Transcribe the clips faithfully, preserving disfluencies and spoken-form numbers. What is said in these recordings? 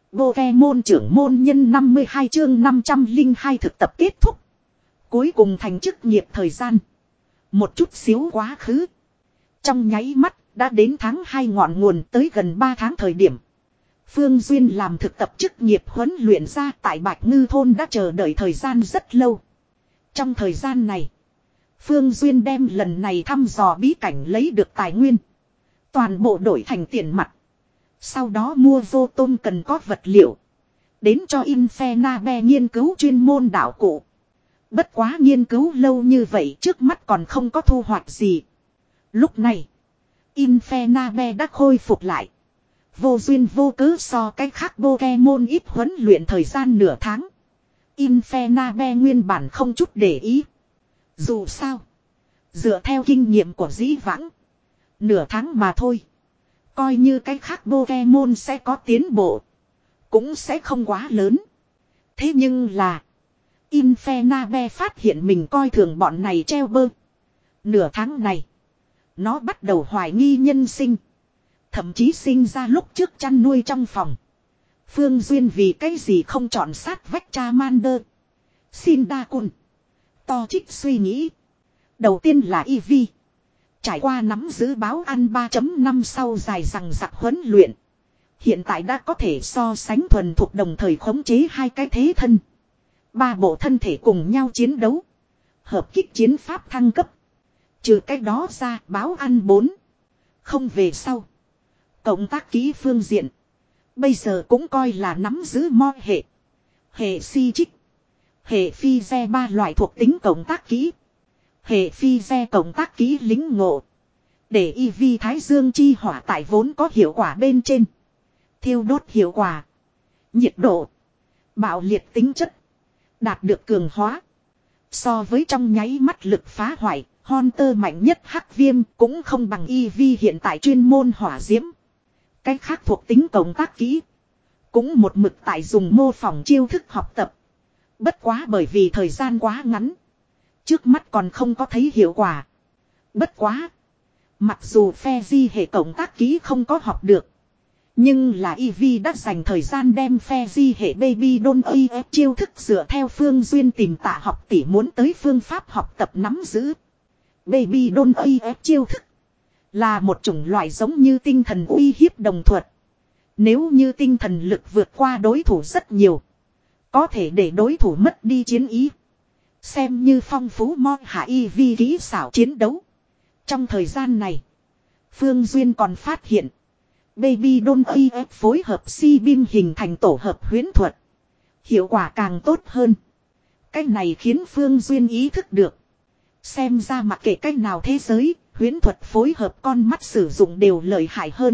Pokemon trưởng môn nhân năm mươi hai chương năm trăm lẻ hai thực tập kết thúc. Cuối cùng thành chức nghiệp thời gian. Một chút xíu quá khứ. Trong nháy mắt đã đến tháng hai ngọn nguồn tới gần ba tháng thời điểm. Phương Duyên làm thực tập chức nghiệp huấn luyện ra tại Bạch Ngư Thôn đã chờ đợi thời gian rất lâu. Trong thời gian này, Phương Duyên đem lần này thăm dò bí cảnh lấy được tài nguyên. Toàn bộ đổi thành tiền mặt. Sau đó mua vô tôm cần có vật liệu. Đến cho Infernabe nghiên cứu chuyên môn đạo cụ. Bất quá nghiên cứu lâu như vậy trước mắt còn không có thu hoạch gì. Lúc này, Infernabe đã khôi phục lại. Vô duyên vô cớ so cái khác Pokemon ít huấn luyện thời gian nửa tháng. Infernabe nguyên bản không chút để ý. Dù sao, dựa theo kinh nghiệm của dĩ vãng, nửa tháng mà thôi. Coi như cái khác Pokemon sẽ có tiến bộ, cũng sẽ không quá lớn. Thế nhưng là, Infernabe phát hiện mình coi thường bọn này treo bơ. Nửa tháng này, nó bắt đầu hoài nghi nhân sinh. Thậm chí sinh ra lúc trước chăn nuôi trong phòng. Phương Duyên vì cái gì không chọn sát vách Charmander, Cyndaquil, Torchic suy nghĩ. Đầu tiên là Eevee. Trải qua nắm giữ báo ăn ba chấm năm sau dài dằng dặc huấn luyện. Hiện tại đã có thể so sánh thuần thuộc đồng thời khống chế hai cái thế thân. Ba bộ thân thể cùng nhau chiến đấu. Hợp kích chiến pháp thăng cấp. Trừ cái đó ra báo ăn bốn. Không về sau. Cộng tác kỹ phương diện. Bây giờ cũng coi là nắm giữ mo hệ. Hệ si trích. Hệ phi xe ba loại thuộc tính cộng tác kỹ. Hệ phi xe cộng tác kỹ lính ngộ. Để Eevee Thái Dương chi hỏa tại vốn có hiệu quả bên trên. Thiêu đốt hiệu quả. Nhiệt độ. Bạo liệt tính chất. Đạt được cường hóa. So với trong nháy mắt lực phá hoại. Hunter mạnh nhất hắc viêm cũng không bằng Eevee hiện tại chuyên môn hỏa diễm. Cái khác thuộc tính cộng tác kỹ. Cũng một mực tại dùng mô phỏng chiêu thức học tập. Bất quá bởi vì thời gian quá ngắn. Trước mắt còn không có thấy hiệu quả. Bất quá. Mặc dù phe di hệ cộng tác kỹ không có học được. Nhưng là Eevee đã dành thời gian đem phe di hệ Baby Doll a ép chiêu thức dựa theo Phương Duyên tìm tạ học tỷ muốn tới phương pháp học tập nắm giữ. Baby Doll a ép chiêu thức. Là một chủng loại giống như tinh thần uy hiếp đồng thuật. Nếu như tinh thần lực vượt qua đối thủ rất nhiều. Có thể để đối thủ mất đi chiến ý. Xem như phong phú mon hạ Eevee kỹ xảo chiến đấu. Trong thời gian này, Phương Duyên còn phát hiện Baby Doll a ép phối hợp si beam hình thành tổ hợp huyễn thuật. Hiệu quả càng tốt hơn. Cái này khiến Phương Duyên ý thức được. Xem ra mặc kệ cách nào thế giới, huyễn thuật phối hợp con mắt sử dụng đều lợi hại hơn.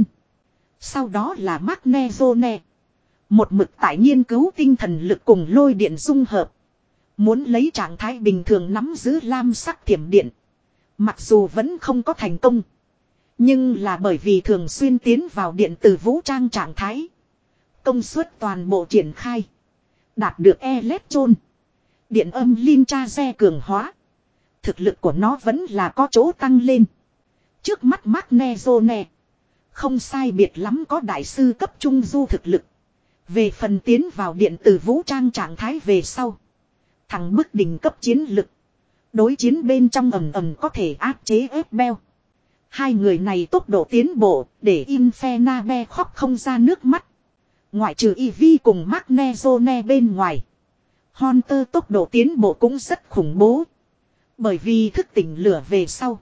Sau đó là Magnezone. Một mực tại nghiên cứu tinh thần lực cùng lôi điện dung hợp. Muốn lấy trạng thái bình thường nắm giữ lam sắc thiểm điện. Mặc dù vẫn không có thành công. Nhưng là bởi vì thường xuyên tiến vào điện tử vũ trang trạng thái. Công suất toàn bộ triển khai. Đạt được electron. Điện âm Lintra xe cường hóa. Thực lực của nó vẫn là có chỗ tăng lên. Trước mắt Magnezone. Không sai biệt lắm có đại sư cấp trung du thực lực. Về phần tiến vào điện tử vũ trang trạng thái về sau. Thằng bước đỉnh cấp chiến lực. Đối chiến bên trong ầm ầm có thể áp chế ép beo. Hai người này tốc độ tiến bộ để Infernabe khóc không ra nước mắt. Ngoại trừ Eevee cùng Magnezone bên ngoài. Hunter tốc độ tiến bộ cũng rất khủng bố. Bởi vì thức tỉnh lửa về sau.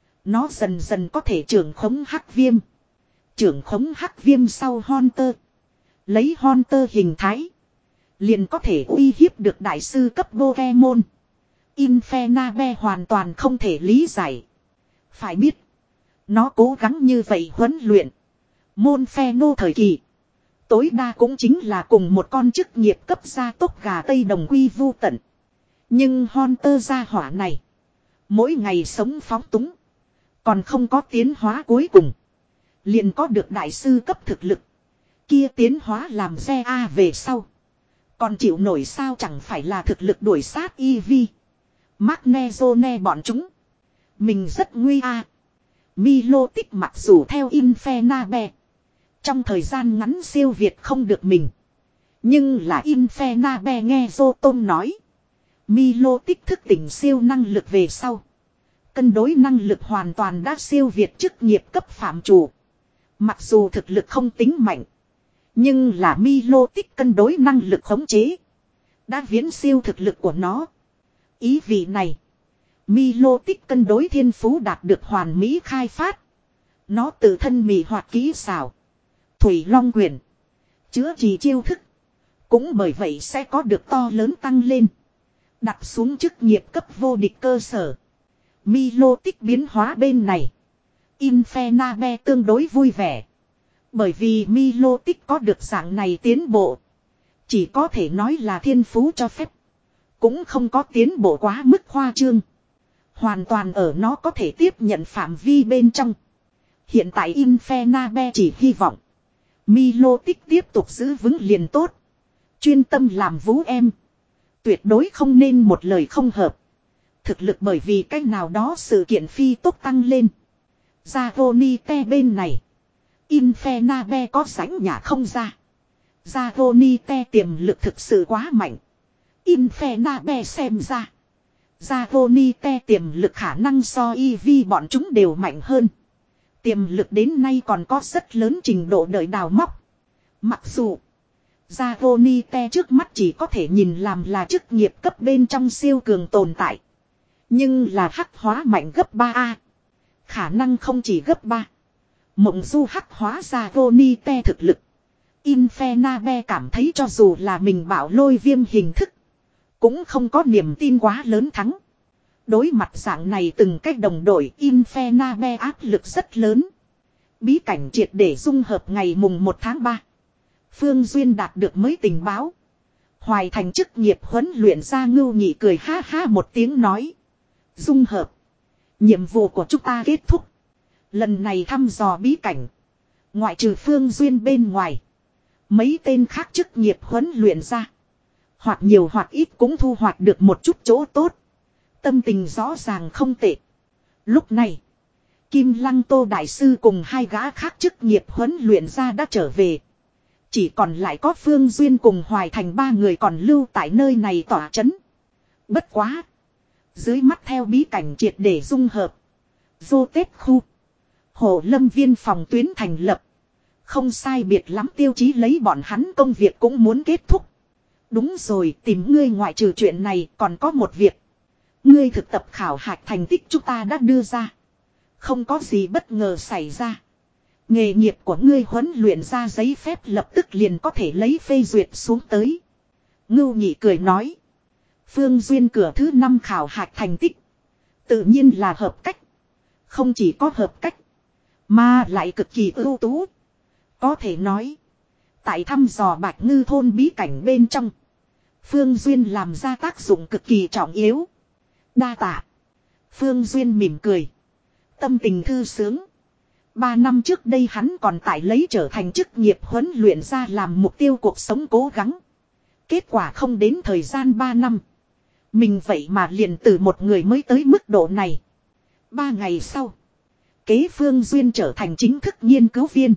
Nó dần dần có thể trưởng khống hắc viêm. Trưởng khống hắc viêm sau Hunter. Lấy Hunter hình thái. Liền có thể uy hiếp được đại sư cấp Pokemon. Infernabe hoàn toàn không thể lý giải. Phải biết. Nó cố gắng như vậy huấn luyện. Môn Pheno thời kỳ. Tối đa cũng chính là cùng một con chức nghiệp cấp gia tốc gà Tây Đồng quy vu tận. Nhưng Hunter gia hỏa này. Mỗi ngày sống phóng túng. Còn không có tiến hóa cuối cùng. Liền có được đại sư cấp thực lực. Kia tiến hóa làm xe A về sau. Còn chịu nổi sao chẳng phải là thực lực đuổi sát Eevee. Magnezone bọn chúng. Mình rất nguy a. Milotic mặc dù theo Infernabe. Trong thời gian ngắn siêu việt không được mình. Nhưng là Infenabe nghe Zotom nói. Milotic thức tỉnh siêu năng lực về sau. Cân đối năng lực hoàn toàn đã siêu việt chức nghiệp cấp phạm chủ. Mặc dù thực lực không tính mạnh. Nhưng là Milotic cân đối năng lực khống chế. Đã viễn siêu thực lực của nó. Ý vị này. Milotic cân đối thiên phú đạt được hoàn mỹ khai phát. Nó tự thân mì hoạt kỹ xảo. Thủy Long Quyền. Chữa trị chiêu thức. Cũng bởi vậy sẽ có được to lớn tăng lên. Đặt xuống chức nghiệp cấp vô địch cơ sở. Milotic biến hóa bên này. Infenabe tương đối vui vẻ. Bởi vì Milotic có được dạng này tiến bộ. Chỉ có thể nói là thiên phú cho phép. Cũng không có tiến bộ quá mức khoa trương. Hoàn toàn ở nó có thể tiếp nhận phạm vi bên trong. Hiện tại Infenabe chỉ hy vọng. Milotic tiếp tục giữ vững liền tốt. Chuyên tâm làm vũ em. Tuyệt đối không nên một lời không hợp. Thực lực bởi vì cách nào đó sự kiện phi tốc tăng lên. Zagonite bên này. Infenabe có sánh nhà không ra. Zagonite tiềm lực thực sự quá mạnh. Infenabe xem ra. Zagonite tiềm lực khả năng so Eevee bọn chúng đều mạnh hơn. Tiềm lực đến nay còn có rất lớn trình độ đợi đào móc. Mặc dù Zagonite trước mắt chỉ có thể nhìn làm là chức nghiệp cấp bên trong siêu cường tồn tại. Nhưng là hắc hóa mạnh gấp ba A. Khả năng không chỉ gấp ba. Mộng du hắc hóa Zagonite thực lực. Infenabe cảm thấy cho dù là mình bảo lôi viêm hình thức. Cũng không có niềm tin quá lớn thắng. Đối mặt dạng này từng cách đồng đội Infenabe áp lực rất lớn. Bí cảnh triệt để dung hợp ngày mùng một tháng ba. Phương Duyên đạt được mới tình báo. Hoài Thành chức nghiệp huấn luyện ra Ngưu Nhị cười ha ha một tiếng nói. Dung hợp. Nhiệm vụ của chúng ta kết thúc. Lần này thăm dò bí cảnh. Ngoại trừ Phương Duyên bên ngoài. Mấy tên khác chức nghiệp huấn luyện ra. Hoặc nhiều hoặc ít cũng thu hoạch được một chút chỗ tốt. Tâm tình rõ ràng không tệ. Lúc này. Kim Lăng Tô Đại Sư cùng hai gã khác chức nghiệp huấn luyện ra đã trở về. Chỉ còn lại có Phương Duyên cùng Hoài Thành ba người còn lưu tại nơi này tỏa chấn. Bất quá. Dưới mắt theo bí cảnh triệt để dung hợp. Vô Tết khu. Hồ Lâm viên phòng tuyến thành lập. Không sai biệt lắm tiêu chí lấy bọn hắn công việc cũng muốn kết thúc. Đúng rồi, tìm ngươi ngoại trừ chuyện này còn có một việc. Ngươi thực tập khảo hạch thành tích chúng ta đã đưa ra. Không có gì bất ngờ xảy ra. Nghề nghiệp của ngươi huấn luyện ra giấy phép lập tức liền có thể lấy phê duyệt xuống tới. Ngưu Nhị cười nói. Phương Duyên cửa thứ năm khảo hạch thành tích. Tự nhiên là hợp cách. Không chỉ có hợp cách. Mà lại cực kỳ ưu tú. Có thể nói. Tại thăm dò Bạch Ngư thôn bí cảnh bên trong. Phương Duyên làm ra tác dụng cực kỳ trọng yếu. Đa tạ. Phương Duyên mỉm cười. Tâm tình thư sướng. Ba năm trước đây hắn còn tại lấy trở thành chức nghiệp huấn luyện ra làm mục tiêu cuộc sống cố gắng. Kết quả không đến thời gian ba năm. Mình vậy mà liền từ một người mới tới mức độ này. Ba ngày sau. Kế Phương Duyên trở thành chính thức nghiên cứu viên.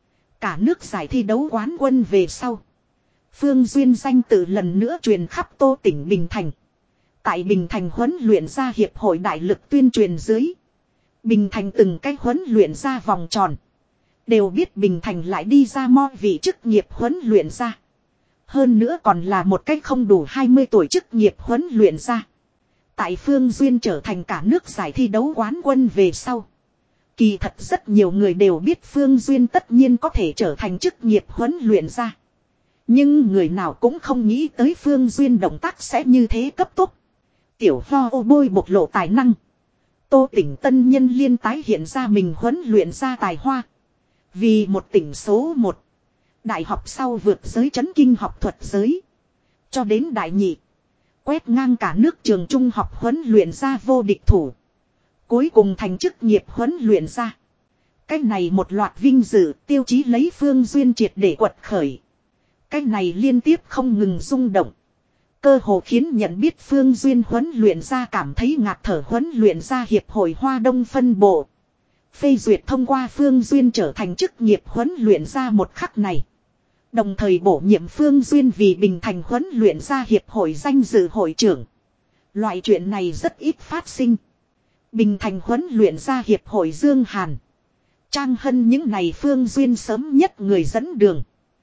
Cả nước giải thi đấu quán quân về sau. Phương Duyên danh tự lần nữa truyền khắp Tô tỉnh Bình Thành. Tại Bình Thành huấn luyện ra hiệp hội đại lực tuyên truyền dưới. Bình Thành từng cách huấn luyện ra vòng tròn. Đều biết Bình Thành lại đi ra mo vị chức nghiệp huấn luyện ra. Hơn nữa còn là một cách không đủ hai mươi tuổi chức nghiệp huấn luyện ra. Tại Phương Duyên trở thành cả nước giải thi đấu quán quân về sau. Kỳ thật rất nhiều người đều biết Phương Duyên tất nhiên có thể trở thành chức nghiệp huấn luyện ra. Nhưng người nào cũng không nghĩ tới Phương Duyên động tác sẽ như thế cấp tốc. Tiểu Ho ô bôi bộc lộ tài năng. Tô tỉnh tân nhân liên tái hiện ra mình huấn luyện ra tài hoa. Vì một tỉnh số một. Đại học sau vượt giới chấn kinh học thuật giới. Cho đến đại nhị. Quét ngang cả nước trường trung học huấn luyện ra vô địch thủ. Cuối cùng thành chức nghiệp huấn luyện ra. Cái này một loạt vinh dự tiêu chí lấy Phương Duyên triệt để quật khởi. Cái này liên tiếp không ngừng rung động. Cơ hồ khiến nhận biết Phương Duyên huấn luyện ra cảm thấy ngạt thở huấn luyện ra hiệp hội Hoa Đông phân bộ. Phê duyệt thông qua Phương Duyên trở thành chức nghiệp huấn luyện ra một khắc này. Đồng thời bổ nhiệm Phương Duyên vì Bình Thành huấn luyện ra hiệp hội danh dự hội trưởng. Loại chuyện này rất ít phát sinh. Bình Thành huấn luyện ra hiệp hội Dương Hàn. Trang Hân những này Phương Duyên sớm nhất người dẫn đường.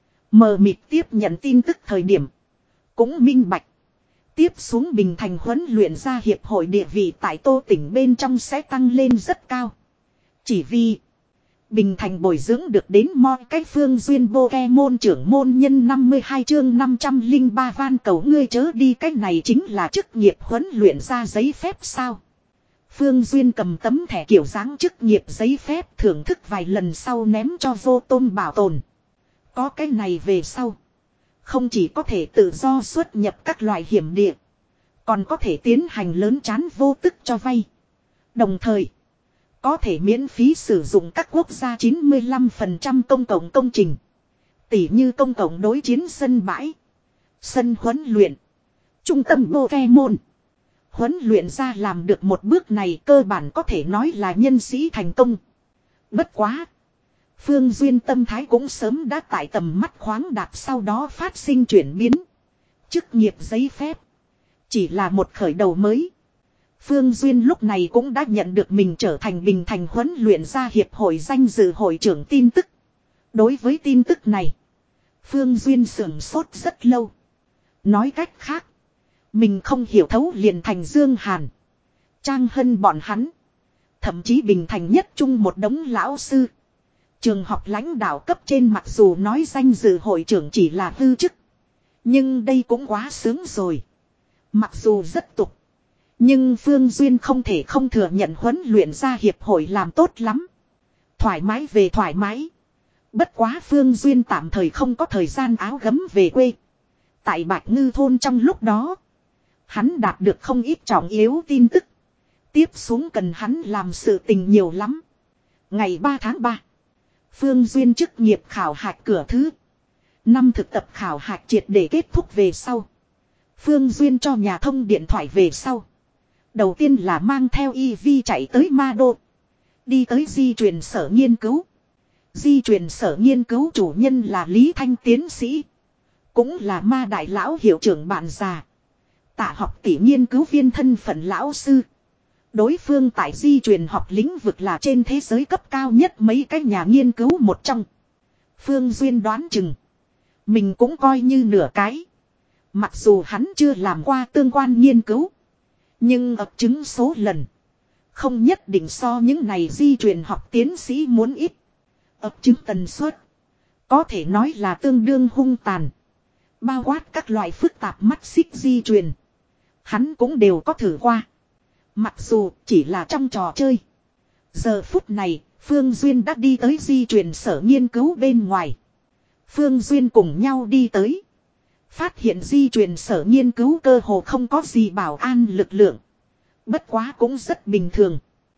Mờ mịt tiếp nhận tin tức thời điểm. Cũng minh bạch. Tiếp xuống Bình Thành huấn luyện ra hiệp hội địa vị tại Tô tỉnh bên trong sẽ tăng lên rất cao. Chỉ vì Bình Thành bồi dưỡng được đến mo cái Phương Duyên Pokemon trưởng môn nhân năm mươi hai chương năm trăm lẻ ba van cầu ngươi chớ đi, cái này chính là chức nghiệp huấn luyện ra giấy phép sao. Phương Duyên cầm tấm thẻ kiểu dáng chức nghiệp giấy phép thưởng thức vài lần sau ném cho Vô Tôn bảo tồn. Có cái này về sau. Không chỉ có thể tự do xuất nhập các loại hiểm địa. Còn có thể tiến hành lớn chán vô tức cho vay. Đồng thời. Có thể miễn phí sử dụng các quốc gia chín mươi lăm phần trăm công cộng công trình. Tỉ như công cộng đối chiến sân bãi. Sân huấn luyện. Trung tâm Pokemon. Huấn luyện ra làm được một bước này cơ bản có thể nói là nhân sĩ thành công. Bất quá. Phương Duyên tâm thái cũng sớm đã tại tầm mắt khoáng đạt sau đó phát sinh chuyển biến. Chức nghiệp giấy phép. Chỉ là một khởi đầu mới. Phương Duyên lúc này cũng đã nhận được mình trở thành Bình Thành huấn luyện ra hiệp hội danh dự hội trưởng tin tức. Đối với tin tức này. Phương Duyên sửng sốt rất lâu. Nói cách khác. Mình không hiểu thấu liền thành Dương Hàn. Trang Hân bọn hắn. Thậm chí Bình Thành nhất trung một đống lão sư. Trường học lãnh đạo cấp trên mặc dù nói danh dự hội trưởng chỉ là hư chức. Nhưng đây cũng quá sướng rồi. Mặc dù rất tục. Nhưng Phương Duyên không thể không thừa nhận huấn luyện ra hiệp hội làm tốt lắm. Thoải mái về thoải mái. Bất quá Phương Duyên tạm thời không có thời gian áo gấm về quê. Tại Bạch Ngư thôn trong lúc đó. Hắn đạt được không ít trọng yếu tin tức. Tiếp xuống cần hắn làm sự tình nhiều lắm. Ngày ba tháng ba. Phương Duyên chức nghiệp khảo hạch cửa thứ. Năm thực tập khảo hạch triệt để kết thúc về sau. Phương Duyên cho nhà thông điện thoại về sau. Đầu tiên là mang theo y vi chạy tới Ma Đô. Đi tới di truyền sở nghiên cứu. Di truyền sở nghiên cứu chủ nhân là Lý Thanh tiến sĩ. Cũng là Ma Đại Lão hiệu trưởng bạn già. Tạ học tỷ nghiên cứu viên thân phận lão sư. Đối phương tại di truyền học lĩnh vực là trên thế giới cấp cao nhất mấy cái nhà nghiên cứu một trong. Phương Duyên đoán chừng. Mình cũng coi như nửa cái. Mặc dù hắn chưa làm qua tương quan nghiên cứu. Nhưng ập chứng số lần. Không nhất định so những này di truyền học tiến sĩ muốn ít. Ập chứng tần suất. Có thể nói là tương đương hung tàn. Bao quát các loại phức tạp mắt xích di truyền. Hắn cũng đều có thử qua. Mặc dù chỉ là trong trò chơi. Giờ phút này, Phương Duyên đã đi tới di truyền sở nghiên cứu bên ngoài. Phương Duyên cùng nhau đi tới. Phát hiện di truyền sở nghiên cứu cơ hồ không có gì bảo an lực lượng. Bất quá cũng rất bình thường.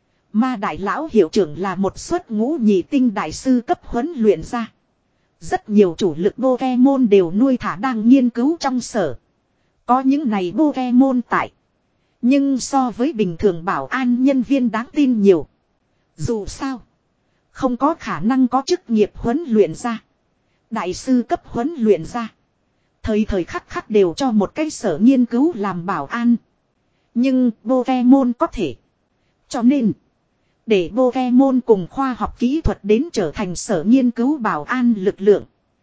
Ma Đại Lão hiệu trưởng là một suất ngũ nhị tinh đại sư cấp huấn luyện ra. Rất nhiều chủ lực Pokemon đều nuôi thả đang nghiên cứu trong sở. Có những này Pokemon tại. Nhưng so với bình thường bảo an nhân viên đáng tin nhiều. Dù sao. Không có khả năng có chức nghiệp huấn luyện ra. Đại sư cấp huấn luyện ra. Thời thời khắc khắc đều cho một cái sở nghiên cứu làm bảo an. Nhưng Pokemon có thể. Cho nên. Để Pokemon cùng khoa học kỹ thuật đến trở thành sở nghiên cứu bảo an lực lượng.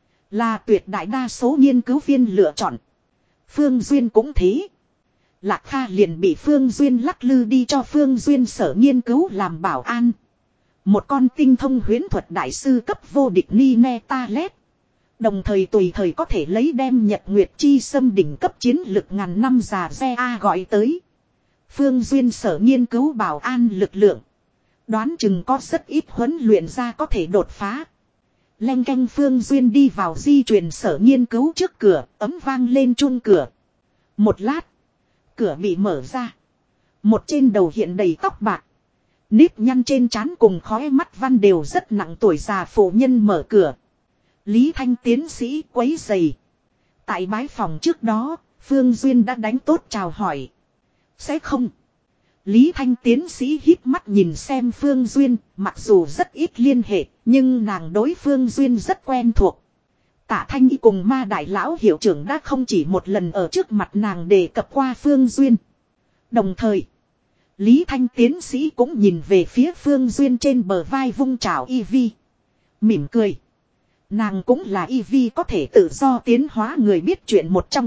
Là tuyệt đại đa số nghiên cứu viên lựa chọn. Phương Duyên cũng thế. Lạc Kha liền bị Phương Duyên lắc lư đi cho Phương Duyên sở nghiên cứu làm bảo an. Một con tinh thông huyễn thuật đại sư cấp vô địch Nine Talet. Đồng thời tùy thời có thể lấy đem Nhật Nguyệt Chi xâm đỉnh cấp chiến lực ngàn năm già Xe A gọi tới. Phương Duyên sở nghiên cứu bảo an lực lượng. Đoán chừng có rất ít huấn luyện ra có thể đột phá. Leng canh Phương Duyên đi vào di truyền sở nghiên cứu trước cửa, ấm vang lên chuông cửa. Một lát, cửa bị mở ra. Một trên đầu hiện đầy tóc bạc. Nếp nhăn trên trán cùng khóe mắt văn đều rất nặng tuổi già phụ nhân mở cửa. Lý Thanh tiến sĩ quấy giày. Tại bái phòng trước đó, Phương Duyên đã đánh tốt chào hỏi. Sẽ không. Lý Thanh tiến sĩ híp mắt nhìn xem Phương Duyên, mặc dù rất ít liên hệ, nhưng nàng đối Phương Duyên rất quen thuộc. Tạ Thanh Y cùng ma đại lão hiệu trưởng đã không chỉ một lần ở trước mặt nàng đề cập qua Phương Duyên. Đồng thời, Lý Thanh tiến sĩ cũng nhìn về phía Phương Duyên trên bờ vai vung trào y vi. Mỉm cười. Nàng cũng là y vi có thể tự do tiến hóa người biết chuyện một trong.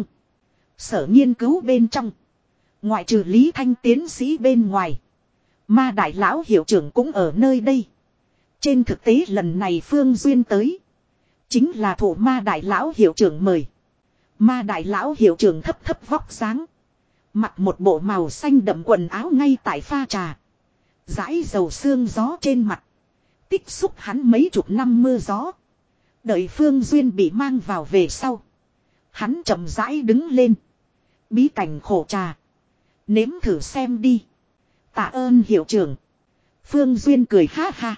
Sở nghiên cứu bên trong. Ngoại trừ Lý Thanh tiến sĩ bên ngoài. Ma đại lão hiệu trưởng cũng ở nơi đây. Trên thực tế lần này Phương Duyên tới. Chính là thủ ma đại lão hiệu trưởng mời. Ma đại lão hiệu trưởng thấp thấp vóc dáng. Mặc một bộ màu xanh đậm quần áo ngay tại pha trà. Dãi dầu sương gió trên mặt. Tích xúc hắn mấy chục năm mưa gió. Đợi Phương Duyên bị mang vào về sau. Hắn chậm rãi đứng lên. Bí cảnh khổ trà. Nếm thử xem đi. Tạ ơn hiệu trưởng. Phương Duyên cười ha ha.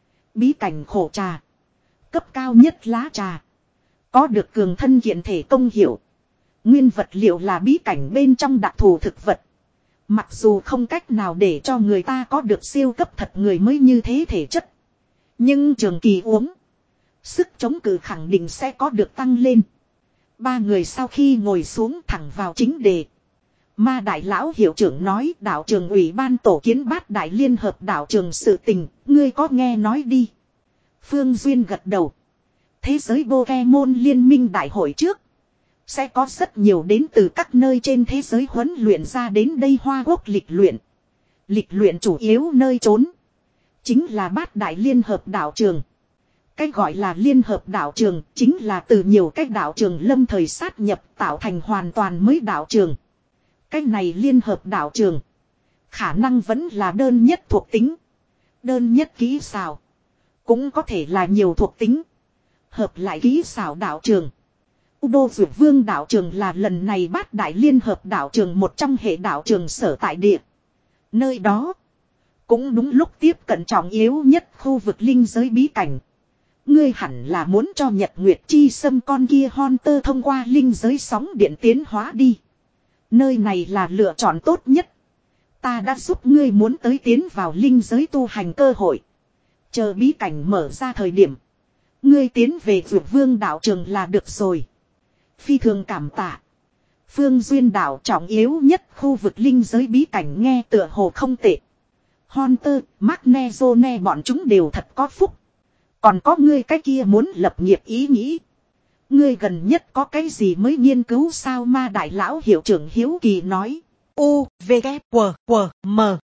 Bí cảnh khổ trà. Cấp cao nhất lá trà. Có được cường thân kiện thể công hiệu. Nguyên vật liệu là bí cảnh bên trong đặc thù thực vật. Mặc dù không cách nào để cho người ta có được siêu cấp thật người mới như thế thể chất. Nhưng trường kỳ uống. Sức chống cự khẳng định sẽ có được tăng lên. Ba người sau khi ngồi xuống thẳng vào chính đề. Ma đại lão hiệu trưởng nói đạo trường ủy ban tổ kiến bát đại liên hợp đạo trường sự tình. Ngươi có nghe nói đi. Phương Duyên gật đầu. Thế giới Pokemon liên minh đại hội trước. Sẽ có rất nhiều đến từ các nơi trên thế giới huấn luyện ra đến đây Hoa Quốc lịch luyện. Lịch luyện chủ yếu nơi trốn. Chính là bát đại liên hợp đạo trường. Cái gọi là liên hợp đạo trường chính là từ nhiều cái đạo trường lâm thời sát nhập tạo thành hoàn toàn mới đạo trường. Cái này liên hợp đạo trường. Khả năng vẫn là đơn nhất thuộc tính. Đơn nhất kỹ xảo. Cũng có thể là nhiều thuộc tính. Hợp lại kỹ xảo đạo trường. Udo Dược Vương đạo trường là lần này bát đại liên hợp đạo trường một trong hệ đạo trường sở tại địa. Nơi đó. Cũng đúng lúc tiếp cận trọng yếu nhất khu vực linh giới bí cảnh. Ngươi hẳn là muốn cho Nhật Nguyệt Chi Sâm con kia Hunter thông qua linh giới sóng điện tiến hóa đi. Nơi này là lựa chọn tốt nhất. Ta đã giúp ngươi muốn tới tiến vào linh giới tu hành cơ hội. Chờ bí cảnh mở ra thời điểm. Ngươi tiến về Dược Vương đạo trường là được rồi. Phi thường cảm tạ. Phương Duyên đảo trọng yếu nhất khu vực linh giới bí cảnh nghe tựa hồ không tệ. Hunter, Magnezone bọn chúng đều thật có phúc. Còn có ngươi cái kia muốn lập nghiệp ý nghĩ. Ngươi gần nhất có cái gì mới nghiên cứu sao ma đại lão hiệu trưởng hiếu kỳ nói. U, V, K, W, W, M.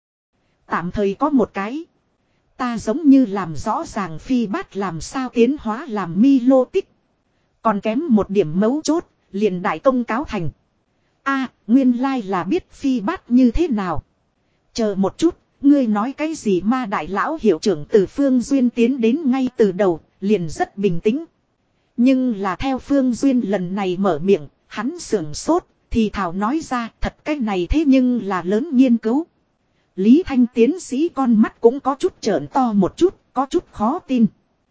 Tạm thời có một cái. Ta giống như làm rõ ràng phi bát làm sao tiến hóa làm Milo tích. Còn kém một điểm mấu chốt, liền đại công cáo thành. A, nguyên lai là biết phi bát như thế nào. Chờ một chút, ngươi nói cái gì ma đại lão hiệu trưởng từ Phương Duyên tiến đến ngay từ đầu, liền rất bình tĩnh. Nhưng là theo Phương Duyên lần này mở miệng, hắn sưởng sốt, thì thảo nói ra thật cái này thế nhưng là lớn nghiên cứu. Lý Thanh tiến sĩ con mắt cũng có chút trợn to một chút, có chút khó tin.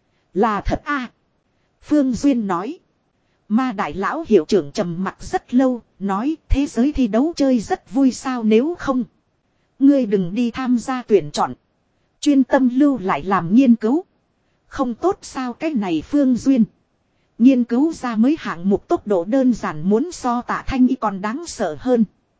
Là thật a? Phương Duyên nói. Ma đại lão hiệu trưởng trầm mặc rất lâu, nói thế giới thi đấu chơi rất vui sao nếu không. Ngươi đừng đi tham gia tuyển chọn. Chuyên tâm lưu lại làm nghiên cứu. Không tốt sao cái này Phương Duyên. Nghiên cứu ra mấy hạng mục tốc độ đơn giản muốn so Tạ Thanh Y còn đáng sợ hơn.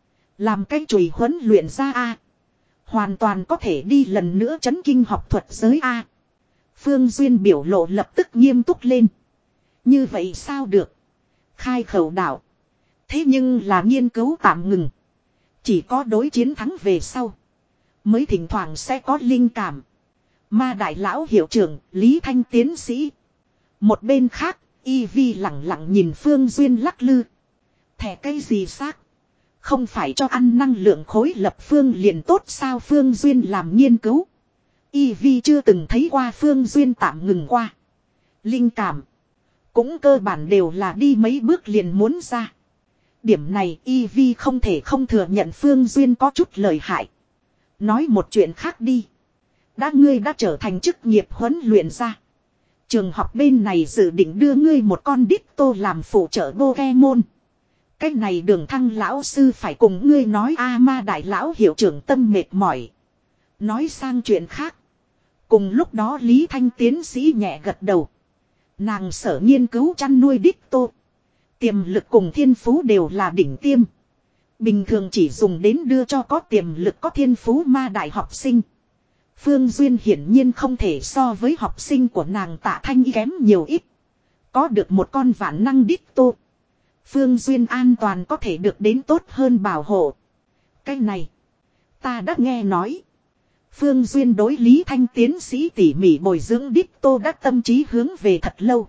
Làm cái chùy huấn luyện ra a, hoàn toàn có thể đi lần nữa chấn kinh học thuật giới a. Phương Duyên biểu lộ lập tức nghiêm túc lên. Như vậy sao được? Khai khẩu đạo. Thế nhưng là nghiên cứu tạm ngừng. Chỉ có đối chiến thắng về sau. Mới thỉnh thoảng sẽ có linh cảm. Ma đại lão hiệu trưởng, Lý Thanh tiến sĩ. Một bên khác, Y Vi lặng lặng nhìn Phương Duyên lắc lư. Thẻ cây gì xác? Không phải cho ăn năng lượng khối lập phương liền tốt sao Phương Duyên làm nghiên cứu. Y Vi chưa từng thấy qua Phương Duyên tạm ngừng qua. Linh cảm. Cũng cơ bản đều là đi mấy bước liền muốn ra. Điểm này Y Vi không thể không thừa nhận Phương Duyên có chút lợi hại. Nói một chuyện khác đi. Đã ngươi đã trở thành chức nghiệp huấn luyện ra. Trường học bên này dự định đưa ngươi một con đít tô làm phụ trợ Pokemon. Cái này đường thăng lão sư phải cùng ngươi nói a ma đại lão hiệu trưởng tâm mệt mỏi. Nói sang chuyện khác. Cùng lúc đó Lý Thanh tiến sĩ nhẹ gật đầu. Nàng sở nghiên cứu chăn nuôi đích tô. Tiềm lực cùng thiên phú đều là đỉnh tiêm. Bình thường chỉ dùng đến đưa cho có tiềm lực có thiên phú ma đại học sinh. Phương Duyên hiển nhiên không thể so với học sinh của nàng Tạ Thanh Y kém nhiều ít. Có được một con vạn năng đích tô. Phương Duyên an toàn có thể được đến tốt hơn bảo hộ. Cái này, ta đã nghe nói. Phương Duyên đối Lý Thanh tiến sĩ tỉ mỉ bồi dưỡng đích tô đã tâm trí hướng về thật lâu.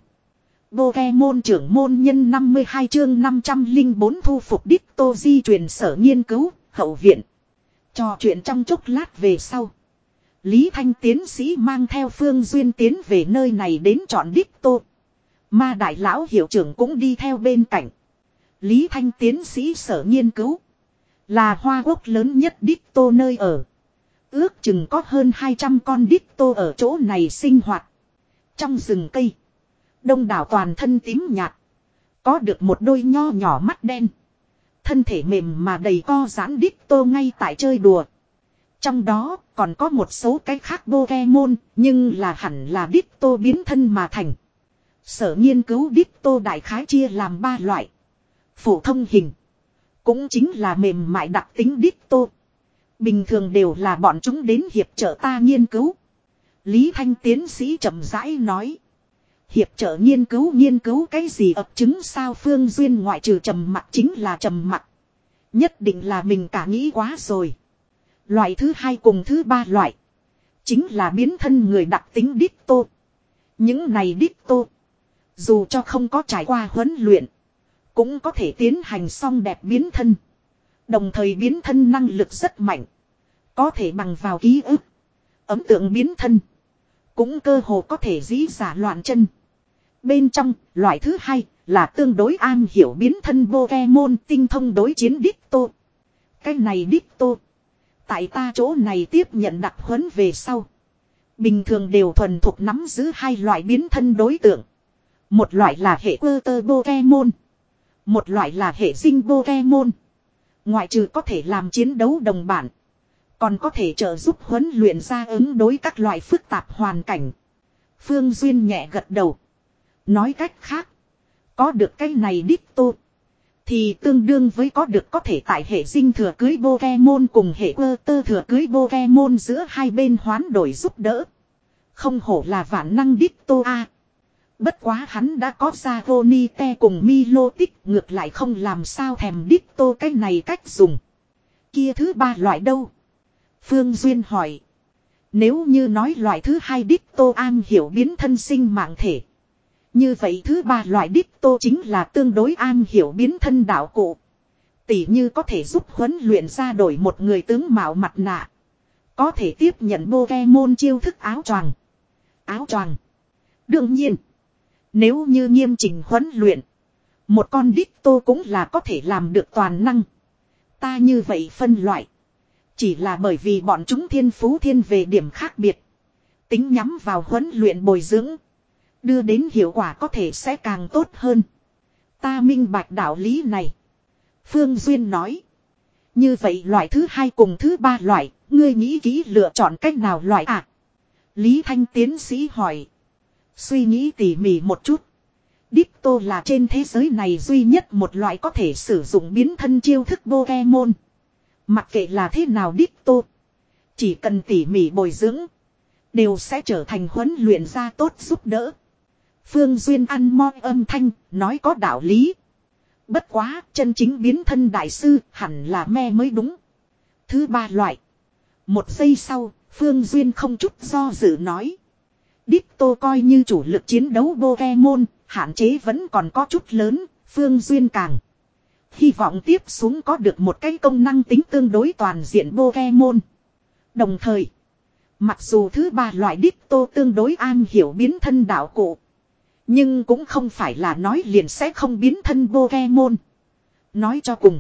Pokemon trưởng môn nhân năm mươi hai chương năm trăm lẻ bốn thu phục đích tô di truyền sở nghiên cứu, hậu viện. Trò chuyện trong chốc lát về sau. Lý Thanh tiến sĩ mang theo Phương Duyên tiến về nơi này đến chọn đích tô. Ma đại lão hiệu trưởng cũng đi theo bên cạnh. Lý Thanh tiến sĩ sở nghiên cứu. Là hoa quốc lớn nhất đích tô nơi ở. Ước chừng có hơn hai trăm con đích tô ở chỗ này sinh hoạt. Trong rừng cây. Đông đảo toàn thân tím nhạt. Có được một đôi nho nhỏ mắt đen. Thân thể mềm mà đầy co giãn đích tô ngay tại chơi đùa. Trong đó còn có một số cái khác Pokemon. Nhưng là hẳn là đích tô biến thân mà thành. Sở nghiên cứu đích tô đại khái chia làm ba loại. Phổ thông hình. Cũng chính là mềm mại đặc tính đích tô. Bình thường đều là bọn chúng đến hiệp trợ ta nghiên cứu. Lý Thanh tiến sĩ chậm rãi nói. Hiệp trợ nghiên cứu nghiên cứu cái gì ập chứng sao Phương Duyên ngoại trừ trầm mặc chính là trầm mặc. Nhất định là mình cả nghĩ quá rồi. Loại thứ hai cùng thứ ba loại. Chính là biến thân người đặc tính đích tô. Những này đích tô. Dù cho không có trải qua huấn luyện. Cũng có thể tiến hành song đẹp biến thân. Đồng thời biến thân năng lực rất mạnh. Có thể bằng vào ký ức. Ấn tượng biến thân. Cũng cơ hồ có thể dĩ giả loạn chân. Bên trong, loại thứ hai là tương đối an hiểu biến thân Pokemon tinh thông đối chiến đích tô. Cái này đích tô. Tại ta chỗ này tiếp nhận đặc huấn về sau. Bình thường đều thuần thục nắm giữ hai loại biến thân đối tượng. Một loại là hệ quơ tơ Pokemon. Một loại là hệ sinh Pokemon. Ngoại trừ có thể làm chiến đấu đồng bản. Còn có thể trợ giúp huấn luyện ra ứng đối các loại phức tạp hoàn cảnh. Phương Duyên nhẹ gật đầu. Nói cách khác. Có được cái này đích tô. Thì tương đương với có được có thể tại hệ sinh thừa cưới Pokemon cùng hệ quơ tơ thừa cưới Pokemon giữa hai bên hoán đổi giúp đỡ. Không hổ là vạn năng đích tô a. Bất quá hắn đã có ra Ronite cùng Milotic ngược lại không làm sao thèm đích tô cái này cách dùng. Kia thứ ba loại đâu? Phương Duyên hỏi. Nếu như nói loại thứ hai đích tô an hiểu biến thân sinh mạng thể. Như vậy thứ ba loại đích tô chính là tương đối an hiểu biến thân đạo cụ. Tỉ như có thể giúp huấn luyện ra đổi một người tướng mạo mặt nạ. Có thể tiếp nhận Pokemon chiêu thức áo choàng. Áo choàng. Đương nhiên. Nếu như nghiêm chỉnh huấn luyện. Một con đích tô cũng là có thể làm được toàn năng. Ta như vậy phân loại. Chỉ là bởi vì bọn chúng thiên phú thiên về điểm khác biệt. Tính nhắm vào huấn luyện bồi dưỡng. Đưa đến hiệu quả có thể sẽ càng tốt hơn. Ta minh bạch đạo lý này. Phương Duyên nói. Như vậy loại thứ hai cùng thứ ba loại. Ngươi nghĩ kỹ lựa chọn cách nào loại à? Lý Thanh tiến sĩ hỏi. Suy nghĩ tỉ mỉ một chút. Đích tô là trên thế giới này duy nhất một loại có thể sử dụng biến thân chiêu thức Pokemon. Mặc kệ là thế nào đích tô. Chỉ cần tỉ mỉ bồi dưỡng. Đều sẽ trở thành huấn luyện ra tốt giúp đỡ. Phương Duyên ăn mo âm thanh. Nói có đạo lý. Bất quá chân chính biến thân đại sư hẳn là me mới đúng. Thứ ba loại. Một giây sau Phương Duyên không chút do dự nói. Đích tô coi như chủ lực chiến đấu Pokemon. Hạn chế vẫn còn có chút lớn. Phương Duyên càng hy vọng tiếp xuống có được một cái công năng tính tương đối toàn diện Pokemon. Đồng thời, mặc dù thứ ba loại đích tô tương đối an hiểu biến thân đạo cụ. Nhưng cũng không phải là nói liền sẽ không biến thân Pokemon. Nói cho cùng,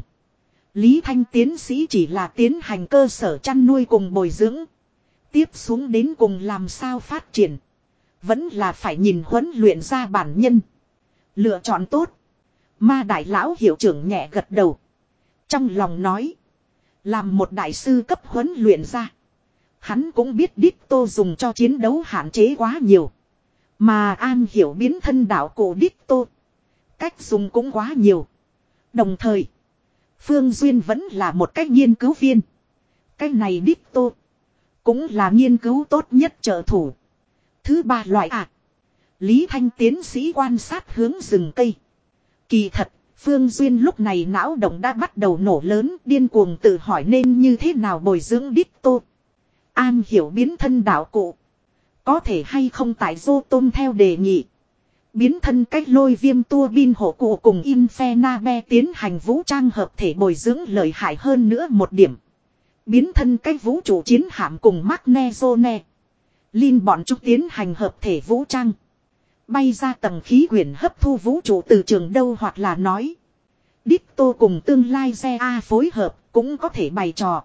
Lý Thanh tiến sĩ chỉ là tiến hành cơ sở chăn nuôi cùng bồi dưỡng. Tiếp xuống đến cùng làm sao phát triển. Vẫn là phải nhìn huấn luyện ra bản nhân. Lựa chọn tốt. Ma đại lão hiệu trưởng nhẹ gật đầu. Trong lòng nói. Làm một đại sư cấp huấn luyện ra. Hắn cũng biết đích tô dùng cho chiến đấu hạn chế quá nhiều. Mà am hiểu biến thân đạo cổ đích tô. Cách dùng cũng quá nhiều. Đồng thời, Phương Duyên vẫn là một cách nghiên cứu viên. Cái này đích tô cũng là nghiên cứu tốt nhất trợ thủ. Thứ ba loại ạ. À, Lý Thanh tiến sĩ quan sát hướng rừng cây. Kỳ thật, Phương Duyên lúc này não động đã bắt đầu nổ lớn, điên cuồng tự hỏi nên như thế nào bồi dưỡng đích tô. An hiểu biến thân đạo cụ. Có thể hay không tại Dô Tôm theo đề nghị. Biến thân cách lôi viêm tua bin hộ cụ cùng Infernabe tiến hành vũ trang hợp thể bồi dưỡng lợi hại hơn nữa một điểm. Biến thân cách vũ trụ chiến hạm cùng Magnezone. Linh bọn chúng tiến hành hợp thể vũ trang. Bay ra tầng khí quyển hấp thu vũ trụ từ trường đâu hoặc là nói. Ditto cùng tương lai xe A phối hợp cũng có thể bày trò.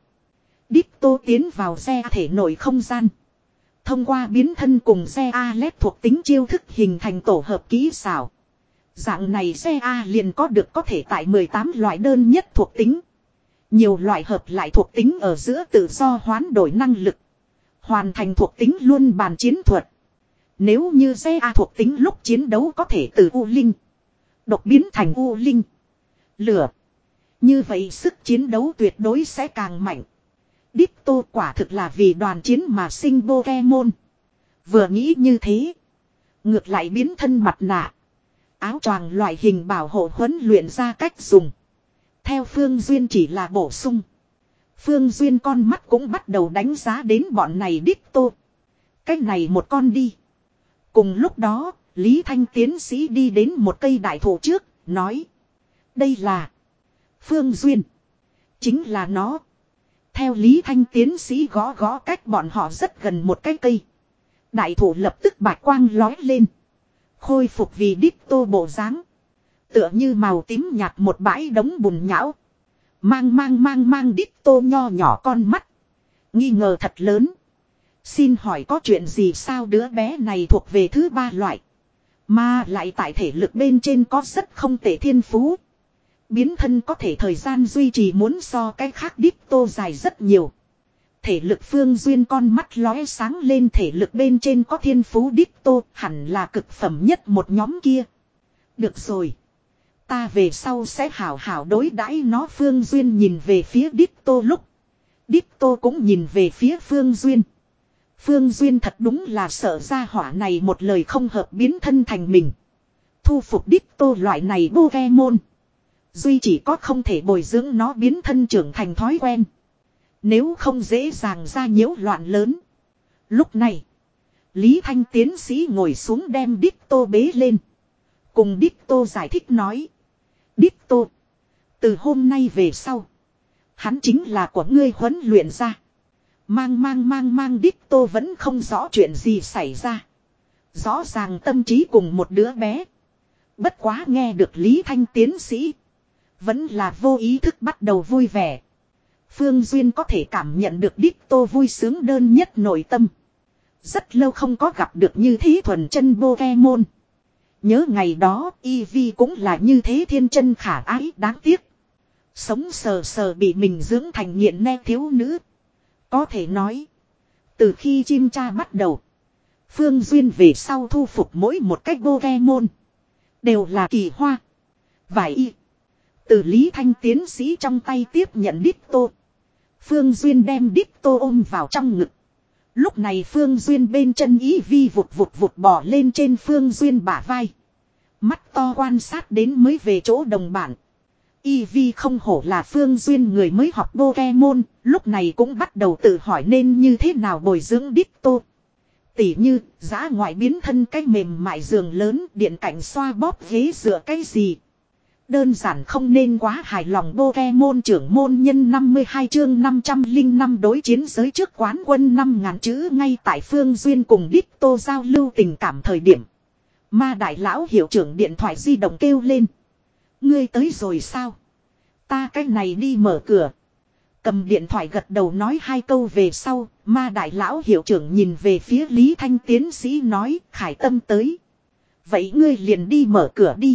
Ditto tiến vào xe thể nội không gian. Thông qua biến thân cùng xe A led thuộc tính chiêu thức hình thành tổ hợp kỹ xảo. Dạng này xe A liền có được có thể tại mười tám loại đơn nhất thuộc tính. Nhiều loại hợp lại thuộc tính ở giữa tự do hoán đổi năng lực. Hoàn thành thuộc tính luôn bàn chiến thuật. Nếu như xe A thuộc tính lúc chiến đấu có thể từ U Linh. Độc biến thành U Linh. Lửa. Như vậy sức chiến đấu tuyệt đối sẽ càng mạnh. Ditto quả thực là vì đoàn chiến mà sinh Pokemon. Vừa nghĩ như thế. Ngược lại biến thân mặt nạ. Áo choàng loại hình bảo hộ huấn luyện ra cách dùng. Theo Phương Duyên chỉ là bổ sung. Phương Duyên con mắt cũng bắt đầu đánh giá đến bọn này Ditto. Cách này một con đi. Cùng lúc đó, Lý Thanh tiến sĩ đi đến một cây đại thụ trước, nói. Đây là Phương Duyên. Chính là nó. Theo Lý Thanh tiến sĩ gõ gõ cách bọn họ rất gần một cái cây. Đại thụ lập tức bạch quang lói lên. Khôi phục vì Ditto bộ dáng. Tựa như màu tím nhạt một bãi đống bùn nhão. Mang mang mang mang Ditto nho nhỏ con mắt. Nghi ngờ thật lớn. Xin hỏi có chuyện gì sao đứa bé này thuộc về thứ ba loại. Mà lại tại thể lực bên trên có rất không tệ thiên phú. Biến thân có thể thời gian duy trì muốn so cái khác Ditto dài rất nhiều. Thể lực Phương Duyên con mắt lóe sáng lên thể lực bên trên có thiên phú Ditto hẳn là cực phẩm nhất một nhóm kia. Được rồi. Ta về sau sẽ hảo hảo đối đãi nó. Phương Duyên nhìn về phía Ditto lúc. Ditto cũng nhìn về phía Phương Duyên. Phương Duyên thật đúng là sợ ra hỏa này một lời không hợp biến thân thành mình. Thu phục Ditto loại này Pokemon. Duy chỉ có không thể bồi dưỡng nó biến thân trưởng thành thói quen. Nếu không dễ dàng ra nhiễu loạn lớn. Lúc này, Lý Thanh tiến sĩ ngồi xuống đem Ditto bế lên. Cùng Ditto giải thích nói. Ditto, từ hôm nay về sau, hắn chính là của ngươi huấn luyện ra. Mang mang mang mang Ditto vẫn không rõ chuyện gì xảy ra. Rõ ràng tâm trí cùng một đứa bé. Bất quá nghe được Lý Thanh tiến sĩ. Vẫn là vô ý thức bắt đầu vui vẻ. Phương Duyên có thể cảm nhận được Ditto vui sướng đơn nhất nội tâm. Rất lâu không có gặp được như thế thuần chân Pokemon. Nhớ ngày đó Eevee cũng là như thế thiên chân khả ái đáng tiếc. Sống sờ sờ bị mình dưỡng thành nghiện ne thiếu nữ. Có thể nói. Từ khi chim cha bắt đầu. Phương Duyên về sau thu phục mỗi một cách Pokemon. Đều là kỳ hoa. Vài y. Từ Lý Thanh tiến sĩ trong tay tiếp nhận Ditto. Phương Duyên đem Ditto ôm vào trong ngực. Lúc này Phương Duyên bên chân ý vi vụt vụt vụt bò lên trên Phương Duyên bả vai. Mắt to quan sát đến mới về chỗ đồng bản. Eevee không hổ là Phương Duyên người mới học Pokemon, lúc này cũng bắt đầu tự hỏi nên như thế nào bồi dưỡng Ditto. Tỉ như, giã ngoại biến thân cái mềm mại giường lớn, điện cảnh xoa bóp ghế dựa cái gì. Đơn giản không nên quá hài lòng. Pokemon trưởng môn nhân năm mươi hai chương năm trăm lẻ năm đối chiến giới trước quán quân năm ngàn chữ ngay tại Phương Duyên cùng Ditto giao lưu tình cảm thời điểm. Ma đại lão hiệu trưởng điện thoại di động kêu lên. Ngươi tới rồi sao? Ta cách này đi mở cửa. Cầm điện thoại gật đầu nói hai câu về sau, ma đại lão hiệu trưởng nhìn về phía Lý Thanh tiến sĩ nói Khải Tâm tới. Vậy ngươi liền đi mở cửa đi.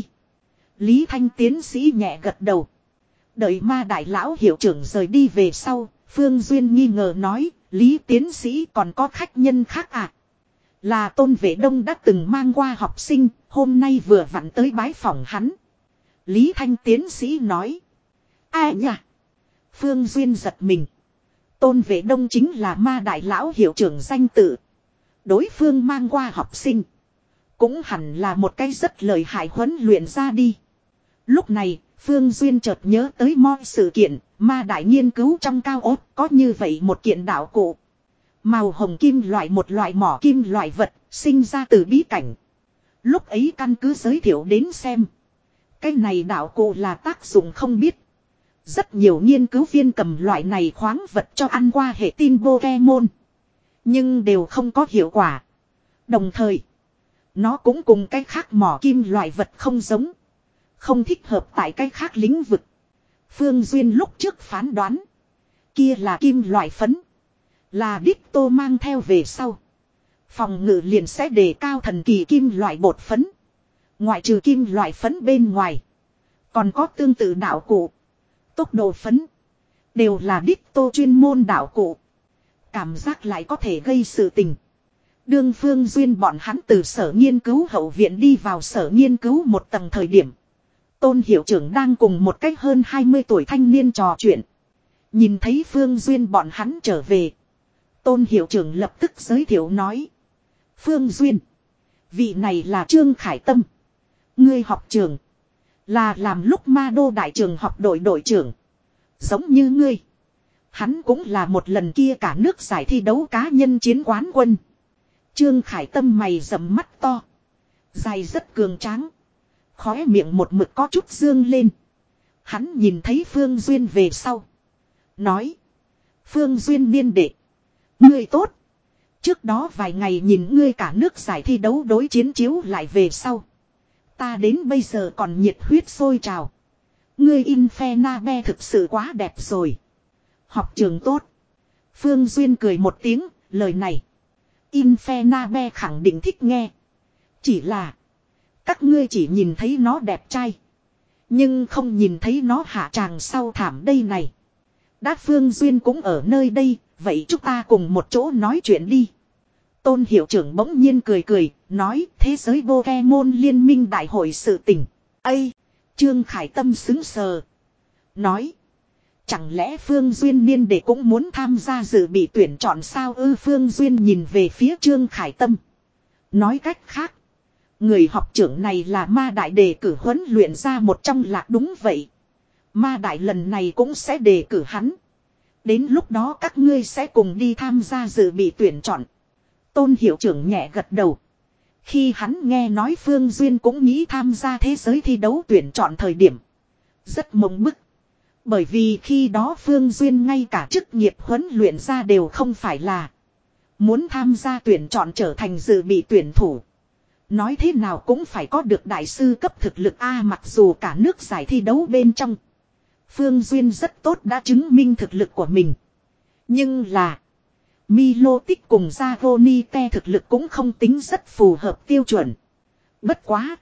Lý Thanh tiến sĩ nhẹ gật đầu. Đợi ma đại lão hiệu trưởng rời đi về sau, Phương Duyên nghi ngờ nói, Lý tiến sĩ còn có khách nhân khác à? Là Tôn Vệ Đông đã từng mang qua học sinh, hôm nay vừa vặn tới bái phòng hắn. Lý Thanh tiến sĩ nói. Ai nhỉ? Phương Duyên giật mình. Tôn Vệ Đông chính là ma đại lão hiệu trưởng danh tự. Đối phương mang qua học sinh. Cũng hẳn là một cái rất lợi hại huấn luyện ra đi. Lúc này, Phương Duyên chợt nhớ tới mọi sự kiện, ma đại nghiên cứu trong cao ốt có như vậy một kiện đạo cụ. Màu hồng kim loại một loại mỏ kim loại vật, sinh ra từ bí cảnh. Lúc ấy căn cứ giới thiệu đến xem. Cái này đạo cụ là tác dụng không biết. Rất nhiều nghiên cứu viên cầm loại này khoáng vật cho ăn qua hệ tin Pokemon. Nhưng đều không có hiệu quả. Đồng thời, nó cũng cùng cái khác mỏ kim loại vật không giống. Không thích hợp tại cái khác lĩnh vực. Phương Duyên lúc trước phán đoán. Kia là kim loại phấn. Là đích tô mang theo về sau. Phòng ngự liền sẽ đề cao thần kỳ kim loại bột phấn. Ngoại trừ kim loại phấn bên ngoài. Còn có tương tự đạo cụ. Tốc độ phấn. Đều là đích tô chuyên môn đạo cụ. Cảm giác lại có thể gây sự tình. Đương Phương Duyên bọn hắn từ sở nghiên cứu hậu viện đi vào sở nghiên cứu một tầng thời điểm. Tôn hiệu trưởng đang cùng một cách hơn hai mươi tuổi thanh niên trò chuyện. Nhìn thấy Phương Duyên bọn hắn trở về. Tôn hiệu trưởng lập tức giới thiệu nói. Phương Duyên. Vị này là Trương Khải Tâm. Ngươi học trường. Là làm lúc ma đô đại trường học đội đội trưởng. Giống như ngươi. Hắn cũng là một lần kia cả nước giải thi đấu cá nhân chiến quán quân. Trương Khải Tâm mày rậm mắt to. Dài rất cường tráng. Khóe miệng một mực có chút dương lên. Hắn nhìn thấy Phương Duyên về sau. Nói. Phương Duyên niên đệ. Ngươi tốt. Trước đó vài ngày nhìn ngươi cả nước giải thi đấu đối chiến chiếu lại về sau. Ta đến bây giờ còn nhiệt huyết sôi trào. Ngươi Infernabe thực sự quá đẹp rồi. Học trường tốt. Phương Duyên cười một tiếng, lời này. Infernabe khẳng định thích nghe. Chỉ là. Các ngươi chỉ nhìn thấy nó đẹp trai. Nhưng không nhìn thấy nó hạ tràng sau thảm đây này. Đã Phương Duyên cũng ở nơi đây. Vậy chúng ta cùng một chỗ nói chuyện đi. Tôn hiệu trưởng bỗng nhiên cười cười. Nói thế giới Pokemon liên minh đại hội sự tình. Ây! Trương Khải Tâm xứng sờ. Nói. Chẳng lẽ Phương Duyên niên đệ cũng muốn tham gia dự bị tuyển chọn sao ư? Phương Duyên nhìn về phía Trương Khải Tâm. Nói cách khác. Người học trưởng này là ma đại đề cử huấn luyện ra một trong lạc đúng vậy. Ma đại lần này cũng sẽ đề cử hắn. Đến lúc đó các ngươi sẽ cùng đi tham gia dự bị tuyển chọn. Tôn hiệu trưởng nhẹ gật đầu. Khi hắn nghe nói Phương Duyên cũng nghĩ tham gia thế giới thi đấu tuyển chọn thời điểm. Rất mộng bức. Bởi vì khi đó Phương Duyên ngay cả chức nghiệp huấn luyện ra đều không phải là. Muốn tham gia tuyển chọn trở thành dự bị tuyển thủ. Nói thế nào cũng phải có được đại sư cấp thực lực A, mặc dù cả nước giải thi đấu bên trong. Phương Duyên rất tốt đã chứng minh thực lực của mình. Nhưng là. Milotic cùng Zagonite thực lực cũng không tính rất phù hợp tiêu chuẩn. Bất quá.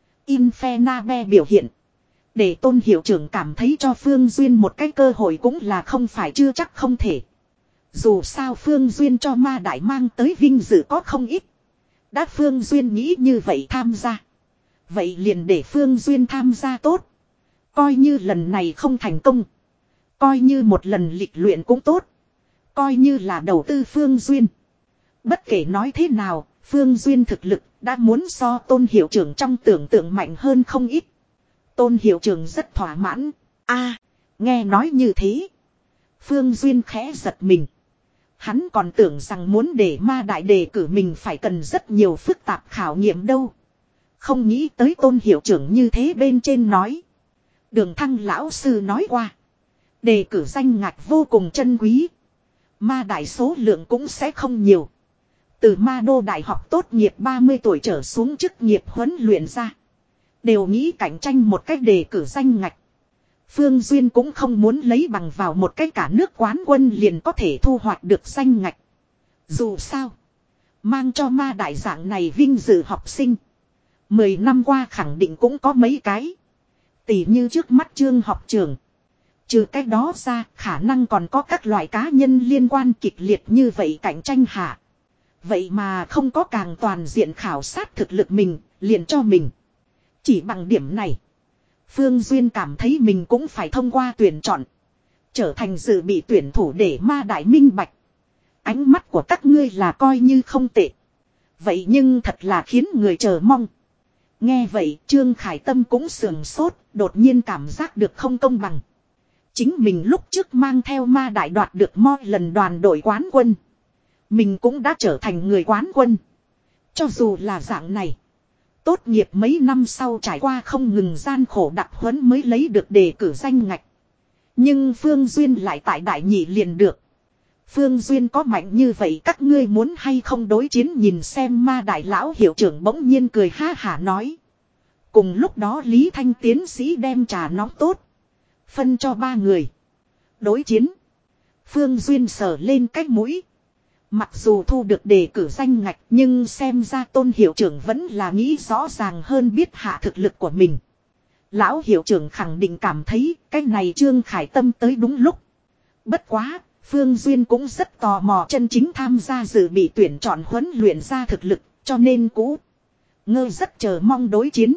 Infernabe biểu hiện. Để Tôn hiệu trưởng cảm thấy cho Phương Duyên một cái cơ hội cũng là không phải chưa chắc không thể. Dù sao Phương Duyên cho ma đại mang tới vinh dự có không ít. Đã Phương Duyên nghĩ như vậy tham gia. Vậy liền để Phương Duyên tham gia tốt. Coi như lần này không thành công. Coi như một lần lịch luyện cũng tốt. Coi như là đầu tư Phương Duyên. Bất kể nói thế nào, Phương Duyên thực lực đã muốn so Tôn hiệu trưởng trong tưởng tượng mạnh hơn không ít. Tôn hiệu trưởng rất thỏa mãn. A, nghe nói như thế. Phương Duyên khẽ giật mình. Hắn còn tưởng rằng muốn để ma đại đề cử mình phải cần rất nhiều phức tạp khảo nghiệm đâu. Không nghĩ tới Tôn hiệu trưởng như thế bên trên nói. Đường Thăng lão sư nói qua. Đề cử danh ngạch vô cùng chân quý. Ma đại số lượng cũng sẽ không nhiều. Từ ma đô đại học tốt nghiệp ba mươi tuổi trở xuống chức nghiệp huấn luyện ra. Đều nghĩ cạnh tranh một cách đề cử danh ngạch. Phương Duyên cũng không muốn lấy bằng vào một cách cả nước quán quân liền có thể thu hoạch được danh ngạch. Dù sao. Mang cho ma đại dạng này vinh dự học sinh. Mười năm qua khẳng định cũng có mấy cái. Tỉ như trước mắt Trương học trường. Trừ cái đó ra khả năng còn có các loại cá nhân liên quan kịch liệt như vậy cạnh tranh hạ. Vậy mà không có càng toàn diện khảo sát thực lực mình, liền cho mình. Chỉ bằng điểm này, Phương Duyên cảm thấy mình cũng phải thông qua tuyển chọn. Trở thành dự bị tuyển thủ để ma đại minh bạch. Ánh mắt của các ngươi là coi như không tệ. Vậy nhưng thật là khiến người chờ mong. Nghe vậy Trương Khải Tâm cũng sườn sốt, đột nhiên cảm giác được không công bằng. Chính mình lúc trước mang theo ma đại đoạt được mo lần đoàn đội quán quân. Mình cũng đã trở thành người quán quân. Cho dù là dạng này. Tốt nghiệp mấy năm sau trải qua không ngừng gian khổ đặc huấn mới lấy được đề cử danh ngạch. Nhưng Phương Duyên lại tại đại nhị liền được. Phương Duyên có mạnh như vậy các ngươi muốn hay không đối chiến nhìn xem ma đại lão hiệu trưởng bỗng nhiên cười ha hả nói. Cùng lúc đó Lý Thanh tiến sĩ đem trà nóng tốt. Phân cho ba người. Đối chiến. Phương Duyên sờ lên cái mũi. Mặc dù thu được đề cử danh ngạch nhưng xem ra tôn hiệu trưởng vẫn là nghĩ rõ ràng hơn biết hạ thực lực của mình. Lão hiệu trưởng khẳng định cảm thấy cái này Trương Khải Tâm tới đúng lúc. Bất quá, Phương Duyên cũng rất tò mò chân chính tham gia dự bị tuyển chọn huấn luyện ra thực lực, cho nên cũ. Ngơ rất chờ mong đối chiến.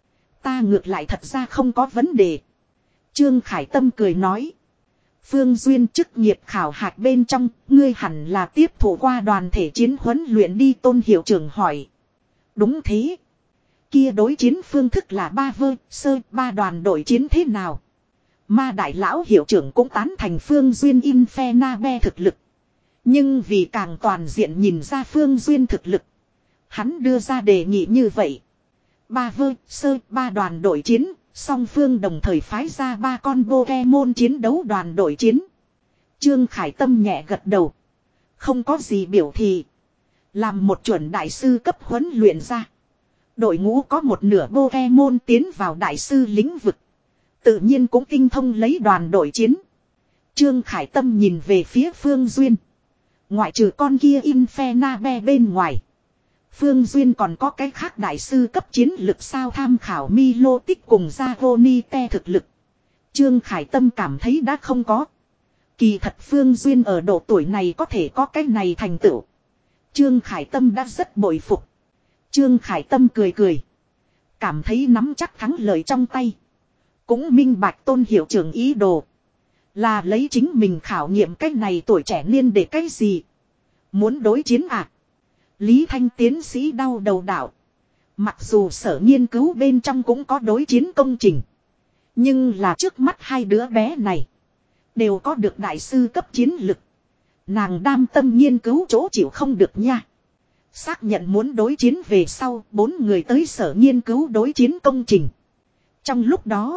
Ta ngược lại thật ra không có vấn đề. Trương Khải Tâm cười nói. Phương Duyên chức nghiệp khảo hạch bên trong, ngươi hẳn là tiếp thủ qua đoàn thể chiến huấn luyện đi tôn hiệu trưởng hỏi. Đúng thế. Kia đối chiến phương thức là ba vơ, sơ, ba đoàn đội chiến thế nào? Ma đại lão hiệu trưởng cũng tán thành Phương Duyên Infenabe thực lực. Nhưng vì càng toàn diện nhìn ra Phương Duyên thực lực. Hắn đưa ra đề nghị như vậy. Ba vơ, sơ, ba đoàn đội chiến, song phương đồng thời phái ra ba con Pokemon chiến đấu đoàn đội chiến. Trương Khải Tâm nhẹ gật đầu. Không có gì biểu thị. Làm một chuẩn đại sư cấp huấn luyện ra. Đội ngũ có một nửa Pokemon tiến vào đại sư lĩnh vực. Tự nhiên cũng tinh thông lấy đoàn đội chiến. Trương Khải Tâm nhìn về phía Phương Duyên. Ngoại trừ con kia Infenabe bên ngoài. Phương Duyên còn có cái khác đại sư cấp chiến lực sao tham khảo Milotic cùng Zagonite thực lực. Trương Khải Tâm cảm thấy đã không có. Kỳ thật Phương Duyên ở độ tuổi này có thể có cái này thành tựu. Trương Khải Tâm đã rất bội phục. Trương Khải Tâm cười cười. Cảm thấy nắm chắc thắng lợi trong tay. Cũng minh bạch tôn hiệu trưởng ý đồ. Là lấy chính mình khảo nghiệm cái này tuổi trẻ niên để cái gì. Muốn đối chiến à? Lý Thanh tiến sĩ đau đầu đạo. Mặc dù sở nghiên cứu bên trong cũng có đối chiến công trình. Nhưng là trước mắt hai đứa bé này. Đều có được đại sư cấp chiến lực. Nàng đam tâm nghiên cứu chỗ chịu không được nha. Xác nhận muốn đối chiến về sau, bốn người tới sở nghiên cứu đối chiến công trình. Trong lúc đó,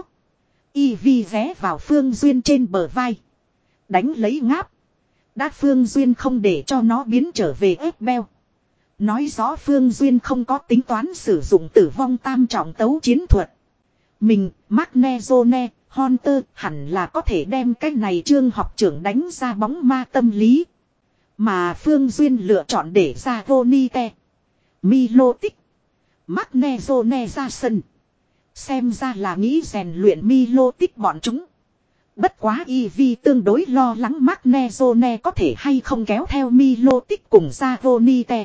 Y Vi ghé vào Phương Duyên trên bờ vai. Đánh lấy ngáp. Đã Phương Duyên không để cho nó biến trở về ép beo. Nói rõ Phương Duyên không có tính toán sử dụng tử vong tam trọng tấu chiến thuật. Mình, Magnezone, Hunter hẳn là có thể đem cái này Trương học trưởng đánh ra bóng ma tâm lý. Mà Phương Duyên lựa chọn để ra Vonite, Milotic, Magnezone ra sân. Xem ra là nghĩ rèn luyện Milotic bọn chúng. Bất quá Eevee tương đối lo lắng Magnezone có thể hay không kéo theo Milotic cùng ra Vonite.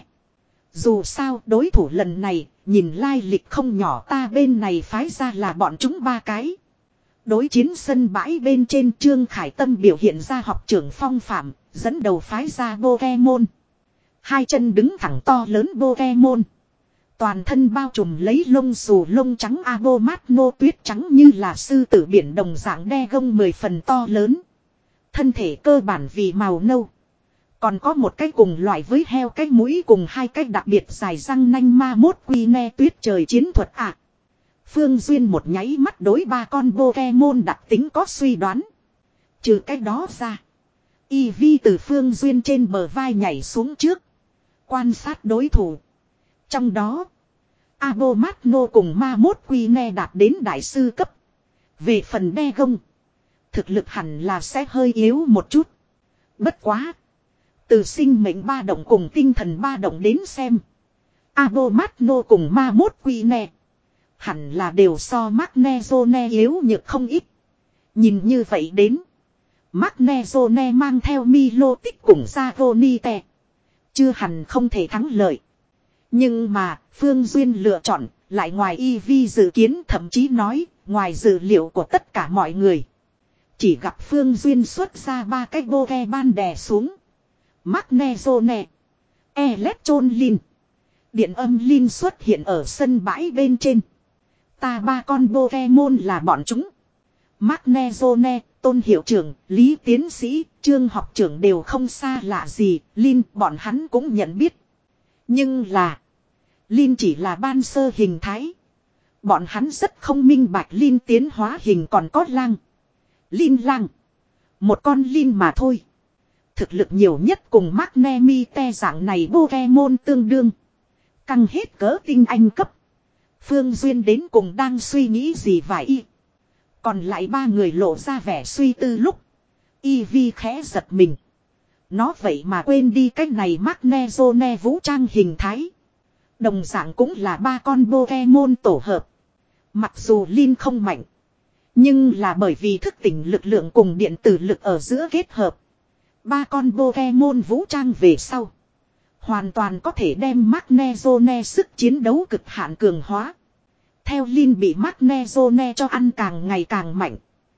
Dù sao đối thủ lần này, nhìn lai lịch không nhỏ ta bên này phái ra là bọn chúng ba cái. Đối chiến sân bãi bên trên Trương Khải Tâm biểu hiện ra học trưởng phong phạm, dẫn đầu phái ra Pokemon. Hai chân đứng thẳng to lớn Pokemon. Toàn thân bao trùm lấy lông xù lông trắng Abomasno tuyết trắng như là sư tử biển đồng dạng đe gông mười phần to lớn. Thân thể cơ bản vì màu nâu. Còn có một cái cùng loại với heo cái mũi cùng hai cái đặc biệt dài răng nanh ma mốt quy ne tuyết trời chiến thuật ạ. À. Phương Duyên một nháy mắt đối ba con Pokemon đặc tính có suy đoán. Trừ cái đó ra. Eevee từ Phương Duyên trên bờ vai nhảy xuống trước. Quan sát đối thủ. Trong đó. Abomasno cùng ma mốt quy ne đạt đến đại sư cấp. Về phần đe gông. Thực lực hẳn là sẽ hơi yếu một chút. Bất quá. Từ sinh mệnh ba động cùng tinh thần ba động đến xem. Abomasno cùng ma mốt quy ne. Hẳn là đều so Magnezone yếu nhược không ít. Nhìn như vậy đến. Magnezone mang theo Milotic cùng Zagonite. chưa hẳn không thể thắng lợi. Nhưng mà, Phương Duyên lựa chọn, lại ngoài y vi dự kiến, thậm chí nói, ngoài dự liệu của tất cả mọi người. Chỉ gặp Phương Duyên xuất ra ba cái bô ke ban đè xuống. Magnezone, Electron điện âm Lin xuất hiện ở sân bãi bên trên. Ta ba con Pokemon là bọn chúng. Magnezone, Tôn hiệu trưởng, Lý tiến sĩ, Trương học trưởng đều không xa lạ gì, Lin bọn hắn cũng nhận biết. Nhưng là, Lin chỉ là ban sơ hình thái. Bọn hắn rất không minh bạch Lin tiến hóa hình còn có lang. Lin lang. Một con Lin mà thôi. Thực lực nhiều nhất cùng Magnemite dạng này Pokemon tương đương. Căng hết cỡ tinh anh cấp. Phương Duyên đến cùng đang suy nghĩ gì vậy? Còn lại ba người lộ ra vẻ suy tư lúc. Eevee khẽ giật mình. Nó vậy mà quên đi cái này Magnezone vũ trang hình thái. Đồng dạng cũng là ba con Pokemon tổ hợp. Mặc dù Lin không mạnh. Nhưng là bởi vì thức tỉnh lực lượng cùng điện tử lực ở giữa kết hợp. Ba con Pokemon vũ trang về sau. Hoàn toàn có thể đem Magnezone sức chiến đấu cực hạn cường hóa. Theo Lin bị Magnezone cho ăn càng ngày càng mạnh.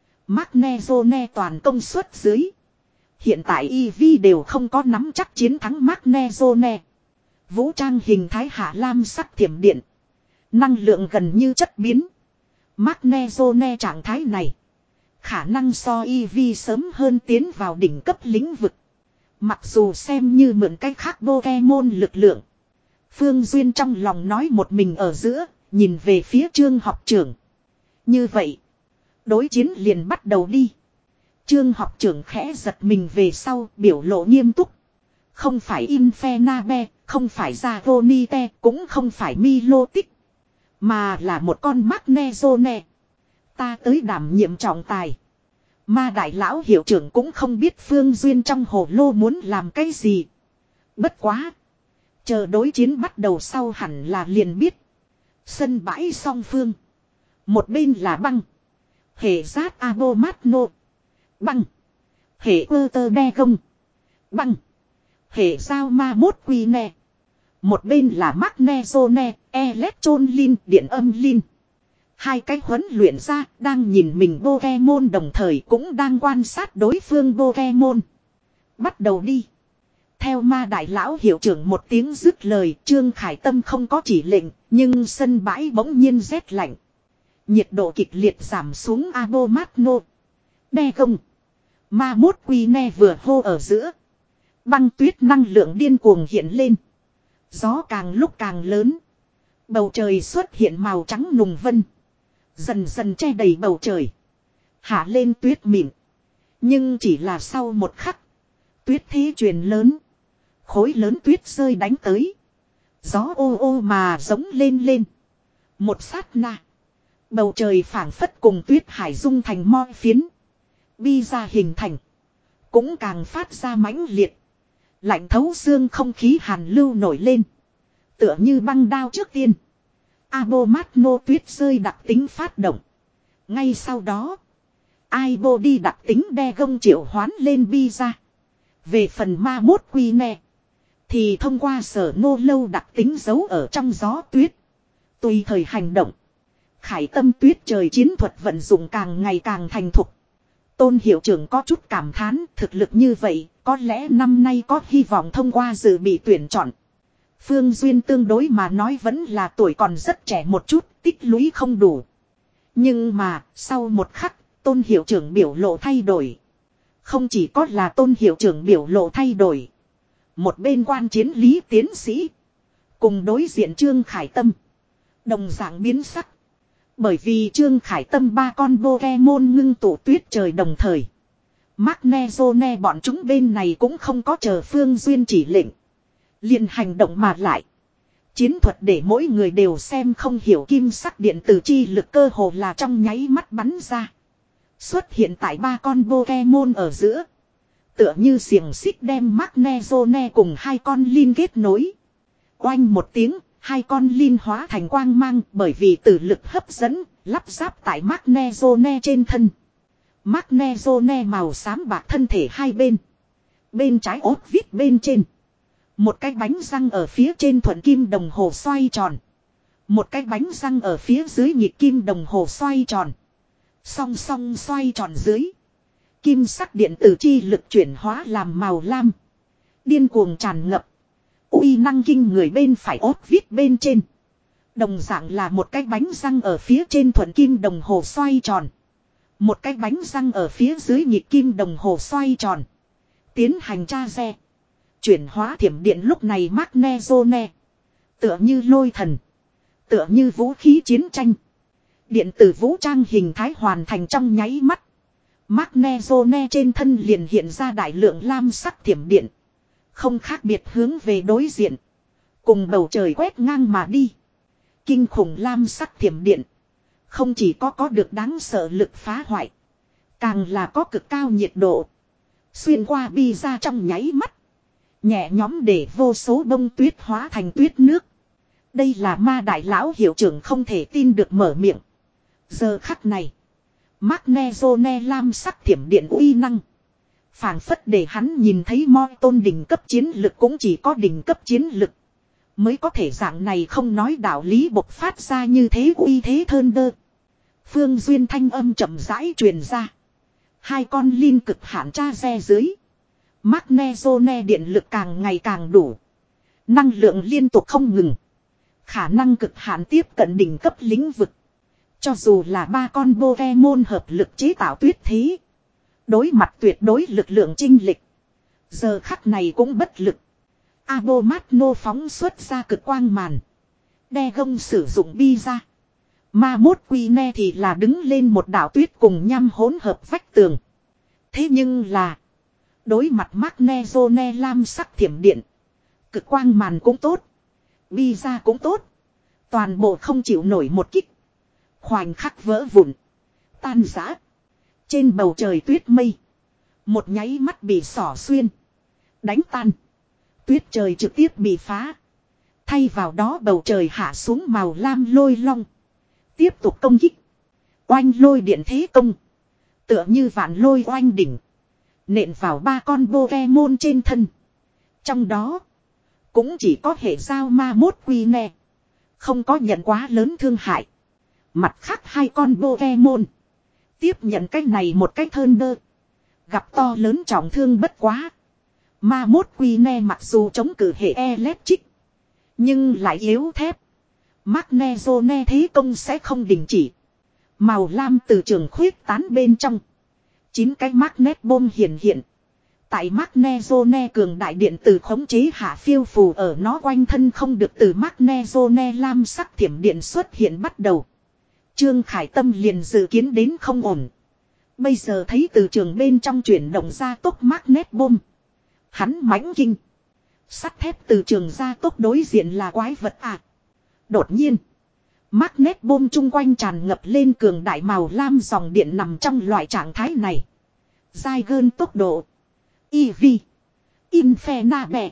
Magnezone toàn công suất dưới. Hiện tại Eevee đều không có nắm chắc chiến thắng Magnezone. Vũ trang hình thái hạ lam sắc thiểm điện. Năng lượng gần như chất biến. Magnezone trạng thái này. Khả năng so Eevee sớm hơn tiến vào đỉnh cấp lĩnh vực. Mặc dù xem như mượn cách khác Pokemon lực lượng. Phương Duyên trong lòng nói một mình ở giữa, nhìn về phía Trương học trưởng. Như vậy, đối chiến liền bắt đầu đi. Trương học trưởng khẽ giật mình về sau, biểu lộ nghiêm túc. Không phải Infernape, không phải Zagonite, cũng không phải Milotic. Mà là một con Magnezone. Ta tới đảm nhiệm trọng tài. Ma đại lão hiệu trưởng cũng không biết Phương Duyên trong hồ lô muốn làm cái gì. Bất quá. Chờ đối chiến bắt đầu sau hẳn là liền biết. Sân bãi song phương. Một bên là băng. Hệ Giát Abomatno. Băng. Hệ Quơ Đe Gông. Băng. Hệ Giao Ma Mốt Quy Nè. Một bên là Magnezone, Electron Lin, điện âm Lin. Hai cái huấn luyện ra đang nhìn mình Pokemon đồng thời cũng đang quan sát đối phương Pokemon. Bắt đầu đi. Theo ma đại lão hiệu trưởng một tiếng dứt lời, Trương Khải Tâm không có chỉ lệnh, nhưng sân bãi bỗng nhiên rét lạnh. Nhiệt độ kịch liệt giảm xuống. Abomatno, Đe Gông, Ma Mốt Quy Ne vừa hô ở giữa. Băng tuyết năng lượng điên cuồng hiện lên. Gió càng lúc càng lớn. Bầu trời xuất hiện màu trắng nùng vân. Dần dần che đầy bầu trời. Hạ lên tuyết mịn. Nhưng chỉ là sau một khắc. Tuyết thế truyền lớn. Khối lớn tuyết rơi đánh tới. Gió ô ô mà giống lên lên. Một sát na. Bầu trời phảng phất cùng tuyết hải dung thành mo phiến. Bi ra hình thành. Cũng càng phát ra mãnh liệt. Lạnh thấu xương không khí hàn lưu nổi lên. Tựa như băng đao trước tiên. Abomatno tuyết rơi đặc tính phát động. Ngay sau đó. Aibo đi đặc tính Đe Gông triệu hoán lên bi ra. Về phần ma mốt quy nè. Thì thông qua sở nô lâu đặc tính giấu ở trong gió tuyết. Tùy thời hành động. Khải Tâm tuyết trời chiến thuật vận dụng càng ngày càng thành thục. Tôn hiệu trưởng có chút cảm thán, thực lực như vậy, có lẽ năm nay có hy vọng thông qua dự bị tuyển chọn. Phương Duyên tương đối mà nói vẫn là tuổi còn rất trẻ một chút, tích lũy không đủ. Nhưng mà, sau một khắc, Tôn hiệu trưởng biểu lộ thay đổi. Không chỉ có là Tôn hiệu trưởng biểu lộ thay đổi. Một bên quan chiến Lý tiến sĩ. Cùng đối diện Trương Khải Tâm. Đồng dạng biến sắc. Bởi vì Trương Khải Tâm ba con Pokemon ngưng tụ tuyết trời đồng thời. Magnezone bọn chúng bên này cũng không có chờ Phương Duyên chỉ lệnh. Liền hành động mà lại. Chiến thuật để mỗi người đều xem không hiểu kim sắc điện tử chi lực cơ hồ là trong nháy mắt bắn ra. Xuất hiện tại ba con Pokemon ở giữa. Tựa như xiềng xích đem Magnezone cùng hai con Lin kết nối. Oanh một tiếng, hai con Lin hóa thành quang mang bởi vì tử lực hấp dẫn, lắp ráp tại Magnezone trên thân. Magnezone màu xám bạc thân thể hai bên. Bên trái ốt vít bên trên. Một cái bánh răng ở phía trên thuận kim đồng hồ xoay tròn. Một cái bánh răng ở phía dưới nhịp kim đồng hồ xoay tròn. Song song xoay tròn dưới. Kim sắc điện tử chi lực chuyển hóa làm màu lam. Điên cuồng tràn ngập. Uy năng kinh người bên phải ốt viết bên trên. Đồng dạng là một cái bánh răng ở phía trên thuận kim đồng hồ xoay tròn. Một cái bánh răng ở phía dưới nhịp kim đồng hồ xoay tròn. Tiến hành tra re. Chuyển hóa thiểm điện lúc này Magnezone. Tựa như lôi thần. Tựa như vũ khí chiến tranh. Điện tử vũ trang hình thái hoàn thành trong nháy mắt. Magnezone trên thân liền hiện ra đại lượng lam sắc thiểm điện. Không khác biệt hướng về đối diện. Cùng bầu trời quét ngang mà đi. Kinh khủng lam sắc thiểm điện. Không chỉ có có được đáng sợ lực phá hoại. Càng là có cực cao nhiệt độ. Xuyên qua bi ra trong nháy mắt. Nhẹ nhóm để vô số bông tuyết hóa thành tuyết nước. Đây là ma đại lão hiệu trưởng không thể tin được mở miệng. Giờ khắc này. Magnezone lam sắc thiểm điện uy năng. Phảng phất để hắn nhìn thấy mo tôn đỉnh cấp chiến lực cũng chỉ có đỉnh cấp chiến lực. Mới có thể dạng này không nói đạo lý bộc phát ra như thế uy thế thơn đơ. Phương Duyên thanh âm chậm rãi truyền ra. Hai con linh cực hạn tra re dưới. Magnezone điện lực càng ngày càng đủ. Năng lượng liên tục không ngừng. Khả năng cực hạn tiếp cận đỉnh cấp lĩnh vực. Cho dù là ba con Pokemon hợp lực chế tạo tuyết thế. Đối mặt tuyệt đối lực lượng chinh lịch. Giờ khắc này cũng bất lực. Abomasno phóng xuất ra cực quang màn. Đe gông sử dụng bi ra. Ma mốt quy ne thì là đứng lên một đảo tuyết cùng nhăm hỗn hợp vách tường. Thế nhưng là. Đối mặt Magnezone lam sắc thiểm điện. Cực quang màn cũng tốt. Bi ra cũng tốt. Toàn bộ không chịu nổi một kích. Khoảnh khắc vỡ vụn. Tan rã. Trên bầu trời tuyết mây. Một nháy mắt bị xỏ xuyên. Đánh tan. Tuyết trời trực tiếp bị phá. Thay vào đó bầu trời hạ xuống màu lam lôi long. Tiếp tục công kích. Oanh lôi điện thế công. Tựa như vạn lôi oanh đỉnh. Nện vào ba con Pokemon trên thân. Trong đó. Cũng chỉ có hệ giao ma mốt quy nè. Không có nhận quá lớn thương hại. Mặt khác hai con Pokemon. Tiếp nhận cái này một cái thơn đơ. Gặp to lớn trọng thương bất quá. Ma mốt quy ne mặc dù chống cự hệ electric. Nhưng lại yếu thép. Magnezone thế công sẽ không đình chỉ. Màu lam từ trường khuyết tán bên trong. Chín cái magnet bomb hiện hiện. Tại Magnezone cường đại điện từ khống chế hạ phiêu phù ở nó quanh thân không được từ Magnezone lam sắc thiểm điện xuất hiện bắt đầu. Trương Khải Tâm liền dự kiến đến không ổn. Bây giờ thấy từ trường bên trong chuyển động ra tốc magnet bomb. Hắn mãnh kinh. Sắt thép từ trường ra tốc đối diện là quái vật à. Đột nhiên. Magnet bomb chung quanh tràn ngập lên cường đại màu lam dòng điện nằm trong loại trạng thái này. Dai gơn tốc độ. e vê. Infernabẹ.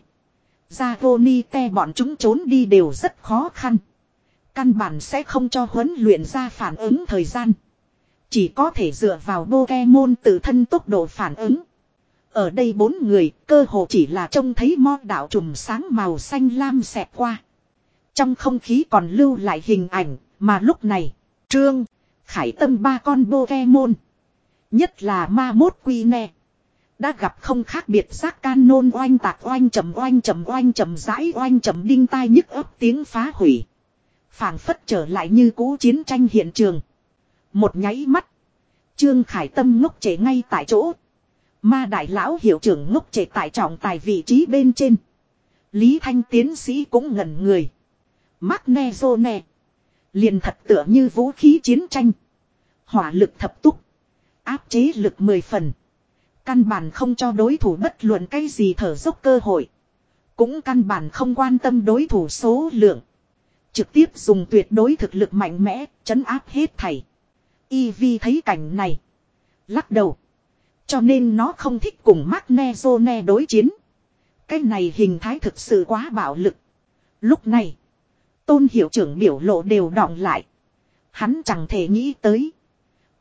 Zagonite bọn chúng trốn đi đều rất khó khăn. Căn bản sẽ không cho huấn luyện ra phản ứng thời gian. Chỉ có thể dựa vào Pokemon tự thân tốc độ phản ứng. Ở đây bốn người cơ hồ chỉ là trông thấy mo đạo trùm sáng màu xanh lam xẹt qua. Trong không khí còn lưu lại hình ảnh mà lúc này Trương Khải Tâm ba con Pokemon. Nhất là ma mốt quy nè. Đã gặp không khác biệt giác can nôn oanh tạc oanh chầm oanh chầm oanh chầm rãi oanh chầm đinh tai nhức ấp tiếng phá hủy. Phảng phất trở lại như cũ chiến tranh hiện trường. Một nháy mắt. Trương Khải Tâm ngốc trệ ngay tại chỗ. Ma đại lão hiệu trưởng ngốc trệ tại trọng tài vị trí bên trên. Lý Thanh tiến sĩ cũng ngẩn người. Magnezone. Liền thật tựa như vũ khí chiến tranh. Hỏa lực thập túc. Áp chế lực mười phần. Căn bản không cho đối thủ bất luận cái gì thở dốc cơ hội. Cũng căn bản không quan tâm đối thủ số lượng. Trực tiếp dùng tuyệt đối thực lực mạnh mẽ, trấn áp hết thảy. Eevee thấy cảnh này. Lắc đầu. Cho nên nó không thích cùng Magnezone đối chiến. Cái này hình thái thực sự quá bạo lực. Lúc này. Tôn hiệu trưởng biểu lộ đều đọng lại. Hắn chẳng thể nghĩ tới.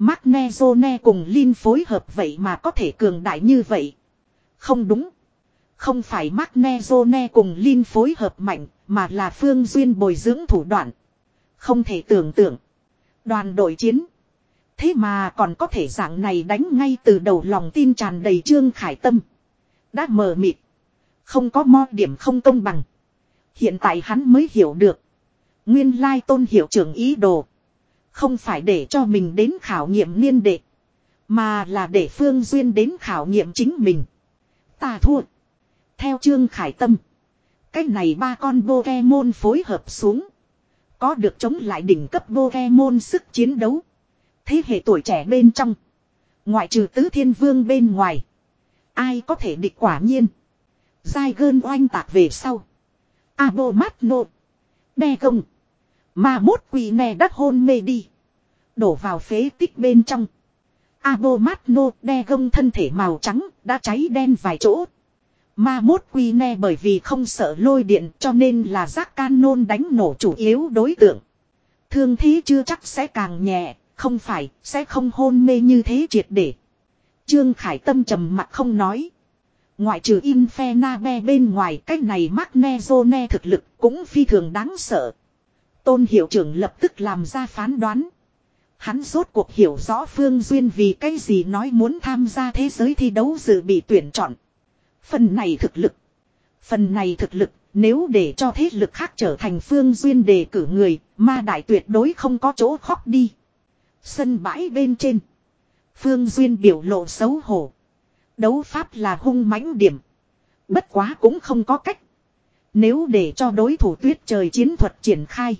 Magnezone cùng Lin phối hợp vậy mà có thể cường đại như vậy. Không đúng. Không phải Magnezone cùng Linh phối hợp mạnh, mà là Phương Duyên bồi dưỡng thủ đoạn. Không thể tưởng tượng. Đoàn đội chiến. Thế mà còn có thể dạng này đánh ngay từ đầu, lòng tin tràn đầy Trương Khải Tâm. Đã mờ mịt. Không có mo điểm không công bằng. Hiện tại hắn mới hiểu được. Nguyên lai Tôn hiệu trưởng ý đồ. Không phải để cho mình đến khảo nghiệm niên đệ. Mà là để Phương Duyên đến khảo nghiệm chính mình. Ta thua. Theo Trương Khải Tâm. Cái này ba con Pokemon phối hợp xuống. Có được chống lại đỉnh cấp Pokemon sức chiến đấu. Thế hệ tuổi trẻ bên trong. Ngoại trừ Tứ Thiên Vương bên ngoài. Ai có thể địch quả nhiên. Giai gơn oanh tạc về sau. Abomatno. Đe công. Mà mốt quỷ nè đắc hôn mê đi. Đổ vào phế tích bên trong. Abomatno đe gông thân thể màu trắng đã cháy đen vài chỗ. Ma mốt quy ne bởi vì không sợ lôi điện cho nên là giác canon đánh nổ chủ yếu đối tượng. Thương thế chưa chắc sẽ càng nhẹ, không phải sẽ không hôn mê như thế triệt để. Trương Khải Tâm trầm mặt không nói. Ngoại trừ Infenabe bên ngoài, cách này Magnezone thực lực cũng phi thường đáng sợ. Tôn hiệu trưởng lập tức làm ra phán đoán. Hắn rốt cuộc hiểu rõ Phương Duyên vì cái gì nói muốn tham gia thế giới thi đấu dự bị tuyển chọn. Phần này thực lực. Phần này thực lực, nếu để cho thế lực khác trở thành Phương Duyên đề cử người, ma đại tuyệt đối không có chỗ khóc đi. Sân bãi bên trên. Phương Duyên biểu lộ xấu hổ. Đấu pháp là hung mãnh điểm. Bất quá cũng không có cách. Nếu để cho đối thủ tuyết trời chiến thuật triển khai.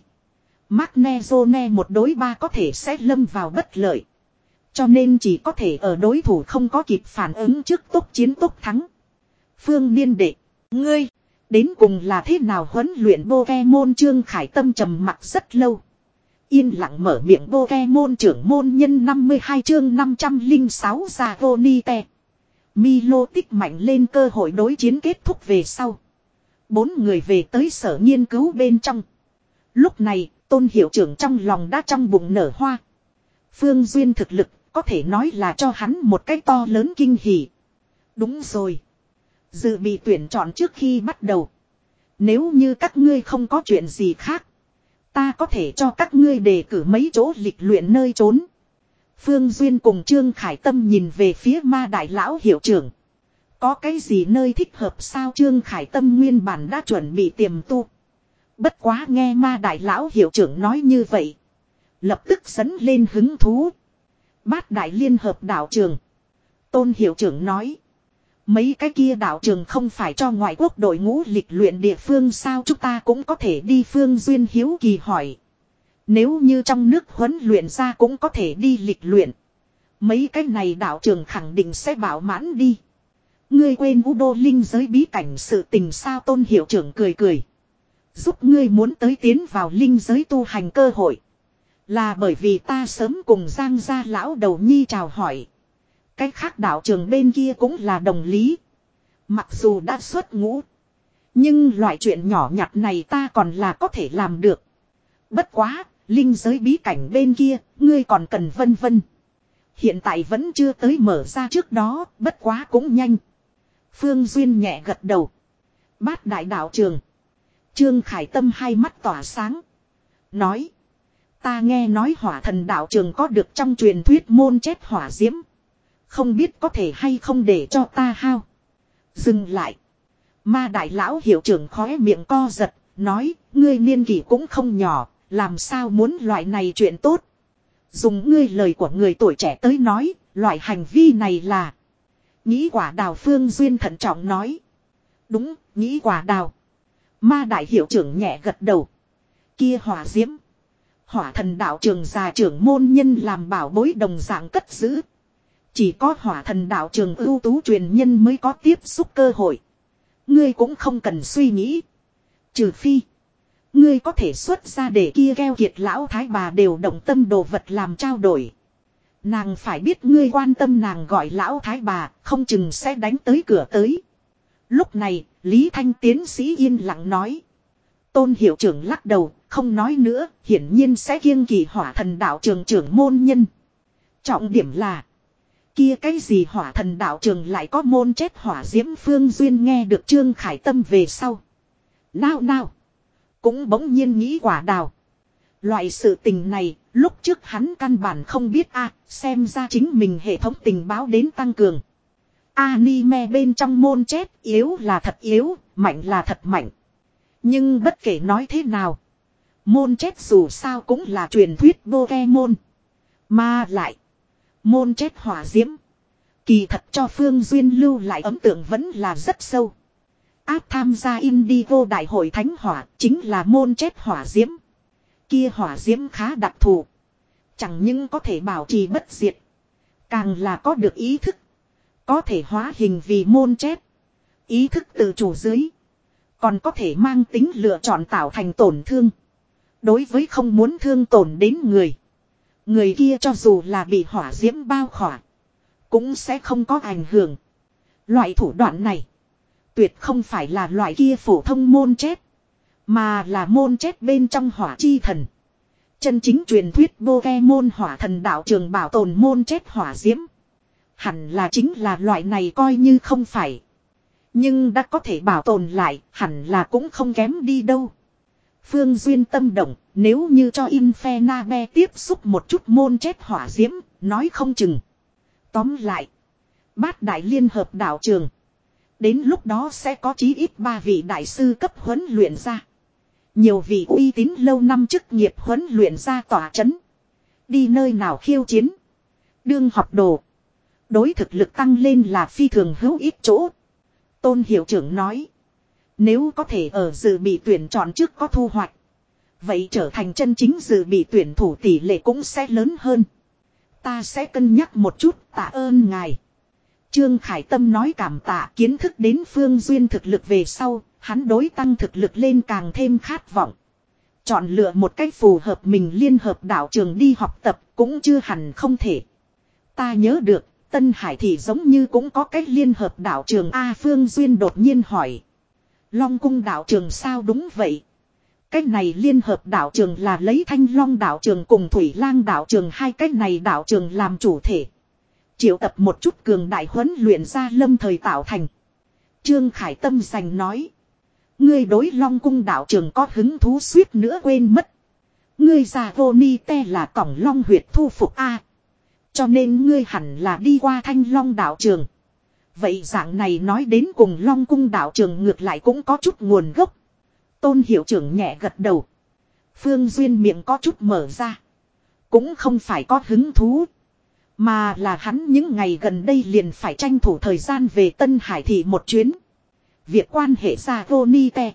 Magnezone một đối ba có thể sẽ lâm vào bất lợi. Cho nên chỉ có thể ở đối thủ không có kịp phản ứng trước tốc chiến tốc thắng. Phương Niên đệ, ngươi, đến cùng là thế nào huấn luyện Pokemon? Trương Khải Tâm trầm mặc rất lâu. Yên lặng mở miệng. Pokemon trưởng môn nhân năm mươi hai chương năm trăm lẻ sáu Zagonite. Milo tích mạnh lên cơ hội đối chiến kết thúc về sau. Bốn người về tới sở nghiên cứu bên trong. Lúc này, Tôn hiệu trưởng trong lòng đã trong bụng nở hoa. Phương Duyên thực lực, có thể nói là cho hắn một cái to lớn kinh hỉ. Đúng rồi. Dự bị tuyển chọn trước khi bắt đầu. Nếu như các ngươi không có chuyện gì khác, ta có thể cho các ngươi đề cử mấy chỗ lịch luyện nơi trốn. Phương Duyên cùng Trương Khải Tâm nhìn về phía ma đại lão hiệu trưởng. Có cái gì nơi thích hợp sao? Trương Khải Tâm nguyên bản đã chuẩn bị tiềm tu. Bất quá nghe ma đại lão hiệu trưởng nói như vậy. Lập tức dẫn lên hứng thú. Bát đại liên hợp đạo trường. Tôn hiệu trưởng nói. Mấy cái kia đạo trường không phải cho ngoại quốc đội ngũ lịch luyện địa phương sao? Chúng ta cũng có thể đi. Phương Duyên hiếu kỳ hỏi. Nếu như trong nước huấn luyện ra cũng có thể đi lịch luyện. Mấy cái này đạo trường khẳng định sẽ bảo mãn đi. Ngươi quên U Đô Linh giới bí cảnh sự tình sao? Tôn hiệu trưởng cười cười. Giúp ngươi muốn tới tiến vào linh giới tu hành cơ hội. Là bởi vì ta sớm cùng Giang gia lão đầu nhi chào hỏi. Cái khác đạo trường bên kia cũng là đồng lý. Mặc dù đã xuất ngũ. Nhưng loại chuyện nhỏ nhặt này ta còn là có thể làm được. Bất quá, linh giới bí cảnh bên kia, ngươi còn cần vân vân. Hiện tại vẫn chưa tới mở ra trước đó, bất quá cũng nhanh. Phương Duyên nhẹ gật đầu. Bát đại đạo trường. Trương Khải Tâm hai mắt tỏa sáng. Nói. Ta nghe nói hỏa thần đạo trường có được trong truyền thuyết môn chết hỏa diễm. Không biết có thể hay không để cho ta hao. Dừng lại. Ma đại lão hiệu trưởng khóe miệng co giật. Nói. Ngươi niên kỷ cũng không nhỏ. Làm sao muốn loại này chuyện tốt. Dùng ngươi lời của người tuổi trẻ tới nói. Loại hành vi này là. Nghĩ quả đào. Phương Duyên thận trọng nói. Đúng. Nghĩ quả đào. Ma đại hiệu trưởng nhẹ gật đầu. Kia hỏa diễm. Hỏa thần đạo trường già trưởng môn nhân làm bảo bối đồng dạng cất giữ. Chỉ có hỏa thần đạo trường ưu tú truyền nhân mới có tiếp xúc cơ hội. Ngươi cũng không cần suy nghĩ. Trừ phi. Ngươi có thể xuất ra để kia keo kiệt lão thái bà đều động tâm đồ vật làm trao đổi. Nàng phải biết ngươi quan tâm nàng gọi lão thái bà, không chừng sẽ đánh tới cửa tới. Lúc này, Lý Thanh tiến sĩ yên lặng nói. Tôn hiệu trưởng lắc đầu, không nói nữa, hiển nhiên sẽ kiêng kỳ hỏa thần đạo trường trưởng môn nhân. Trọng điểm là. Kia cái gì hỏa thần đạo trường lại có môn chết hỏa diễm Phương Duyên nghe được Trương Khải Tâm về sau. Nào nào. Cũng bỗng nhiên nghĩ quả đào. Loại sự tình này, lúc trước hắn căn bản không biết a, xem ra chính mình hệ thống tình báo đến tăng cường. Anime bên trong môn chết yếu là thật yếu, mạnh là thật mạnh. Nhưng bất kể nói thế nào, môn chết dù sao cũng là truyền thuyết Pokemon. Mà lại, môn chết hỏa diễm. Kỳ thật cho Phương Duyên lưu lại ấn tượng vẫn là rất sâu. Áp tham gia Indigo Đại hội Thánh Hỏa chính là môn chết hỏa diễm. Kia hỏa diễm khá đặc thù. Chẳng những có thể bảo trì bất diệt. Càng là có được ý thức. Có thể hóa hình vì môn chết. Ý thức tự chủ dưới. Còn có thể mang tính lựa chọn tạo thành tổn thương. Đối với không muốn thương tổn đến người. Người kia cho dù là bị hỏa diễm bao khỏa. Cũng sẽ không có ảnh hưởng. Loại thủ đoạn này. Tuyệt không phải là loại kia phổ thông môn chết. Mà là môn chết bên trong hỏa chi thần. Chân chính truyền thuyết Pokemon hỏa thần đạo trường bảo tồn môn chết hỏa diễm. Hẳn là chính là loại này coi như không phải. Nhưng đã có thể bảo tồn lại, hẳn là cũng không kém đi đâu. Phương Duyên tâm động, nếu như cho Infernabe tiếp xúc một chút môn chết hỏa diễm, nói không chừng. Tóm lại, bát đại liên hợp đạo trường. Đến lúc đó sẽ có chí ít ba vị đại sư cấp huấn luyện ra. Nhiều vị uy tín lâu năm chức nghiệp huấn luyện ra tỏa chấn. Đi nơi nào khiêu chiến. Đương học đồ. Đối thực lực tăng lên là phi thường hữu ích chỗ. Tôn hiệu trưởng nói. Nếu có thể ở dự bị tuyển chọn trước có thu hoạch. Vậy trở thành chân chính dự bị tuyển thủ tỷ lệ cũng sẽ lớn hơn. Ta sẽ cân nhắc một chút, tạ ơn ngài. Trương Khải Tâm nói cảm tạ, kiến thức đến Phương Duyên thực lực về sau, hắn đối tăng thực lực lên càng thêm khát vọng. Chọn lựa một cách phù hợp mình liên hợp đạo trường đi học tập cũng chưa hẳn không thể. Ta nhớ được, Tân Hải thì giống như cũng có cách liên hợp đạo trường A. Phương Duyên đột nhiên hỏi. Long cung đạo trường sao đúng vậy? Cách này liên hợp đạo trường là lấy Thanh Long đạo trường cùng Thủy Lang đạo trường hai cách này đạo trường làm chủ thể. Triệu tập một chút cường đại huấn luyện ra lâm thời tạo thành. Trương Khải Tâm giành nói. Ngươi đối Long cung đạo trường có hứng thú suýt nữa quên mất. Ngươi già vô ni te là cổng Long huyệt thu phục A. Cho nên ngươi hẳn là đi qua Thanh Long đạo trường. Vậy dạng này nói đến cùng Long cung đạo trường ngược lại cũng có chút nguồn gốc. Tôn hiệu trưởng nhẹ gật đầu. Phương Duyên miệng có chút mở ra. Cũng không phải có hứng thú. Mà là hắn những ngày gần đây liền phải tranh thủ thời gian về Tân Hải thị một chuyến. Việc quan hệ ra vô ni te.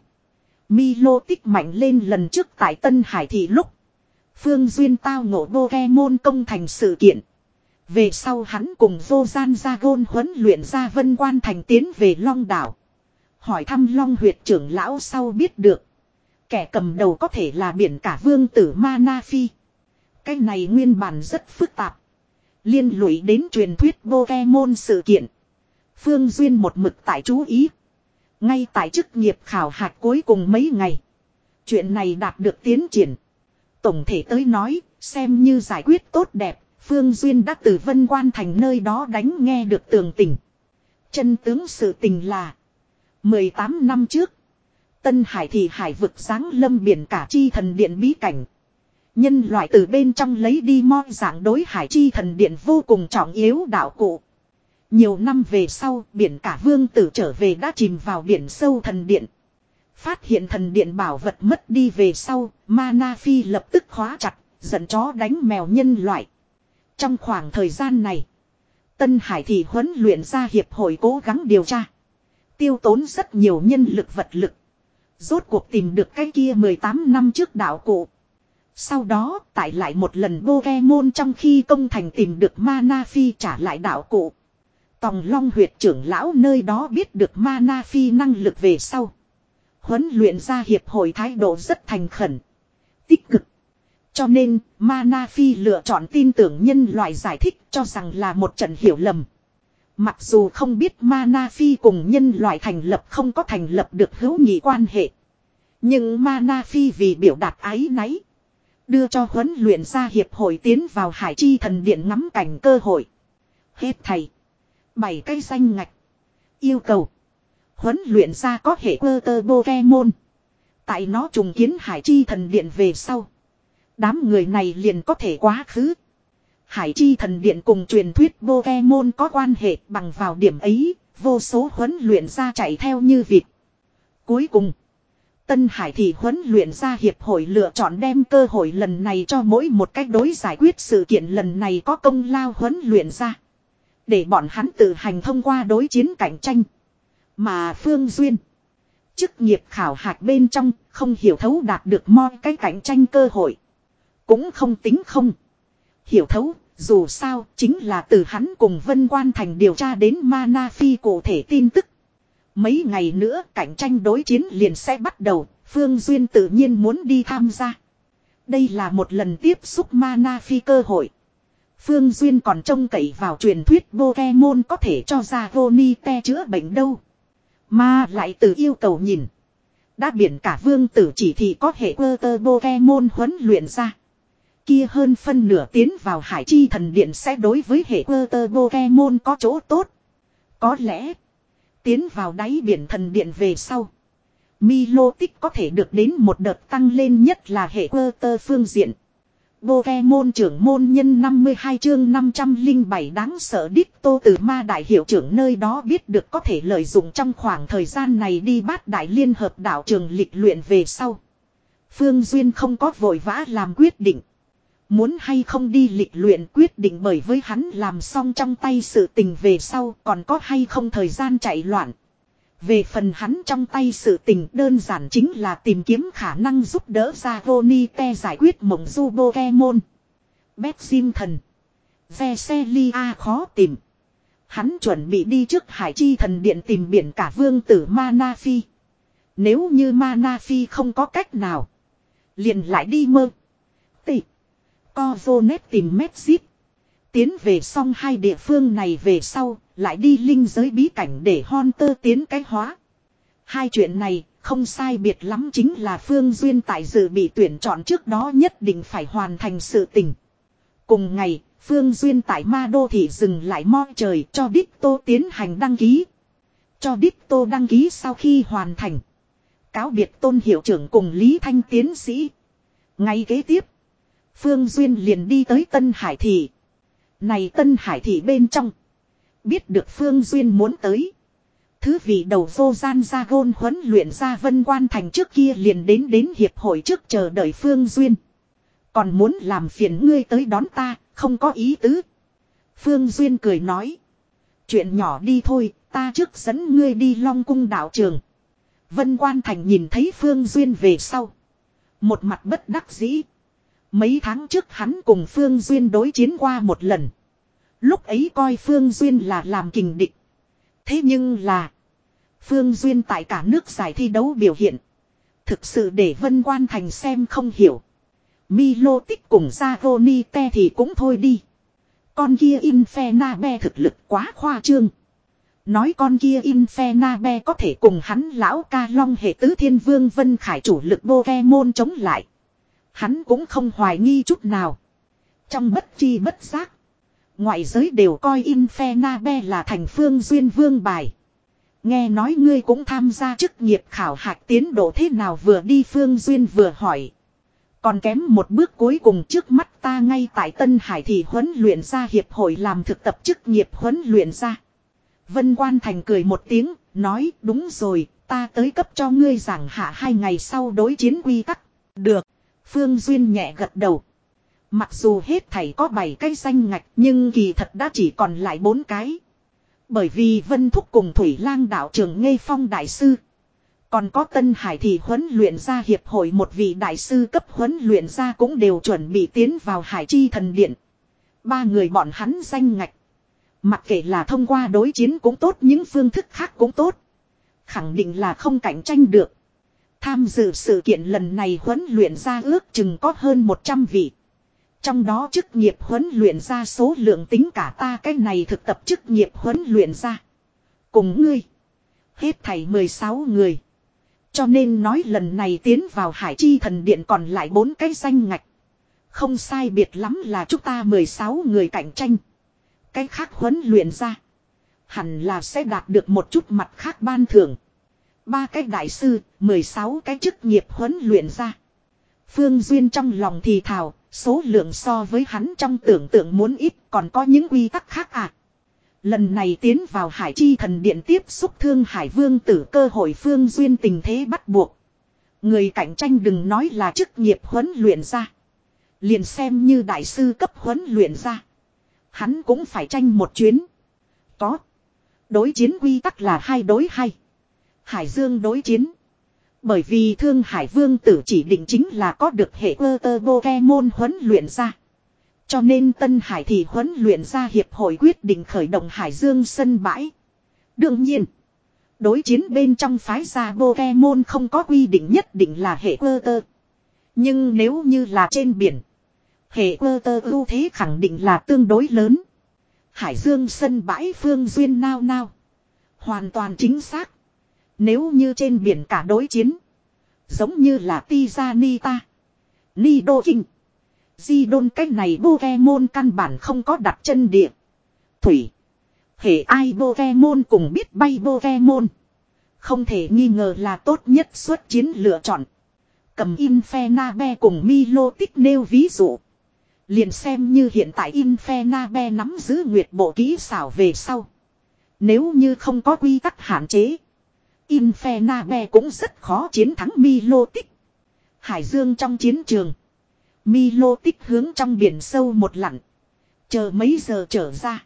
Milo tích mạnh lên lần trước tại Tân Hải thị lúc. Phương Duyên tao ngộ Pokemon công thành sự kiện. Về sau hắn cùng vô gian ra gôn huấn luyện ra Vân Quan thành tiến về Long đảo. Hỏi thăm Long huyệt trưởng lão sau biết được. Kẻ cầm đầu có thể là biển cả vương tử Mana Phi. Cái này nguyên bản rất phức tạp. Liên lụy đến truyền thuyết Pokemon sự kiện. Phương Duyên một mực tại chú ý. Ngay tại chức nghiệp khảo hạch cuối cùng mấy ngày. Chuyện này đạt được tiến triển. Tổng thể tới nói, xem như giải quyết tốt đẹp. Phương Duyên đã từ Vân Quan thành nơi đó đánh nghe được tường tình. Chân tướng sự tình là mười tám năm trước, Tân Hải thị hải vực giáng lâm biển cả chi thần điện bí cảnh. Nhân loại từ bên trong lấy đi mo dạng đối hải chi thần điện vô cùng trọng yếu đạo cụ. Nhiều năm về sau, biển cả vương tử trở về đã chìm vào biển sâu thần điện. Phát hiện thần điện bảo vật mất đi về sau, Mana Phi lập tức khóa chặt, giận chó đánh mèo nhân loại. Trong khoảng thời gian này, Tân Hải thị huấn luyện ra hiệp hội cố gắng điều tra. Tiêu tốn rất nhiều nhân lực vật lực. Rốt cuộc tìm được cái kia mười tám năm trước đạo cụ. Sau đó, tại lại một lần Pokemon trong khi công thành tìm được Mana Phi trả lại đạo cụ. Tòng Long huyệt trưởng lão nơi đó biết được Mana Phi năng lực về sau. Huấn luyện ra hiệp hội thái độ rất thành khẩn. Tích cực. Cho nên, Mana Phi lựa chọn tin tưởng nhân loại giải thích cho rằng là một trận hiểu lầm. Mặc dù không biết Mana Phi cùng nhân loại thành lập không có thành lập được hữu nghị quan hệ. Nhưng Mana Phi vì biểu đạt ái náy. Đưa cho huấn luyện ra hiệp hội tiến vào Hải Chi thần điện ngắm cảnh cơ hội. Hết thầy. Bảy cái danh ngạch. Yêu cầu. Huấn luyện ra có hệ quơ tơ Pokemon. Tại nó trùng kiến Hải Chi Thần Điện về sau. Đám người này liền có thể quá khứ. Hải Chi Thần Điện cùng truyền thuyết Pokemon có quan hệ, bằng vào điểm ấy, vô số huấn luyện ra chạy theo như vịt. Cuối cùng, Tân Hải Thị huấn luyện ra hiệp hội lựa chọn đem cơ hội lần này cho mỗi một cách đối giải quyết sự kiện lần này có công lao huấn luyện ra. Để bọn hắn tự hành thông qua đối chiến cạnh tranh. Mà Phương Duyên, chức nghiệp khảo hạch bên trong, không hiểu thấu đạt được mọi cái cạnh tranh cơ hội. Cũng không tính không hiểu thấu, dù sao chính là từ hắn cùng Vân Quan Thành điều tra đến Mana Phi cụ thể tin tức. Mấy ngày nữa cạnh tranh đối chiến liền sẽ bắt đầu, Phương Duyên tự nhiên muốn đi tham gia. Đây là một lần tiếp xúc Mana Phi cơ hội. Phương Duyên còn trông cậy vào truyền thuyết Pokemon có thể cho ra Vonite chữa bệnh đâu. Mà lại từ yêu cầu nhìn. Đã biển cả vương tử chỉ thị có hệ quơ tơ Pokemon huấn luyện ra. Kia hơn phân nửa tiến vào Hải Chi Thần Điện sẽ đối với hệ quơ tơ Pokemon có chỗ tốt. Có lẽ, tiến vào đáy biển thần điện về sau, Milotic có thể được đến một đợt tăng lên, nhất là hệ quơ tơ phương diện. Pokemon trưởng môn nhân năm mươi hai chương năm trăm lẻ bảy đáng sợ Ditto từ ma đại hiệu trưởng nơi đó biết được có thể lợi dụng trong khoảng thời gian này đi bát đại liên hợp đạo trường lịch luyện về sau. Phương Duyên không có vội vã làm quyết định. Muốn hay không đi lịch luyện quyết định bởi với hắn làm xong trong tay sự tình về sau còn có hay không thời gian chạy loạn. Về phần hắn trong tay sự tình đơn giản chính là tìm kiếm khả năng giúp đỡ ra Vonite giải quyết mộng du Pokemon. Bexim thần. Vesselia khó tìm. Hắn chuẩn bị đi trước Hải Chi Thần Điện tìm biển cả vương tử Mana Phi. Nếu như Mana Phi không có cách nào, liền lại đi mơ. Tị. Cozonet tìm Medjit. Tiến về xong hai địa phương này về sau, lại đi linh giới bí cảnh để Hunter tiến cái hóa. Hai chuyện này, không sai biệt lắm chính là Phương Duyên tại dự bị tuyển chọn trước đó nhất định phải hoàn thành sự tình. Cùng ngày, Phương Duyên tại Ma Đô Thị dừng lại moi trời cho Ditto tiến hành đăng ký. Cho Ditto đăng ký sau khi hoàn thành. Cáo biệt Tôn hiệu trưởng cùng Lý Thanh tiến sĩ. Ngay kế tiếp, Phương Duyên liền đi tới Tân Hải Thị. Này Tân Hải Thị bên trong, biết được Phương Duyên muốn tới. Thứ vị đầu vô gian ra gôn huấn luyện ra Vân Quan Thành trước kia liền đến đến hiệp hội trước chờ đợi Phương Duyên. Còn muốn làm phiền ngươi tới đón ta, không có ý tứ. Phương Duyên cười nói. Chuyện nhỏ đi thôi, ta trước dẫn ngươi đi Long Cung đạo trường. Vân Quan Thành nhìn thấy Phương Duyên về sau. Một mặt bất đắc dĩ. Mấy tháng trước hắn cùng Phương Duyên đối chiến qua một lần. Lúc ấy coi Phương Duyên là làm kình địch. Thế nhưng là Phương Duyên tại cả nước giải thi đấu biểu hiện, thực sự để Vân Quan Thành xem không hiểu. Milotic cùng Zavonite thì cũng thôi đi. Con kia Infenabe thực lực quá khoa trương. Nói con kia Infenabe có thể cùng hắn lão ca long hệ tứ thiên vương Vân Khải chủ lực Pokemon chống lại. Hắn cũng không hoài nghi chút nào. Trong bất chi bất giác, ngoại giới đều coi Infenabe là thành Phương Duyên vương bài. Nghe nói ngươi cũng tham gia chức nghiệp khảo hạch tiến độ thế nào, vừa đi Phương Duyên vừa hỏi. Còn kém một bước cuối cùng, trước mắt ta ngay tại Tân Hải Thị huấn luyện ra hiệp hội làm thực tập chức nghiệp huấn luyện ra. Vân Quan Thành cười một tiếng, nói đúng rồi, ta tới cấp cho ngươi giảng hạ hai ngày sau đối chiến quy tắc. Được. Phương Duyên nhẹ gật đầu. Mặc dù hết thảy có bảy cái danh ngạch nhưng kỳ thật đã chỉ còn lại bốn cái. Bởi vì Vân Thúc cùng Thủy Lang đạo trưởng Nghê Phong đại sư. Còn có Tân Hải Thị huấn luyện ra hiệp hội một vị đại sư cấp huấn luyện ra cũng đều chuẩn bị tiến vào Hải Chi Thần Điện. Ba người bọn hắn danh ngạch. Mặc kệ là thông qua đối chiến cũng tốt, những phương thức khác cũng tốt, khẳng định là không cạnh tranh được. Tham dự sự kiện lần này huấn luyện ra ước chừng có hơn một trăm vị. Trong đó chức nghiệp huấn luyện ra số lượng tính cả ta cái này thực tập chức nghiệp huấn luyện ra. Cùng ngươi. Hết thảy mười sáu người. Cho nên nói lần này tiến vào Hải Chi Thần Điện còn lại bốn cái danh ngạch. Không sai biệt lắm là chúng ta mười sáu người cạnh tranh. Cái khác huấn luyện ra. Hẳn là sẽ đạt được một chút mặt khác ban thưởng. Ba cái đại sư, mười sáu cái chức nghiệp huấn luyện ra. Phương Duyên trong lòng thì thào, số lượng so với hắn trong tưởng tượng muốn ít, còn có những quy tắc khác à. Lần này tiến vào Hải Chi Thần Điện tiếp xúc Thương Hải Vương Tử, cơ hội Phương Duyên tình thế bắt buộc. Người cạnh tranh đừng nói là chức nghiệp huấn luyện ra. Liền xem như đại sư cấp huấn luyện ra. Hắn cũng phải tranh một chuyến. Có. Đối chiến quy tắc là hai đối hai. Hải Dương đối chiến. Bởi vì Thương Hải Vương Tử chỉ định chính là có được hệ cơ tơ Pokemon huấn luyện ra. Cho nên Tân Hải thì huấn luyện ra hiệp hội quyết định khởi động Hải Dương sân bãi. Đương nhiên, đối chiến bên trong phái ra Pokemon không có quy định nhất định là hệ cơ tơ. Nhưng nếu như là trên biển, hệ cơ tơ ưu thế khẳng định là tương đối lớn. Hải Dương sân bãi Phương Duyên nao nao. Hoàn toàn chính xác. Nếu như trên biển cả đối chiến, giống như là Tizanita, Nidoking, Zidon, cách này Pokemon căn bản không có đặt chân địa. Thủy, hệ ai Pokemon cùng biết bay Pokemon, không thể nghi ngờ là tốt nhất xuất chiến lựa chọn. Cầm Infernape cùng Milotic nêu ví dụ. Liền xem như hiện tại Infernape nắm giữ nguyệt bộ kỹ xảo về sau. Nếu như không có quy tắc hạn chế, Infernape cũng rất khó chiến thắng Milotic. Hải Dương trong chiến trường, Milotic hướng trong biển sâu một lặn. Chờ mấy giờ trở ra,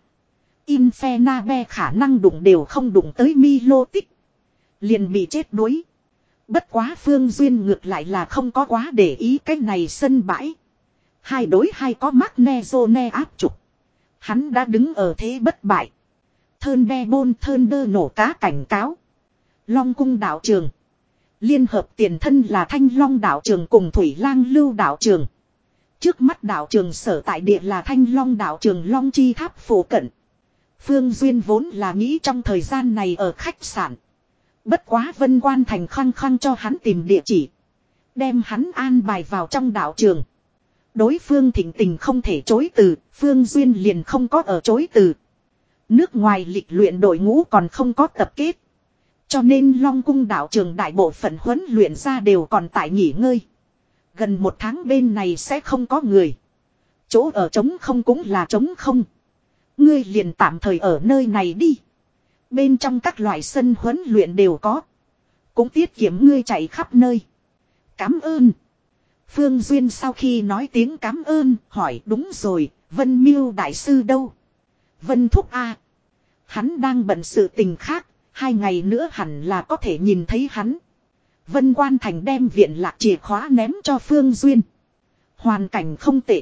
Infernape khả năng đụng đều không đụng tới Milotic, liền bị chết đuối. Bất quá Phương Duyên ngược lại là không có quá để ý cái này sân bãi. Hai đối hai có Magnezone áp trục. Hắn đã đứng ở thế bất bại. Thunderbolt Thunder nổ cá cảnh cáo. Long cung đạo trường. Liên hợp tiền thân là Thanh Long đạo trường cùng Thủy Lang Lưu đạo trường. Trước mắt đạo trường sở tại địa là Thanh Long đạo trường Long Chi Tháp phủ cận. Phương Duyên vốn là nghĩ trong thời gian này ở khách sạn. Bất quá Vân Quan Thành khăng khăng cho hắn tìm địa chỉ. Đem hắn an bài vào trong đạo trường. Đối phương thỉnh tình không thể chối từ, Phương Duyên liền không có ở chối từ. Nước ngoài lịch luyện đội ngũ còn không có tập kết. Cho nên Long Cung đạo trường đại bộ phận huấn luyện ra đều còn tại nghỉ ngơi. Gần một tháng bên này sẽ không có người. Chỗ ở trống không cũng là trống không. Ngươi liền tạm thời ở nơi này đi. Bên trong các loại sân huấn luyện đều có. Cũng tiết kiệm ngươi chạy khắp nơi. Cảm ơn. Phương Duyên sau khi nói tiếng cảm ơn, hỏi đúng rồi, Vân Miêu đại sư đâu? Vân Thúc A. Hắn đang bận sự tình khác, hai ngày nữa hẳn là có thể nhìn thấy hắn. Vân Quan Thành đem viện lạc chìa khóa ném cho Phương Duyên. Hoàn cảnh không tệ.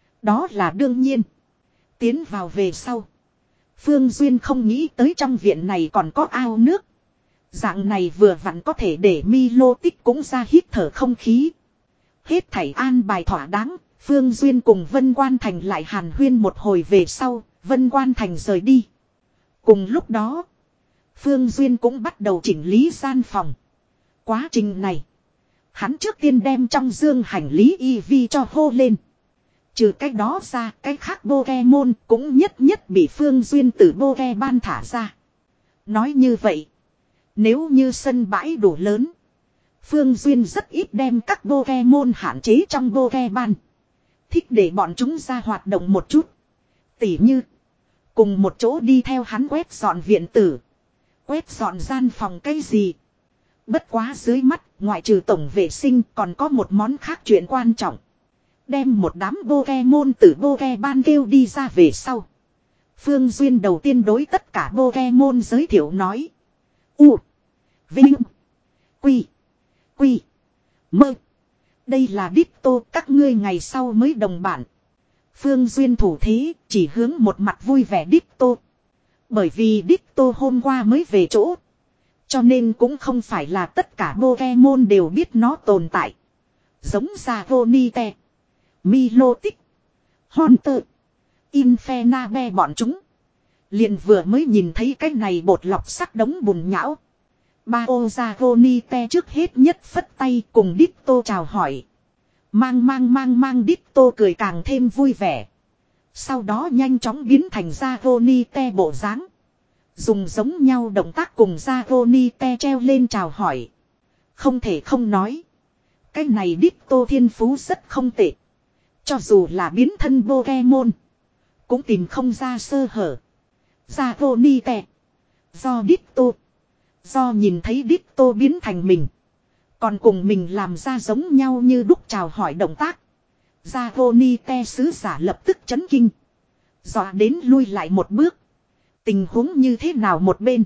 Đó là đương nhiên. Tiến vào về sau, Phương Duyên không nghĩ tới trong viện này còn có ao nước. Dạng này vừa vặn có thể để Milotic cũng ra hít thở không khí. Hết thảy an bài thỏa đáng, Phương Duyên cùng Vân Quan Thành lại hàn huyên một hồi về sau, Vân Quan Thành rời đi. Cùng lúc đó, Phương Duyên cũng bắt đầu chỉnh lý gian phòng. Quá trình này, hắn trước tiên đem trong dương hành lý e vê cho hô lên. Trừ cái đó ra, cái khác Pokemon cũng nhất nhất bị Phương Duyên từ Pokeban thả ra. Nói như vậy, nếu như sân bãi đủ lớn, Phương Duyên rất ít đem các Pokemon hạn chế trong Pokeban. Thích để bọn chúng ra hoạt động một chút. Tỉ như, cùng một chỗ đi theo hắn quét dọn viện tử, quét dọn gian phòng cái gì. Bất quá dưới mắt, ngoại trừ tổng vệ sinh còn có một món khác chuyện quan trọng. Đem một đám Pokemon từ Pokeban kêu đi ra về sau, Phương Duyên đầu tiên đối tất cả Pokemon giới thiệu nói. U. Vinh. Quy. Quy. Mơ. Đây là Ditto, các ngươi ngày sau mới đồng bản. Phương Duyên thủ thế chỉ hướng một mặt vui vẻ Ditto. Bởi vì Ditto hôm qua mới về chỗ, cho nên cũng không phải là tất cả Pokemon đều biết nó tồn tại. Giống Zagonite, Milotic, Haunter, Infernape bọn chúng liền vừa mới nhìn thấy cái này bột lọc sắc đống bùn nhão. Bao Zagonite trước hết nhất phất tay cùng Ditto chào hỏi. Mang mang mang mang Ditto cười càng thêm vui vẻ. Sau đó nhanh chóng biến thành Dragonite bộ dáng. Dùng giống nhau động tác cùng Dragonite treo lên chào hỏi. Không thể không nói. Cái này Ditto thiên phú rất không tệ. Cho dù là biến thân Pokemon. Cũng tìm không ra sơ hở. Dragonite. Do Ditto. Do nhìn thấy Ditto biến thành mình. Còn cùng mình làm ra giống nhau như đúc chào hỏi động tác. Dragonite sứ giả lập tức chấn kinh. Dọa đến lui lại một bước. Tình huống như thế nào một bên.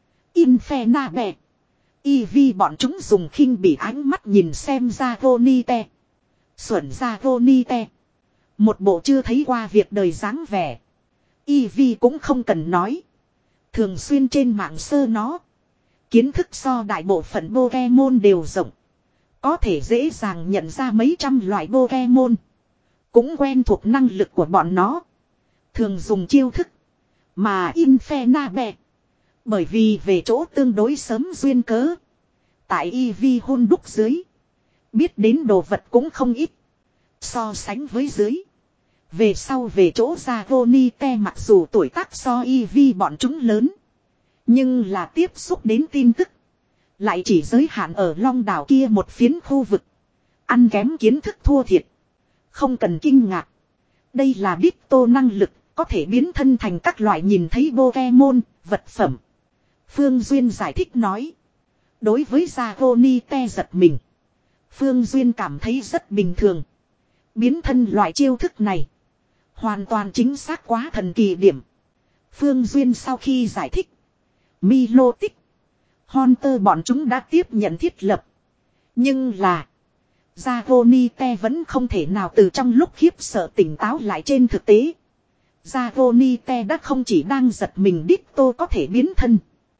Infernape. Eevee bọn chúng dùng khinh bỉ ánh mắt nhìn xem Dragonite. Xuẩn Dragonite. Một bộ chưa thấy qua việc đời dáng vẻ. Eevee cũng không cần nói. Thường xuyên trên mạng sơ nó. Kiến thức so đại bộ phận Pokemon đều rộng. Có thể dễ dàng nhận ra mấy trăm loại Pokemon. Cũng quen thuộc năng lực của bọn nó. Thường dùng chiêu thức. Mà Infernape. Bởi vì về chỗ tương đối sớm duyên cớ. Tại Eevee hôn đúc dưới. Biết đến đồ vật cũng không ít. So sánh với dưới. Về sau về chỗ Dragonite mặc dù tuổi tác so Eevee bọn chúng lớn. Nhưng là tiếp xúc đến tin tức. Lại chỉ giới hạn ở Long đảo kia một phiến khu vực. Ăn kém kiến thức thua thiệt. Không cần kinh ngạc. Đây là Ditto năng lực. Có thể biến thân thành các loại nhìn thấy Pokemon, vật phẩm. Phương Duyên giải thích nói. Đối với Dragonite giật mình. Phương Duyên cảm thấy rất bình thường. Biến thân loại chiêu thức này. Hoàn toàn chính xác quá thần kỳ điểm. Phương Duyên sau khi giải thích. Milotic. Hunter bọn chúng đã tiếp nhận thiết lập. Nhưng là. Dragonite vẫn không thể nào từ trong lúc khiếp sợ tỉnh táo lại trên thực tế. Dragonite đã không chỉ đang giật mình Ditto có thể biến thân.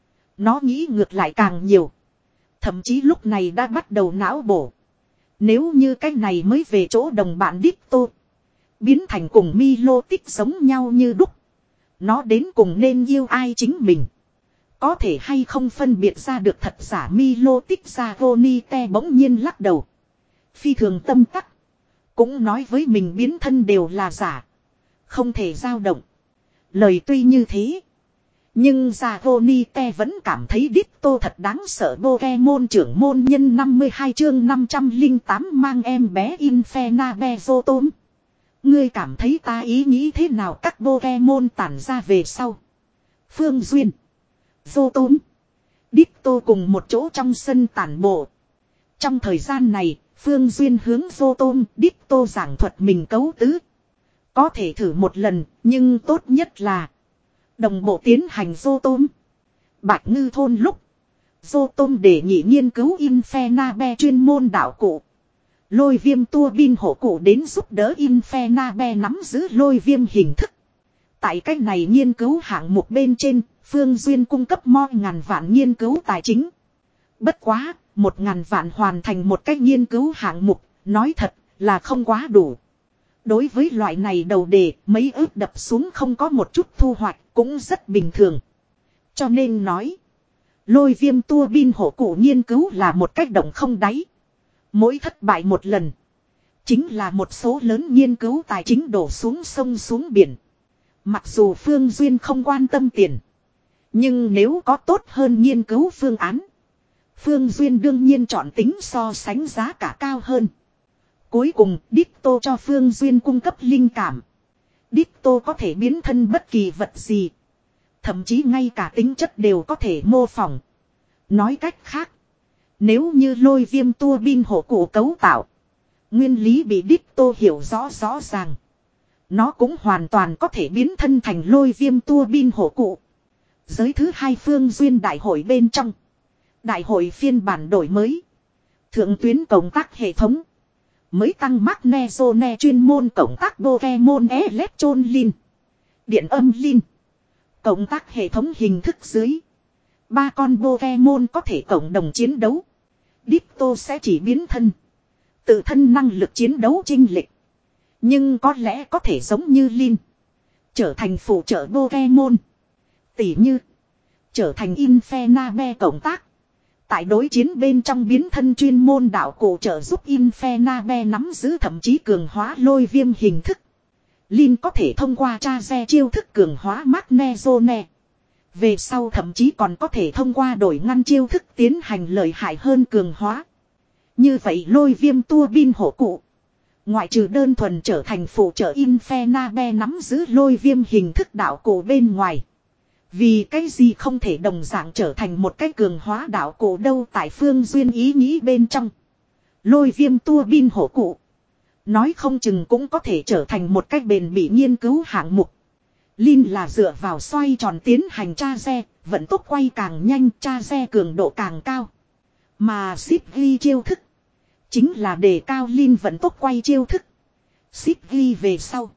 Nó nghĩ ngược lại càng nhiều. Thậm chí lúc này đã bắt đầu não bổ. Nếu như cái này mới về chỗ đồng bạn Ditto. Biến thành cùng Milotic giống nhau như đúc. Nó đến cùng nên yêu ai chính mình. Có thể hay không phân biệt ra được thật giả Milotic. Dragonite bỗng nhiên lắc đầu. Phi thường tâm tắc. Cũng nói với mình biến thân đều là giả. Không thể dao động. Lời tuy như thế. Nhưng Dragonite vẫn cảm thấy Ditto thật đáng sợ. Pokemon trưởng môn nhân năm mươi hai chương năm trăm lẻ tám mang em bé Infernape Zotom. Ngươi cảm thấy ta ý nghĩ thế nào các Pokemon tản ra về sau. Phương Duyên. Zotom. Ditto cùng một chỗ trong sân tản bộ. Trong thời gian này, Phương Duyên hướng Zotom, Ditto giảng thuật mình cấu tứ. Có thể thử một lần, nhưng tốt nhất là đồng bộ tiến hành Zotom. Bạch Ngư thôn lúc Zotom đề nghị nghiên cứu Infernape chuyên môn đạo cụ. Lôi viêm tua bin hộ cụ đến giúp đỡ Infernape nắm giữ lôi viêm hình thức. Tại cách này nghiên cứu hạng mục bên trên, Phương Duyên cung cấp mo ngàn vạn nghiên cứu tài chính. Bất quá, một ngàn vạn hoàn thành một cách nghiên cứu hạng mục, nói thật là không quá đủ. Đối với loại này đầu đề, mấy ước đập xuống không có một chút thu hoạch cũng rất bình thường. Cho nên nói, lôi viêm tua bin hộ cụ nghiên cứu là một cách động không đáy. Mỗi thất bại một lần, chính là một số lớn nghiên cứu tài chính đổ xuống sông xuống biển. Mặc dù Phương Duyên không quan tâm tiền, nhưng nếu có tốt hơn nghiên cứu phương án, Phương Duyên đương nhiên chọn tính so sánh giá cả cao hơn. Cuối cùng, Ditto cho Phương Duyên cung cấp linh cảm. Ditto có thể biến thân bất kỳ vật gì. Thậm chí ngay cả tính chất đều có thể mô phỏng. Nói cách khác, nếu như lôi viêm tua bin hộ cụ cấu tạo, nguyên lý bị Ditto hiểu rõ rõ ràng, nó cũng hoàn toàn có thể biến thân thành lôi viêm tua bin hộ cụ. Giới thứ hai Phương Duyên đại hội bên trong. Đại hội phiên bản đổi mới. Thượng tuyến cộng tác hệ thống. Mới tăng Magnezone chuyên môn cộng tác Pokemon Electron Điện âm Lin. Cộng tác hệ thống hình thức dưới. Ba con Pokemon có thể cộng đồng chiến đấu. Ditto sẽ chỉ biến thân. Tự thân năng lực chiến đấu chênh lệch. Nhưng có lẽ có thể giống như Lin. Trở thành phụ trợ Pokemon. Tỉ như. Trở thành Infernape cộng tác. Tại đối chiến bên trong biến thân chuyên môn đạo cụ trợ giúp Infernape nắm giữ thậm chí cường hóa lôi viêm hình thức. Lin có thể thông qua cha re chiêu thức cường hóa Magnezone. Về sau thậm chí còn có thể thông qua đổi ngăn chiêu thức tiến hành lợi hại hơn cường hóa. Như vậy lôi viêm tua bin hổ cụ. Ngoại trừ đơn thuần trở thành phụ trợ Infernabe nắm giữ lôi viêm hình thức đạo cổ bên ngoài. Vì cái gì không thể đồng dạng trở thành một cái cường hóa đạo cổ đâu tại Phương Duyên ý nghĩ bên trong. Lôi viêm tua bin hổ cụ. Nói không chừng cũng có thể trở thành một cách bền bỉ nghiên cứu hạng mục. Lin là dựa vào xoay tròn tiến hành tra xe, vận tốc quay càng nhanh, tra xe cường độ càng cao. Mà ship ghi chiêu thức. Chính là đề cao Lin vận tốc quay chiêu thức. Ship ghi về sau.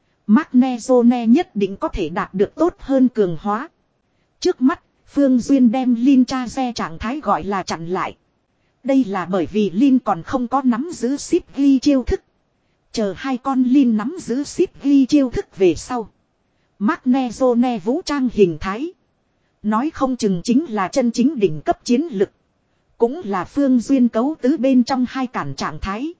Magnezone nhất định có thể đạt được tốt hơn cường hóa. Trước mắt, Phương Duyên đem Lin tra xe trạng thái gọi là chặn lại. Đây là bởi vì Lin còn không có nắm giữ ship ghi chiêu thức. Chờ hai con Lin nắm giữ ship ghi chiêu thức về sau. Magnezone vũ trang hình thái. Nói không chừng chính là chân chính đỉnh cấp chiến lực. Cũng là Phương Duyên cấu tứ bên trong hai cản trạng thái.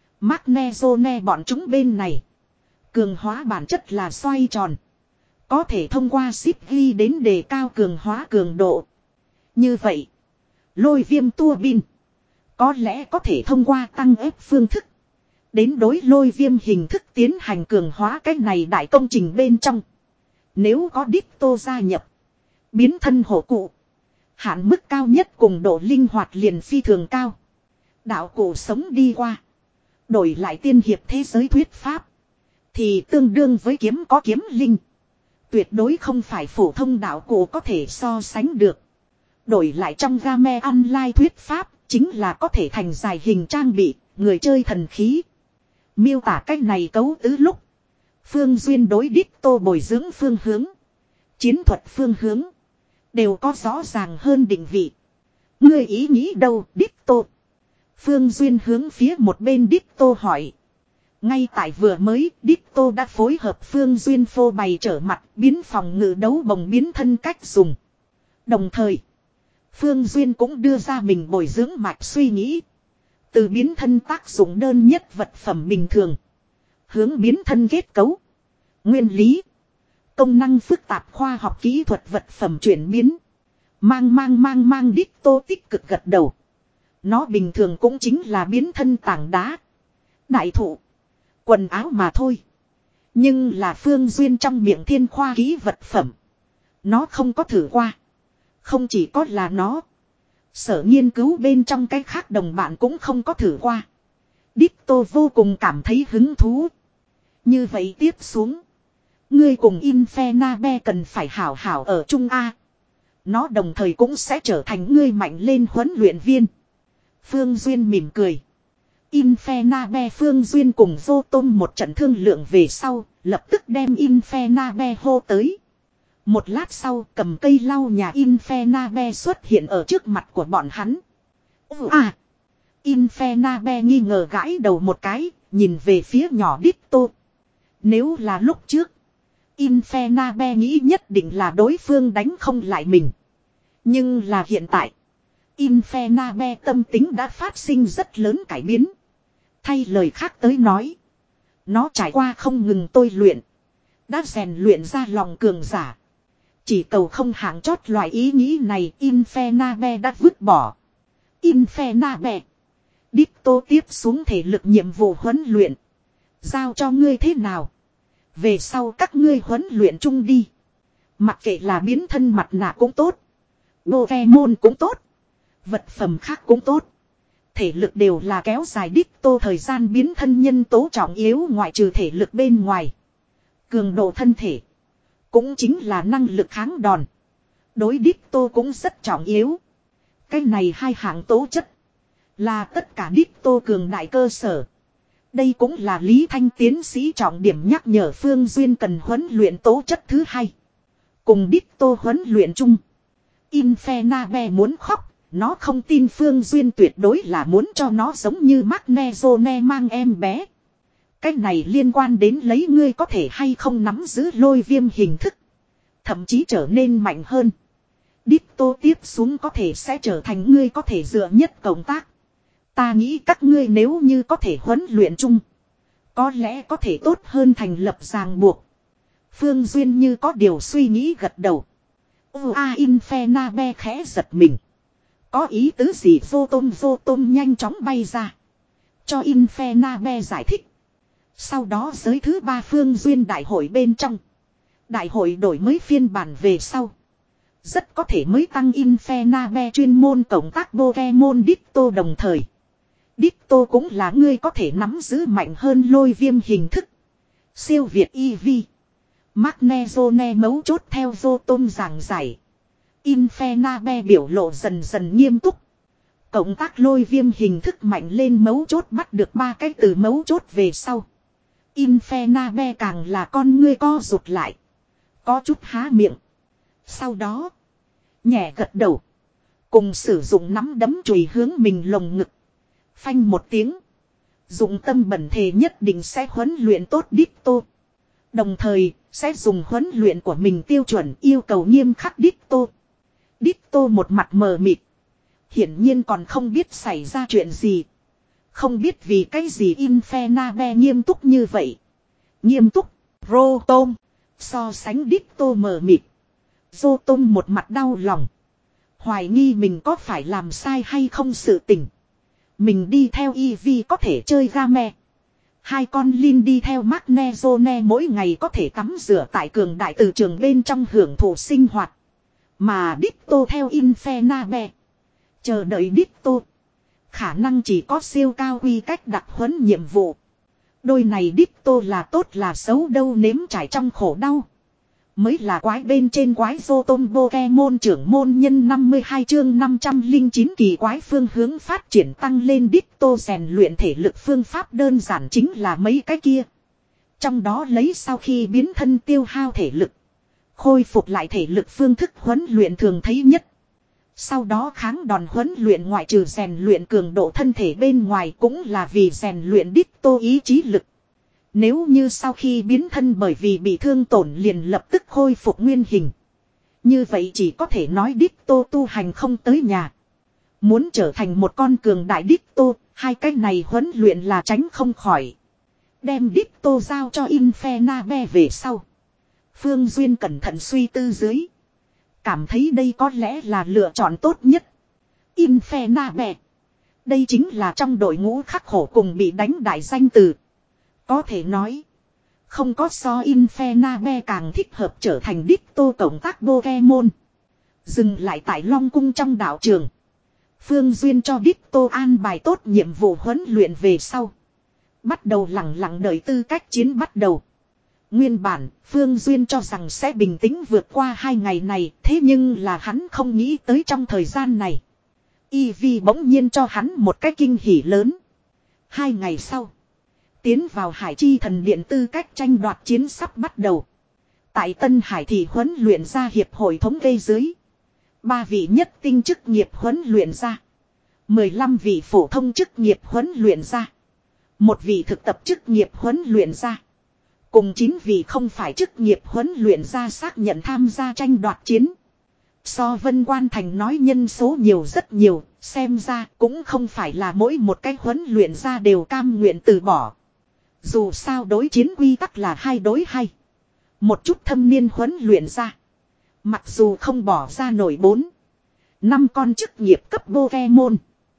Magnezone bọn chúng bên này. Cường hóa bản chất là xoay tròn. Có thể thông qua ship ghi đến đề cao cường hóa cường độ. Như vậy. Lôi viêm tua bin. Có lẽ có thể thông qua tăng ép phương thức. Đến đối lôi viêm hình thức tiến hành cường hóa cái này đại công trình bên trong. Nếu có Ditto gia nhập. Biến thân hổ cụ. Hạn mức cao nhất cùng độ linh hoạt liền phi thường cao. Đạo cổ sống đi qua. Đổi lại tiên hiệp thế giới thuyết pháp. Thì tương đương với kiếm có kiếm linh. Tuyệt đối không phải phổ thông đạo cổ có thể so sánh được. Đổi lại trong game online thuyết pháp. Chính là có thể thành dài hình trang bị. Người chơi thần khí. Miêu tả cách này cấu tứ lúc. Phương Duyên đối Ditto bồi dưỡng phương hướng. Chiến thuật phương hướng. Đều có rõ ràng hơn định vị. Ngươi ý nghĩ đâu Ditto? Phương Duyên hướng phía một bên Ditto hỏi. Ngay tại vừa mới Ditto đã phối hợp Phương Duyên phô bày trở mặt biến phòng ngự đấu bồng biến thân cách dùng. Đồng thời. Phương Duyên cũng đưa ra mình bồi dưỡng mạch suy nghĩ. Từ biến thân tác dụng đơn nhất vật phẩm bình thường. Hướng biến thân kết cấu. Nguyên lý. Công năng phức tạp khoa học kỹ thuật vật phẩm chuyển biến. Mang mang mang mang Ditto tích cực gật đầu. Nó bình thường cũng chính là biến thân tảng đá. Đại thụ. Quần áo mà thôi. Nhưng là Phương Duyên trong miệng thiên khoa kỹ vật phẩm. Nó không có thử qua. Không chỉ có là nó. Sở nghiên cứu bên trong cái khác đồng bạn cũng không có thử qua. Ditto vô cùng cảm thấy hứng thú. Như vậy tiếp xuống. Ngươi cùng Infernabe cần phải hảo hảo ở chung A. Nó đồng thời cũng sẽ trở thành ngươi mạnh lên huấn luyện viên. Phương Duyên mỉm cười. Infernabe Phương Duyên cùng vô tôm một trận thương lượng về sau. Lập tức đem Infernabe hô tới. Một lát sau cầm cây lau nhà Infernabe xuất hiện ở trước mặt của bọn hắn. Ồ à! Infernabe nghi ngờ gãi đầu một cái, nhìn về phía nhỏ Ditto. Nếu là lúc trước, Infernabe nghĩ nhất định là đối phương đánh không lại mình. Nhưng là hiện tại, Infernabe tâm tính đã phát sinh rất lớn cải biến. Thay lời khác tới nói, nó trải qua không ngừng tôi luyện, đã rèn luyện ra lòng cường giả. Chỉ cầu không hạng chót loại ý nghĩ này Infernabe đã vứt bỏ. Infernabe. Ditto tiếp xuống thể lực nhiệm vụ huấn luyện. Giao cho ngươi thế nào? Về sau các ngươi huấn luyện chung đi. Mặc kệ là biến thân mặt nạ cũng tốt. Pokemon cũng tốt. Vật phẩm khác cũng tốt. Thể lực đều là kéo dài Ditto thời gian biến thân nhân tố trọng yếu ngoại trừ thể lực bên ngoài. Cường độ thân thể. Cũng chính là năng lực kháng đòn. Đối Ditto cũng rất trọng yếu. Cái này hai hạng tố chất. Là tất cả Ditto cường đại cơ sở. Đây cũng là Lý Thanh tiến sĩ trọng điểm nhắc nhở Phương Duyên cần huấn luyện tố chất thứ hai. Cùng Ditto huấn luyện chung. Infernabe muốn khóc. Nó không tin Phương Duyên tuyệt đối là muốn cho nó giống như Magnezone mang em bé. Cái này liên quan đến lấy ngươi có thể hay không nắm giữ lôi viêm hình thức. Thậm chí trở nên mạnh hơn. Ditto tiếp xuống có thể sẽ trở thành ngươi có thể dựa nhất cộng tác. Ta nghĩ các ngươi nếu như có thể huấn luyện chung. Có lẽ có thể tốt hơn thành lập ràng buộc. Phương Duyên như có điều suy nghĩ gật đầu. Ua Infenabe khẽ giật mình. Có ý tứ gì vô tôm vô tôm nhanh chóng bay ra. Cho Infenabe giải thích. Sau đó giới thứ ba Phương Duyên đại hội bên trong. Đại hội đổi mới phiên bản về sau. Rất có thể mới tăng Infenabe chuyên môn cộng tác Pokemon Ditto đồng thời. Ditto cũng là người có thể nắm giữ mạnh hơn lôi viêm hình thức. Siêu Việt Eevee. Magnezone mấu chốt theo vô tôm giảng giải. Infenabe biểu lộ dần dần nghiêm túc. Cộng tác lôi viêm hình thức mạnh lên mấu chốt bắt được ba cái từ mấu chốt về sau. Infenabe càng là con ngươi co rụt lại. Có chút há miệng. Sau đó. Nhẹ gật đầu. Cùng sử dụng nắm đấm chùy hướng mình lồng ngực. Phanh một tiếng. Dụng tâm bẩn thề nhất định sẽ huấn luyện tốt Ditto. Đồng thời sẽ dùng huấn luyện của mình tiêu chuẩn yêu cầu nghiêm khắc Ditto. Ditto một mặt mờ mịt. Hiển nhiên còn không biết xảy ra chuyện gì. Không biết vì cái gì Infenabe nghiêm túc như vậy. Nghiêm túc. Rotom. So sánh Ditto mờ mịt. Rotom một mặt đau lòng. Hoài nghi mình có phải làm sai hay không sự tình. Mình đi theo Eevee có thể chơi game. Hai con Lin đi theo Magnezone mỗi ngày có thể tắm rửa tại cường đại từ trường bên trong hưởng thụ sinh hoạt. Mà Ditto theo Infenabe. Chờ đợi Ditto. Khả năng chỉ có siêu cao quy cách đặc huấn nhiệm vụ. Đôi này Ditto là tốt là xấu đâu nếm trải trong khổ đau. Mới là quái bên trên quái Rotom Pokemon trưởng môn nhân năm mươi hai chương năm trăm lẻ chín kỳ quái phương hướng phát triển tăng lên Ditto rèn luyện thể lực phương pháp đơn giản chính là mấy cái kia. Trong đó lấy sau khi biến thân tiêu hao thể lực. Khôi phục lại thể lực phương thức huấn luyện thường thấy nhất. Sau đó kháng đòn huấn luyện ngoại trừ rèn luyện cường độ thân thể bên ngoài cũng là vì rèn luyện Ditto ý chí lực. Nếu như sau khi biến thân bởi vì bị thương tổn liền lập tức khôi phục nguyên hình. Như vậy chỉ có thể nói Ditto tu hành không tới nhà. Muốn trở thành một con cường đại Ditto, hai cái này huấn luyện là tránh không khỏi. Đem Ditto giao cho Infenabe về sau. Phương Duyên cẩn thận suy tư dưới. Cảm thấy đây có lẽ là lựa chọn tốt nhất. Infenabe. Đây chính là trong đội ngũ khắc khổ cùng bị đánh đại danh từ. Có thể nói. Không có so Infenabe càng thích hợp trở thành Ditto cộng tác Pokemon. Dừng lại tại Long Cung trong đạo trường. Phương Duyên cho Ditto an bài tốt nhiệm vụ huấn luyện về sau. Bắt đầu lặng lặng đợi tư cách chiến bắt đầu. Nguyên bản, Phương Duyên cho rằng sẽ bình tĩnh vượt qua hai ngày này, thế nhưng là hắn không nghĩ tới trong thời gian này. Eevee bỗng nhiên cho hắn một cái kinh hỉ lớn. Hai ngày sau, tiến vào Hải Chi Thần Điện tư cách tranh đoạt chiến sắp bắt đầu. Tại Tân Hải thì huấn luyện ra hiệp hội thống kê dưới. Ba vị nhất tinh chức nghiệp huấn luyện ra. mười lăm vị phổ thông chức nghiệp huấn luyện ra. Một vị thực tập chức nghiệp huấn luyện ra. Cùng chín vị không phải chức nghiệp huấn luyện ra xác nhận tham gia tranh đoạt chiến. So Vân Quan Thành nói nhân số nhiều rất nhiều, xem ra cũng không phải là mỗi một cái huấn luyện ra đều cam nguyện từ bỏ. Dù sao đối chiến quy tắc là hai đối hai. Một chút thâm niên huấn luyện ra. Mặc dù không bỏ ra nổi bốn, năm con chức nghiệp cấp Pokemon.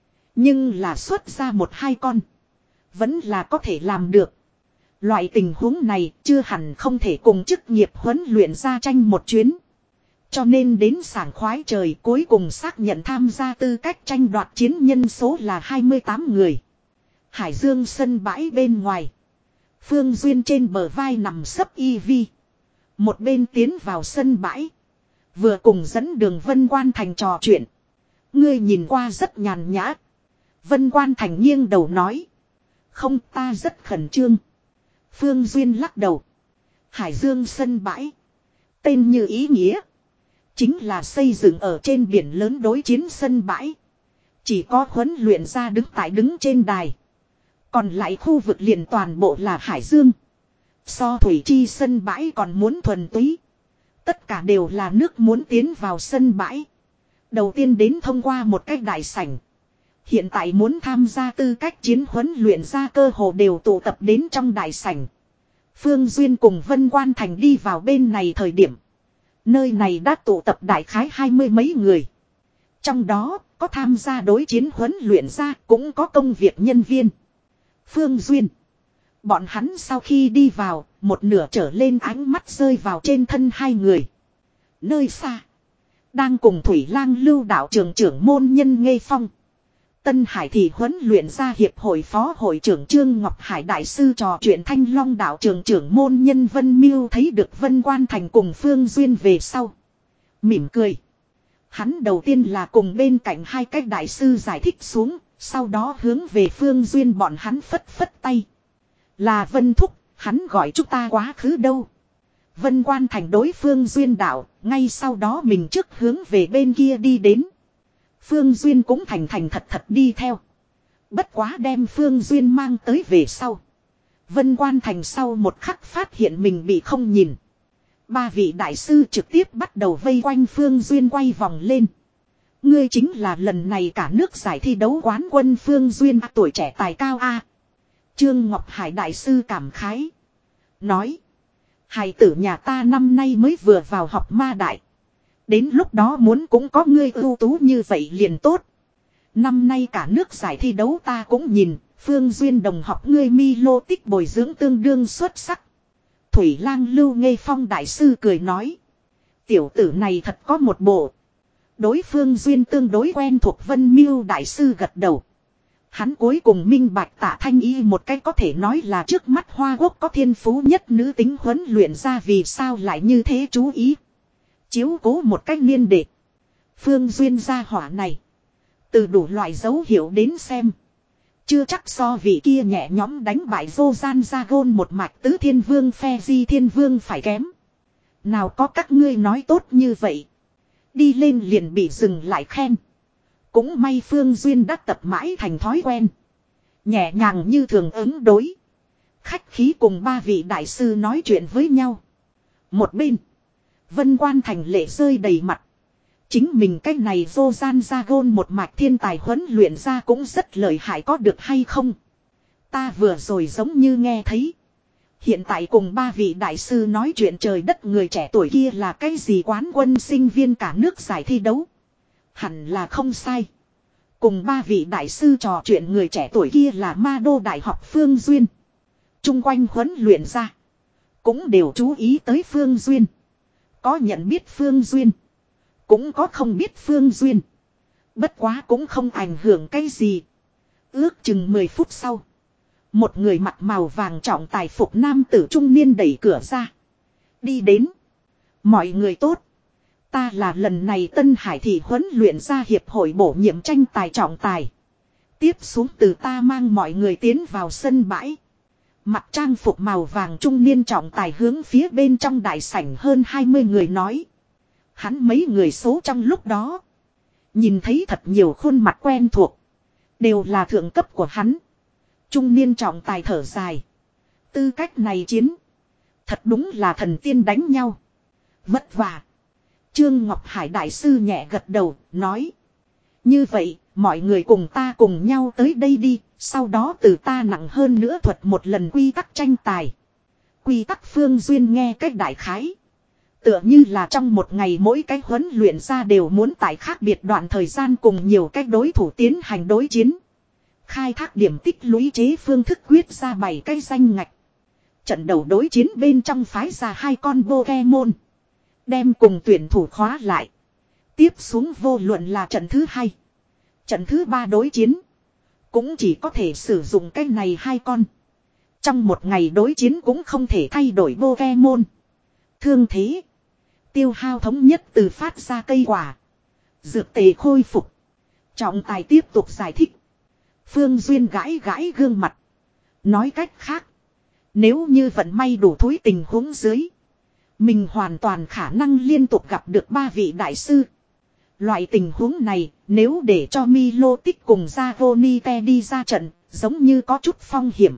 Nhưng là xuất ra một hai con. Vẫn là có thể làm được. Loại tình huống này chưa hẳn không thể cùng chức nghiệp huấn luyện ra tranh một chuyến. Cho nên đến sảng khoái trời cuối cùng xác nhận tham gia tư cách tranh đoạt chiến nhân số là hai mươi tám người. Hải Dương sân bãi bên ngoài. Phương Duyên trên bờ vai nằm sấp Eevee. Một bên tiến vào sân bãi. Vừa cùng dẫn đường Vân Quan Thành trò chuyện. Ngươi nhìn qua rất nhàn nhã. Vân Quan Thành nghiêng đầu nói. Không, ta rất khẩn trương. Phương Duyên lắc đầu. Hải Dương sân bãi. Tên như ý nghĩa. Chính là xây dựng ở trên biển lớn đối chiến sân bãi. Chỉ có huấn luyện ra đứng tại đứng trên đài. Còn lại khu vực liền toàn bộ là Hải Dương. So thủy chi sân bãi còn muốn thuần túy. Tất cả đều là nước muốn tiến vào sân bãi. Đầu tiên đến thông qua một cái đại sảnh. Hiện tại muốn tham gia tư cách chiến huấn luyện ra cơ hồ đều tụ tập đến trong đại sảnh. Phương Duyên cùng Vân Quan Thành đi vào bên này thời điểm. Nơi này đã tụ tập đại khái hai mươi mấy người. Trong đó có tham gia đối chiến huấn luyện ra cũng có công việc nhân viên. Phương Duyên. Bọn hắn sau khi đi vào, một nửa trở lên ánh mắt rơi vào trên thân hai người. Nơi xa. Đang cùng Thủy Lang Lưu đạo trường trưởng môn Nhân Nghê Phong. Tân Hải Thị huấn luyện ra hiệp hội phó hội trưởng Trương Ngọc Hải đại sư trò chuyện Thanh Long đạo trường trưởng môn Nhân Vân Miêu thấy được Vân Quan Thành cùng Phương Duyên về sau. Mỉm cười. Hắn đầu tiên là cùng bên cạnh hai cái đại sư giải thích xuống, sau đó hướng về Phương Duyên bọn hắn phất phất tay. Là Vân Thúc, hắn gọi chúng ta quá khứ đâu. Vân Quan Thành đối Phương Duyên đạo, ngay sau đó mình trước hướng về bên kia đi đến. Phương Duyên cũng thành thành thật thật đi theo. Bất quá đem Phương Duyên mang tới về sau. Vân Quan Thành sau một khắc phát hiện mình bị không nhìn. Ba vị đại sư trực tiếp bắt đầu vây quanh Phương Duyên quay vòng lên. Ngươi chính là lần này cả nước giải thi đấu quán quân Phương Duyên, à, tuổi trẻ tài cao a. Trương Ngọc Hải đại sư cảm khái. Nói. Hài tử nhà ta năm nay mới vừa vào học ma đại. Đến lúc đó muốn cũng có ngươi ưu tú như vậy liền tốt. Năm nay cả nước giải thi đấu ta cũng nhìn, Phương Duyên đồng học ngươi mi lô tích bồi dưỡng tương đương xuất sắc. Thủy Lang Lưu Nghê Phong đại sư cười nói. Tiểu tử này thật có một bộ. Đối Phương Duyên tương đối quen thuộc Vân Miêu đại sư gật đầu. Hắn cuối cùng minh bạch Tạ Thanh Y một cách có thể nói là trước mắt Hoa Quốc có thiên phú nhất nữ tính huấn luyện ra vì sao lại như thế chú ý. Chiếu cố một cách niên đệ. Phương Duyên gia hỏa này. Từ đủ loại dấu hiệu đến xem. Chưa chắc so vị kia nhẹ nhóm đánh bại vô gian ra gôn một mạch tứ thiên vương phe di thiên vương phải kém. Nào có các ngươi nói tốt như vậy. Đi lên liền bị dừng lại khen. Cũng may Phương Duyên đã tập mãi thành thói quen. Nhẹ nhàng như thường ứng đối. Khách khí cùng ba vị đại sư nói chuyện với nhau. Một bên. Vân Quan Thành lệ rơi đầy mặt. Chính mình cái này vô gian ra gôn một mạch thiên tài huấn luyện ra cũng rất lợi hại có được hay không. Ta vừa rồi giống như nghe thấy. Hiện tại cùng ba vị đại sư nói chuyện trời đất người trẻ tuổi kia là cái gì quán quân sinh viên cả nước giải thi đấu. Hẳn là không sai. Cùng ba vị đại sư trò chuyện người trẻ tuổi kia là Ma Đô Đại học Phương Duyên. Trung quanh huấn luyện ra. Cũng đều chú ý tới Phương Duyên. Có nhận biết Phương Duyên. Cũng có không biết Phương Duyên. Bất quá cũng không ảnh hưởng cái gì. Ước chừng mười phút sau. Một người mặc màu vàng trọng tài phục nam tử trung niên đẩy cửa ra. Đi đến. Mọi người tốt. Ta là lần này Tân Hải Thị huấn luyện ra hiệp hội bổ nhiệm tranh tài trọng tài. Tiếp xuống từ ta mang mọi người tiến vào sân bãi. Mặc trang phục màu vàng trung niên trọng tài hướng phía bên trong đại sảnh hơn hai mươi người nói. Hắn mấy người số trong lúc đó. Nhìn thấy thật nhiều khuôn mặt quen thuộc. Đều là thượng cấp của hắn. Trung niên trọng tài thở dài. Tư cách này chiến. Thật đúng là thần tiên đánh nhau. Vất vả. Trương Ngọc Hải đại sư nhẹ gật đầu, nói. Như vậy, mọi người cùng ta cùng nhau tới đây đi, sau đó từ ta nặng hơn nữa thuật một lần quy tắc tranh tài. Quy tắc Phương Duyên nghe cách đại khái. Tựa như là trong một ngày mỗi cái huấn luyện ra đều muốn tại khác biệt đoạn thời gian cùng nhiều cách đối thủ tiến hành đối chiến. Khai thác điểm tích lũy chế phương thức quyết ra bảy cái danh ngạch. Trận đầu đối chiến bên trong phái ra hai con Pokemon. Đem cùng tuyển thủ khóa lại. Tiếp xuống vô luận là trận thứ hai. Trận thứ ba đối chiến. Cũng chỉ có thể sử dụng cái này hai con. Trong một ngày đối chiến cũng không thể thay đổi Pokemon. Thương thế. Tiêu hao thống nhất từ phát ra cây quả. Dược tề khôi phục. Trọng tài tiếp tục giải thích. Phương Duyên gãi gãi gương mặt. Nói cách khác. Nếu như vận may đủ thối tình huống dưới. Mình hoàn toàn khả năng liên tục gặp được ba vị đại sư. Loại tình huống này, nếu để cho Milotic cùng Zagonite đi ra trận, giống như có chút phong hiểm.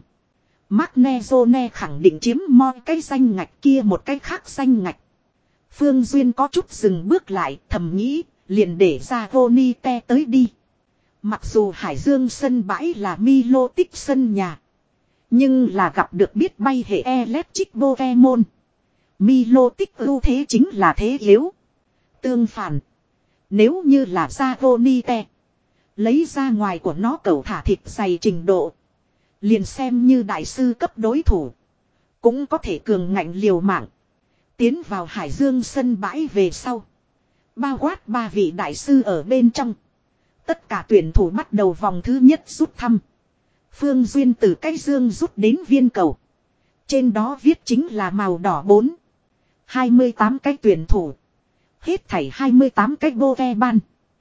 Magnezone khẳng định chiếm moi cái danh ngạch kia một cái khác danh ngạch. Phương Duyên có chút dừng bước lại, thầm nghĩ, liền để Zagonite tới đi. Mặc dù Hải Dương sân bãi là Milotic sân nhà. Nhưng là gặp được biết bay hệ Electric Pokemon. Milotic ưu thế chính là thế yếu. Tương phản. Nếu như là Dragonite. Lấy ra ngoài của nó cẩu thả thịt dày trình độ. Liền xem như đại sư cấp đối thủ. Cũng có thể cường ngạnh liều mạng. Tiến vào Hải Dương sân bãi về sau. Bao quát ba vị đại sư ở bên trong. Tất cả tuyển thủ bắt đầu vòng thứ nhất rút thăm. Phương Duyên từ cái dương rút đến viên cầu. Trên đó viết chính là màu đỏ bốn. hai mươi tám cái tuyển thủ. Hết thảy hai mươi tám cái Pokemon.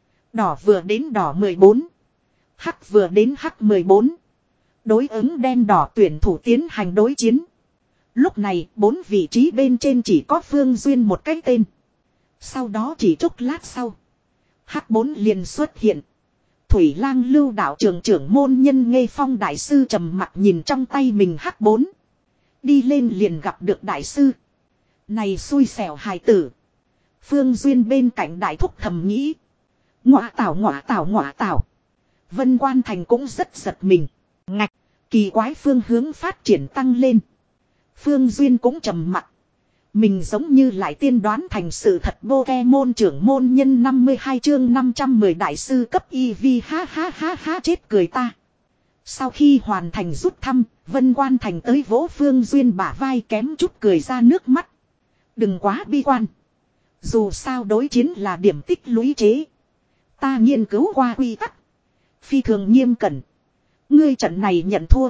Đỏ vừa đến đỏ mười bốn. Hắc vừa đến hắc mười bốn. Đối ứng đen đỏ tuyển thủ tiến hành đối chiến. Lúc này bốn vị trí bên trên chỉ có Phương Duyên một cái tên. Sau đó chỉ chốc lát sau. hắc bốn liền xuất hiện. Thủy Lang Lưu đạo trường trưởng môn Nhân Nghê Phong đại sư trầm mặt nhìn trong tay mình hắc bốn. Đi lên liền gặp được đại sư. Này xui xẻo hài tử. Phương Duyên bên cạnh đại thúc thầm nghĩ. Ngọa tảo ngọa tảo ngọa tảo. Vân Quan Thành cũng rất giật mình. Ngạch, kỳ quái phương hướng phát triển tăng lên. Phương Duyên cũng trầm mặt. Mình giống như lại tiên đoán thành sự thật. Pokemon trưởng môn nhân năm mươi hai chương năm trăm mười đại sư cấp e vê ha ha ha ha chết cười ta. Sau khi hoàn thành rút thăm, Vân Quan Thành tới vỗ Phương Duyên bả vai kém chút cười ra nước mắt. Đừng quá bi quan. Dù sao đối chiến là điểm tích lũy chế. Ta nghiên cứu qua quy tắc. Phi thường nghiêm cẩn. Ngươi trận này nhận thua.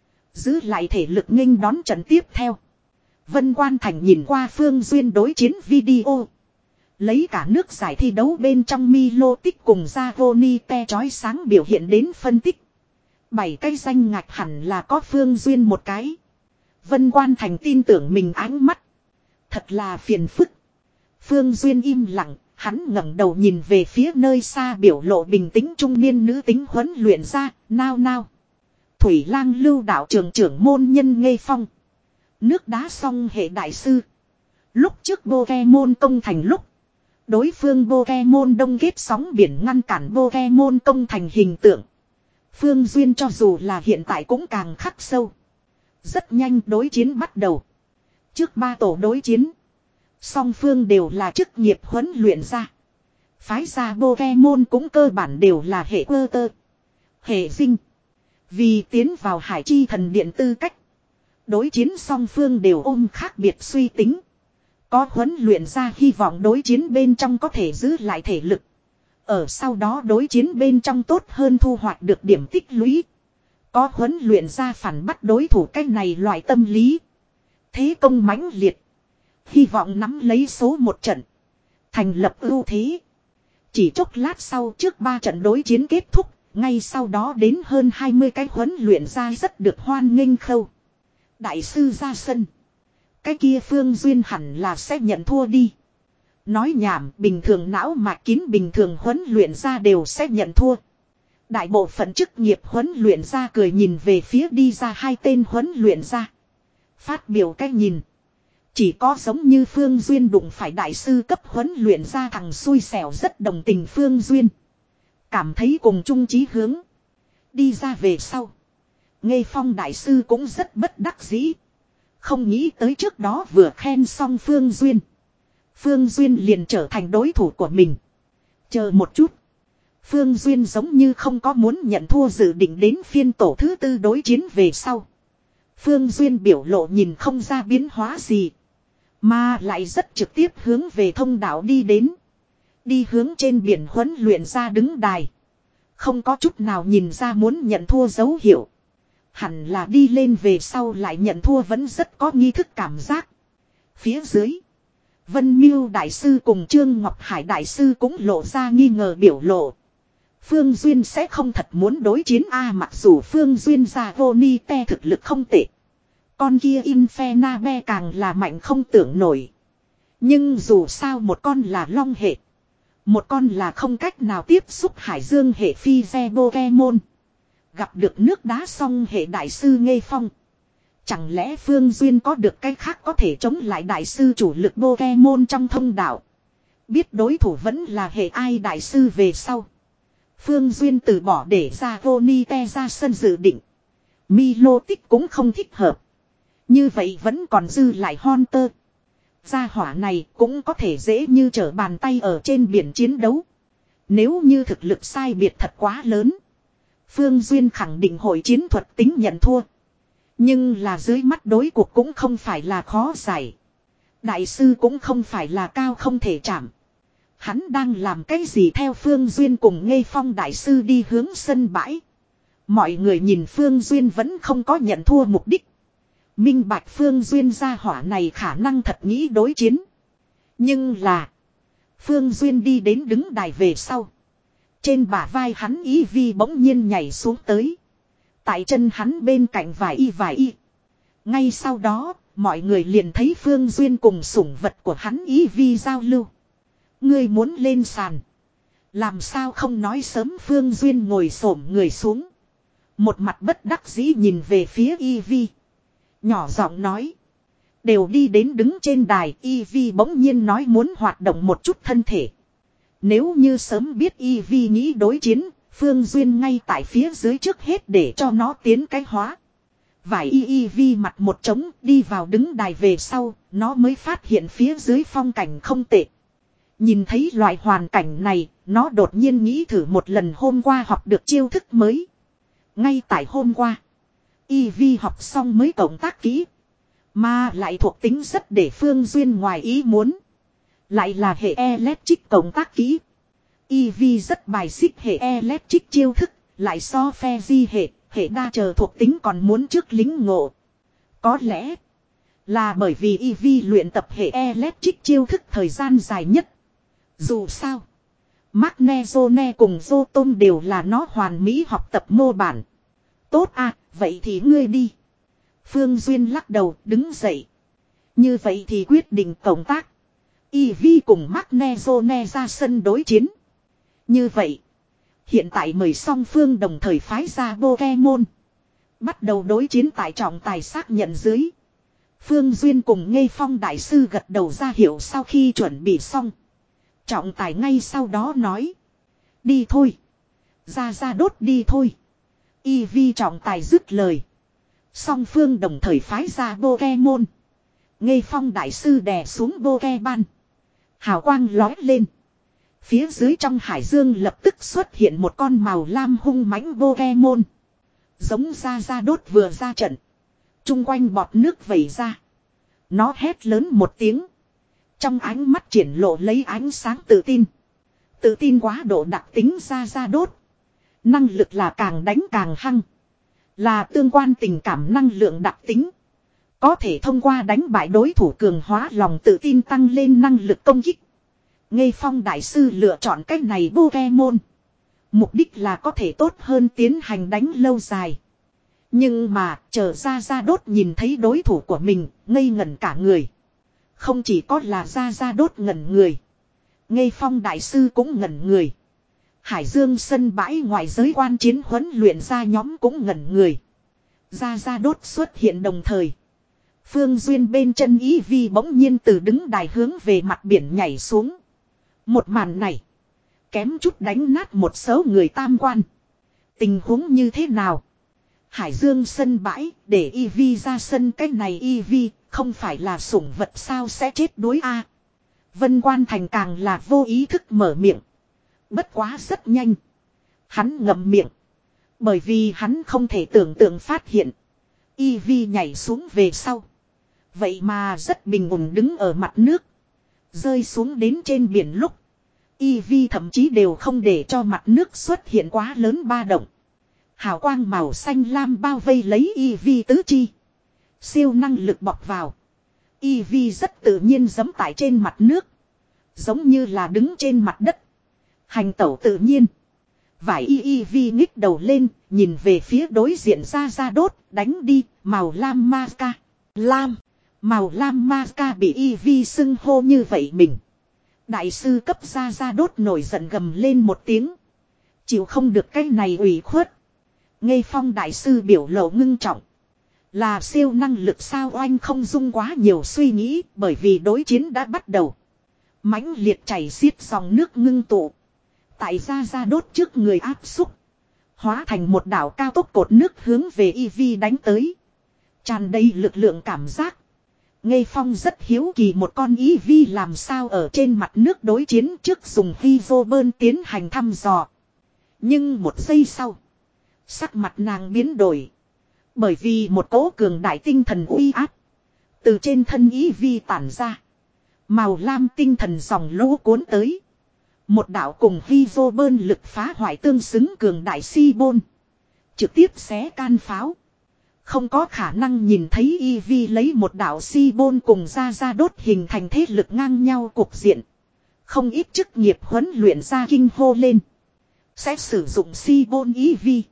Giữ lại thể lực nghênh đón trận tiếp theo. Vân Quan Thành nhìn qua Phương Duyên đối chiến video. Lấy cả nước giải thi đấu bên trong Milotic cùng Dragonite chói sáng biểu hiện đến phân tích. Bảy cái danh ngạch hẳn là có Phương Duyên một cái. Vân Quan Thành tin tưởng mình ánh mắt. Thật là phiền phức. Phương Duyên im lặng, hắn ngẩng đầu nhìn về phía nơi xa biểu lộ bình tĩnh trung niên nữ tính huấn luyện ra, nao nao. Thủy Lang Lưu đạo trường trưởng môn Nhân Nghê Phong. Nước đá song hệ đại sư. Lúc trước Pokemon công thành lúc. Đối phương Pokemon đông kết sóng biển ngăn cản Pokemon công thành hình tượng. Phương Duyên cho dù là hiện tại cũng càng khắc sâu. Rất nhanh đối chiến bắt đầu. Trước ba tổ đối chiến. Song phương đều là chức nghiệp huấn luyện ra. Phái ra Pokemon cũng cơ bản đều là hệ quơ tơ. Hệ dinh. Vì tiến vào Hải Chi Thần Điện tư cách. Đối chiến song phương đều ôm khác biệt suy tính. Có huấn luyện ra hy vọng đối chiến bên trong có thể giữ lại thể lực. Ở sau đó đối chiến bên trong tốt hơn thu hoạch được điểm tích lũy. Có huấn luyện ra phản bắt đối thủ cách này loại tâm lý. Thế công mãnh liệt. Hy vọng nắm lấy số một trận. Thành lập ưu thế. Chỉ chốc lát sau trước ba trận đối chiến kết thúc. Ngay sau đó đến hơn hai mươi cái huấn luyện ra rất được hoan nghênh khâu. Đại sư ra sân. Cái kia Phương Duyên hẳn là sẽ nhận thua đi. Nói nhảm bình thường não mạch kín bình thường huấn luyện ra đều sẽ nhận thua. Đại bộ phận chức nghiệp huấn luyện ra cười nhìn về phía đi ra hai tên huấn luyện ra. Phát biểu cách nhìn. Chỉ có giống như Phương Duyên đụng phải đại sư cấp huấn luyện ra thằng xui xẻo rất đồng tình Phương Duyên. Cảm thấy cùng chung chí hướng. Đi ra về sau. Nghê Phong đại sư cũng rất bất đắc dĩ. Không nghĩ tới trước đó vừa khen xong Phương Duyên. Phương Duyên liền trở thành đối thủ của mình. Chờ một chút. Phương Duyên giống như không có muốn nhận thua dự định đến phiên tổ thứ tư đối chiến về sau. Phương Duyên biểu lộ nhìn không ra biến hóa gì. Mà lại rất trực tiếp hướng về thông đạo đi đến. Đi hướng trên biển huấn luyện ra đứng đài. Không có chút nào nhìn ra muốn nhận thua dấu hiệu. Hẳn là đi lên về sau lại nhận thua vẫn rất có nghi thức cảm giác. Phía dưới. Vân Miêu đại sư cùng Trương Ngọc Hải đại sư cũng lộ ra nghi ngờ biểu lộ. Phương Duyên sẽ không thật muốn đối chiến a mặc dù Phương Duyên ra vô ni te thực lực không tệ. Con kia Infernabe càng là mạnh không tưởng nổi. Nhưng dù sao một con là long hệ. Một con là không cách nào tiếp xúc hải dương hệ phi xe Pokemon. Gặp được nước đá song hệ đại sư Nghê Phong. Chẳng lẽ Phương Duyên có được cái khác có thể chống lại đại sư chủ lực Pokemon trong thông đạo. Biết đối thủ vẫn là hệ ai đại sư về sau. Phương Duyên từ bỏ để ra Vonite ra sân dự định. Milotic cũng không thích hợp. Như vậy vẫn còn dư lại Hunter. Gia hỏa này cũng có thể dễ như trở bàn tay ở trên biển chiến đấu. Nếu như thực lực sai biệt thật quá lớn. Phương Duyên khẳng định hội chiến thuật tính nhận thua. Nhưng là dưới mắt đối cuộc cũng không phải là khó giải. Đại sư cũng không phải là cao không thể chạm. Hắn đang làm cái gì theo Phương Duyên cùng Ngây Phong đại sư đi hướng sân bãi. Mọi người nhìn Phương Duyên vẫn không có nhận thua mục đích. Minh bạch Phương Duyên gia hỏa này khả năng thật nghĩ đối chiến. Nhưng là. Phương Duyên đi đến đứng đài về sau. Trên bả vai hắn Y Vi bỗng nhiên nhảy xuống tới. Tại chân hắn bên cạnh vài y vài y. Ngay sau đó, mọi người liền thấy Phương Duyên cùng sủng vật của hắn Y Vi giao lưu. Ngươi muốn lên sàn. Làm sao không nói sớm. Phương Duyên ngồi xổm người xuống. Một mặt bất đắc dĩ nhìn về phía Y Vi. Nhỏ giọng nói. Đều đi đến đứng trên đài. Y Vi bỗng nhiên nói muốn hoạt động một chút thân thể. Nếu như sớm biết Y Vi nghĩ đối chiến. Phương Duyên ngay tại phía dưới trước hết để cho nó tiến cái hóa. Vải y y vi mặt một trống đi vào đứng đài về sau. Nó mới phát hiện phía dưới phong cảnh không tệ. Nhìn thấy loại hoàn cảnh này. Nó đột nhiên nghĩ thử một lần hôm qua học được chiêu thức mới. Ngay tại hôm qua. Y Vi học xong mới cộng tác kỹ. Mà lại thuộc tính rất để Phương Duyên ngoài ý muốn. Lại là hệ electric cộng tác kỹ. Y Vi rất bài xích hệ electric chiêu thức. Lại so phe di hệ. Hệ đa chờ thuộc tính còn muốn trước lính ngộ. Có lẽ là bởi vì Y Vi luyện tập hệ electric chiêu thức thời gian dài nhất. Dù sao Magnezone cùng Zotom đều là nó hoàn mỹ học tập mô bản. Tốt à, vậy thì ngươi đi. Phương Duyên lắc đầu đứng dậy. Như vậy thì quyết định cộng tác. Y Vi cùng Magnezone ra sân đối chiến. Như vậy. Hiện tại mời song phương đồng thời phái ra Pokemon. Bắt đầu đối chiến tại trọng tài xác nhận dưới. Phương Duyên cùng Ngây Phong đại sư gật đầu ra hiệu sau khi chuẩn bị xong. Trọng tài ngay sau đó nói. Đi thôi. Ra ra đốt đi thôi. Y Vi trọng tài dứt lời. Song phương đồng thời phái ra Pokemon. Ngây Phong đại sư đè xuống Pokemon. Hào quang lói lên. Phía dưới trong hải dương lập tức xuất hiện một con màu lam hung mãnh Pokemon. Giống ra ra đốt vừa ra trận. Trung quanh bọt nước vẩy ra. Nó hét lớn một tiếng. Trong ánh mắt triển lộ lấy ánh sáng tự tin. Tự tin quá độ đặc tính ra ra đốt. Năng lực là càng đánh càng hăng. Là tương quan tình cảm năng lượng đặc tính. Có thể thông qua đánh bại đối thủ cường hóa lòng tự tin tăng lên năng lực công kích. Ngây Phong đại sư lựa chọn cách này Pokemon. Mục đích là có thể tốt hơn tiến hành đánh lâu dài. Nhưng mà chờ ra ra đốt nhìn thấy đối thủ của mình ngây ngẩn cả người. Không chỉ có là ra ra đốt ngẩn người. Ngây Phong đại sư cũng ngẩn người. Hải Dương sân bãi ngoại giới quan chiến huấn luyện ra nhóm cũng ngẩn người. Ra ra đốt xuất hiện đồng thời. Phương Duyên bên chân Y Vi bỗng nhiên từ đứng đài hướng về mặt biển nhảy xuống. Một màn này. Kém chút đánh nát một số người tam quan. Tình huống như thế nào? Hải Dương sân bãi để Y Vi ra sân cách này Y Vi không phải là sủng vật sao sẽ chết đuối a? Vân Quan Thành càng là vô ý thức mở miệng. Bất quá rất nhanh. Hắn ngậm miệng. Bởi vì hắn không thể tưởng tượng phát hiện. Y Vi nhảy xuống về sau. Vậy mà rất bình ổn đứng ở mặt nước. Rơi xuống đến trên biển lúc. Y Vi thậm chí đều không để cho mặt nước xuất hiện quá lớn ba động. Hào quang màu xanh lam bao vây lấy Y Vi tứ chi. Siêu năng lực bọc vào. Y Vi rất tự nhiên giẫm tại trên mặt nước. Giống như là đứng trên mặt đất. Hành tẩu tự nhiên. Vải y y vi nhích đầu lên, nhìn về phía đối diện ra ra đốt, đánh đi, màu lam ma ca. Lam, màu lam ma ca bị y vi xưng hô như vậy mình. Đại sư cấp ra ra đốt nổi giận gầm lên một tiếng. Chịu không được cái này ủy khuất. Ngây Phong đại sư biểu lộ ngưng trọng. Là siêu năng lực sao oanh không dung quá nhiều suy nghĩ bởi vì đối chiến đã bắt đầu. Mãnh liệt chảy xiết dòng nước ngưng tụ. Tại ra ra đốt trước người áp xúc. Hóa thành một đảo cao tốc cột nước hướng về Eevee đánh tới. Tràn đầy lực lượng cảm giác. Ngây Phong rất hiếu kỳ một con Eevee làm sao ở trên mặt nước đối chiến trước dùng Hydro bơn tiến hành thăm dò. Nhưng một giây sau. Sắc mặt nàng biến đổi. Bởi vì một cỗ cường đại tinh thần uy áp. Từ trên thân Eevee tản ra. Màu lam tinh thần dòng lũ cuốn tới. Một đạo cùng Hydro bơn lực phá hoại tương xứng cường đại si bôn. Trực tiếp xé can pháo. Không có khả năng nhìn thấy Eevee lấy một đạo si bôn cùng ra ra đốt hình thành thế lực ngang nhau cục diện. Không ít chức nghiệp huấn luyện ra kinh hô lên. Sẽ sử dụng si bôn Eevee.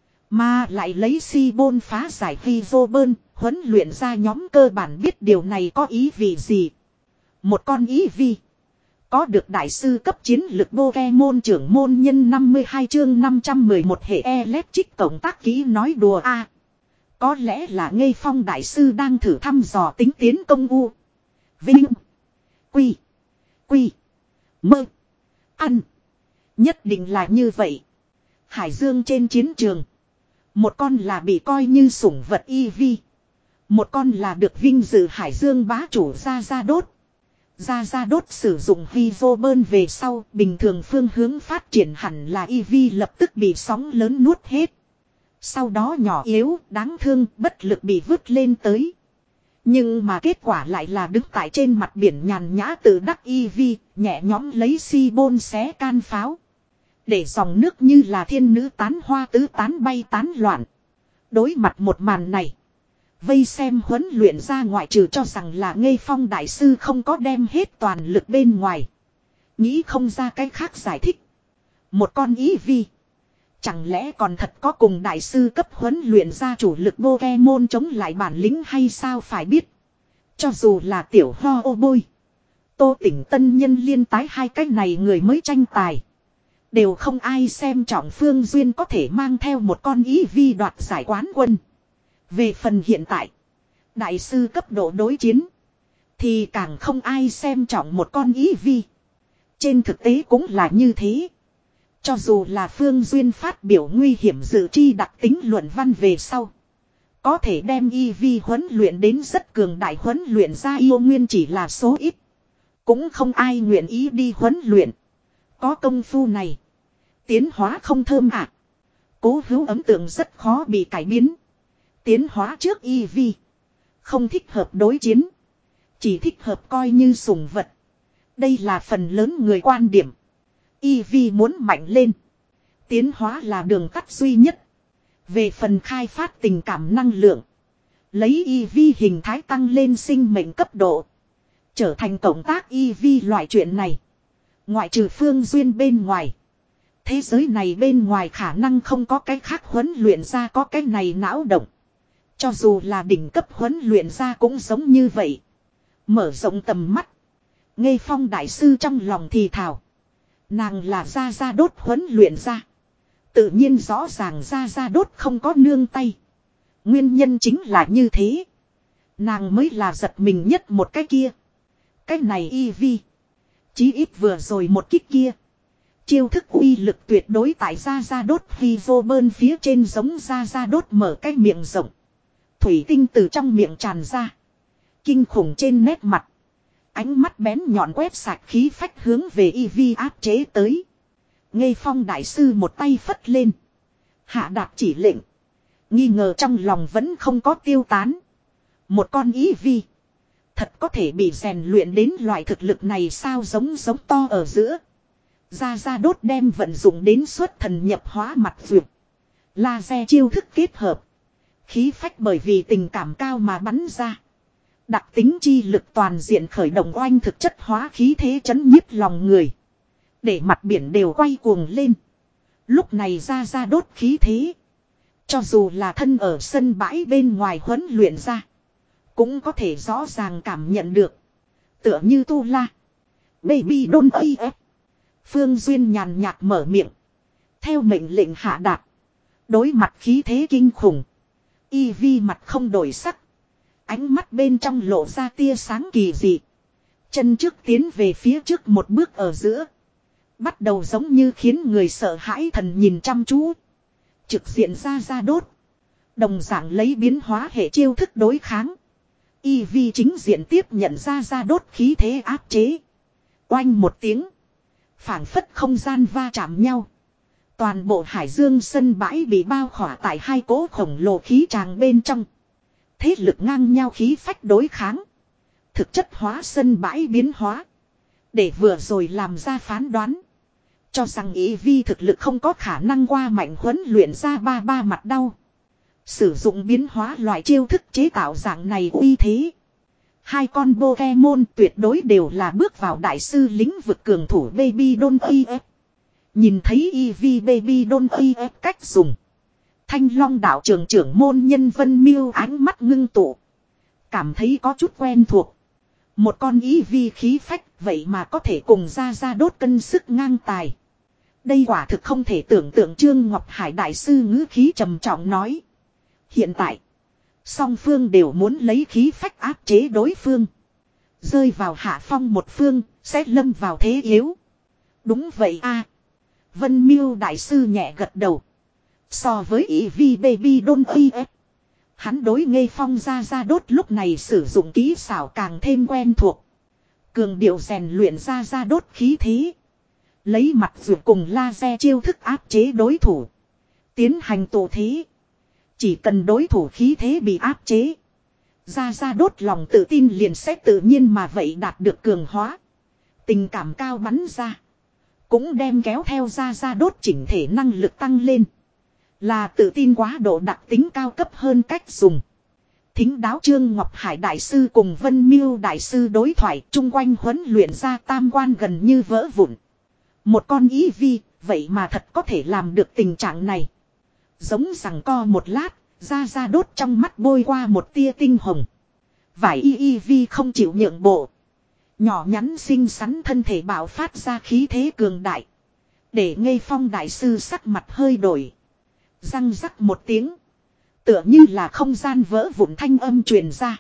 Mà lại lấy si bôn phá giải Hydro bơn, huấn luyện ra nhóm cơ bản biết điều này có ý vị gì. Một con Eevee. Có được đại sư cấp chiến lực Pokemon trưởng môn nhân năm mươi hai chương năm trăm mười một hệ Electric cộng tác kỹ nói đùa a à, có lẽ là Ngây Phong đại sư đang thử thăm dò tính tiến công U. Vinh. Quy. Quy. Mơ. Ăn. Nhất định là như vậy. Hải Dương trên chiến trường. Một con là bị coi như sủng vật Eevee. Một con là được vinh dự Hải Dương bá chủ Ra Ra Đốt. Ra Ra Đốt sử dụng Hydro bơn về sau, bình thường phương hướng phát triển hẳn là Eevee lập tức bị sóng lớn nuốt hết. Sau đó nhỏ yếu, đáng thương, bất lực bị vứt lên tới. Nhưng mà kết quả lại là đứng tại trên mặt biển nhàn nhã tự đắc Eevee, nhẹ nhõm lấy si bôn xé can pháo. Để dòng nước như là thiên nữ tán hoa tứ tán bay tán loạn. Đối mặt một màn này. Vây xem huấn luyện ra ngoại trừ cho rằng là Ngây Phong đại sư không có đem hết toàn lực bên ngoài. Nghĩ không ra cái khác giải thích. Một con Eevee. Chẳng lẽ còn thật có cùng đại sư cấp huấn luyện ra chủ lực Pokemon chống lại bản lĩnh hay sao phải biết. Cho dù là tiểu ho ô bôi. Tô Tỉnh tân nhân liên tái hai cách này người mới tranh tài. Đều không ai xem trọng Phương Duyên có thể mang theo một con Eevee đoạt giải quán quân. Về phần hiện tại, đại sư cấp độ đối chiến, thì càng không ai xem trọng một con Eevee. Trên thực tế cũng là như thế. Cho dù là Phương Duyên phát biểu nguy hiểm dự tri đặc tính luận văn về sau. Có thể đem Eevee huấn luyện đến rất cường đại huấn luyện ra yêu nguyên chỉ là số ít. Cũng không ai nguyện ý đi huấn luyện. Có công phu này. Tiến hóa không thơm ạ. À. Cố hữu ấn tượng rất khó bị cải biến. Tiến hóa trước Eevee. Không thích hợp đối chiến. Chỉ thích hợp coi như sủng vật. Đây là phần lớn người quan điểm. Eevee muốn mạnh lên. Tiến hóa là đường tắt duy nhất. Về phần khai phát tình cảm năng lượng. Lấy Eevee hình thái tăng lên sinh mệnh cấp độ. Trở thành cộng tác Eevee loại chuyện này. Ngoại trừ Phương Duyên bên ngoài. Thế giới này bên ngoài khả năng không có cái khác huấn luyện ra có cái này não động. Cho dù là đỉnh cấp huấn luyện ra cũng giống như vậy. Mở rộng tầm mắt. Ngây Phong đại sư trong lòng thì thào. Nàng là Ra Ra Đốt huấn luyện ra. Tự nhiên rõ ràng Ra Ra Đốt không có nương tay. Nguyên nhân chính là như thế. Nàng mới là giật mình nhất một cái kia. Cái này Eevee. Chí ít vừa rồi một kích kia. Chiêu thức uy lực tuyệt đối tại Ra Ra Đốt Hydro bơn phía trên giống Ra Ra Đốt mở cái miệng rộng. Thủy tinh từ trong miệng tràn ra. Kinh khủng trên nét mặt. Ánh mắt bén nhọn quét sạch khí phách hướng về Eevee áp chế tới. Ngây Phong đại sư một tay phất lên. Hạ đạt chỉ lệnh. Nghi ngờ trong lòng vẫn không có tiêu tán. Một con Eevee. Thật có thể bị rèn luyện đến loại thực lực này sao giống giống to ở giữa. Ra Ra Đốt đem vận dụng đến xuất thần nhập hóa mặt vượt. Laser chiêu thức kết hợp. Khí phách bởi vì tình cảm cao mà bắn ra. Đặc tính chi lực toàn diện khởi động oanh thực chất hóa khí thế chấn nhiếp lòng người. Để mặt biển đều quay cuồng lên. Lúc này Ra Ra Đốt khí thế. Cho dù là thân ở sân bãi bên ngoài huấn luyện ra. Cũng có thể rõ ràng cảm nhận được. Tựa như tu la. Baby don't A F. Phương Duyên nhàn nhạt mở miệng. Theo mệnh lệnh hạ đạt. Đối mặt khí thế kinh khủng. Eevee mặt không đổi sắc. Ánh mắt bên trong lộ ra tia sáng kỳ dị. Chân trước tiến về phía trước một bước ở giữa. Bắt đầu giống như khiến người sợ hãi thần nhìn chăm chú. Trực diện ra ra đốt. Đồng dạng lấy biến hóa hệ chiêu thức đối kháng. Y Vi chính diện tiếp nhận ra ra đốt khí thế áp chế. Oanh một tiếng. Phảng phất không gian va chạm nhau. Toàn bộ hải dương sân bãi bị bao khỏa tại hai cỗ khổng lồ khí tràng bên trong. Thế lực ngang nhau khí phách đối kháng. Thực chất hóa sân bãi biến hóa. Để vừa rồi làm ra phán đoán. Cho rằng Y Vi thực lực không có khả năng qua mạnh huấn luyện ra ba ba mặt đau. Sử dụng biến hóa loại chiêu thức chế tạo dạng này uy thế. Hai con Pokemon tuyệt đối đều là bước vào đại sư lĩnh vực cường thủ Baby Don i ép. Nhìn thấy e vê Baby Don i ép cách dùng. Thanh Long đạo trường trưởng môn nhân Vân Miêu ánh mắt ngưng tụ. Cảm thấy có chút quen thuộc. Một con e vê khí phách vậy mà có thể cùng ra ra đốt cân sức ngang tài. Đây quả thực không thể tưởng tượng. Trương Ngọc Hải đại sư ngữ khí trầm trọng nói. Hiện tại, song phương đều muốn lấy khí phách áp chế đối phương. Rơi vào hạ phong một phương, sẽ lâm vào thế yếu. Đúng vậy a. Vân Miêu đại sư nhẹ gật đầu. So với ý vi Baby Don i ép, hắn đối Nghê Phong ra ra đốt lúc này sử dụng kỹ xảo càng thêm quen thuộc. Cường điệu rèn luyện ra ra đốt khí thế. Lấy mặt vượt cùng laser chiêu thức áp chế đối thủ. Tiến hành tổ thế. Chỉ cần đối thủ khí thế bị áp chế. Ra ra đốt lòng tự tin liền sẽ tự nhiên mà vậy đạt được cường hóa. Tình cảm cao bắn ra. Cũng đem kéo theo ra ra đốt chỉnh thể năng lực tăng lên. Là tự tin quá độ đặc tính cao cấp hơn cách dùng. Thính đáo Trương Ngọc Hải đại sư cùng Vân Miêu đại sư đối thoại chung quanh huấn luyện ra tam quan gần như vỡ vụn. Một con ý vi, vậy mà thật có thể làm được tình trạng này. Giống rằng co một lát, ra ra đốt trong mắt bôi qua một tia tinh hồng. Vải y y vi không chịu nhượng bộ. Nhỏ nhắn xinh xắn thân thể bạo phát ra khí thế cường đại. Để Nghê Phong đại sư sắc mặt hơi đổi. Răng rắc một tiếng. Tựa như là không gian vỡ vụn thanh âm truyền ra.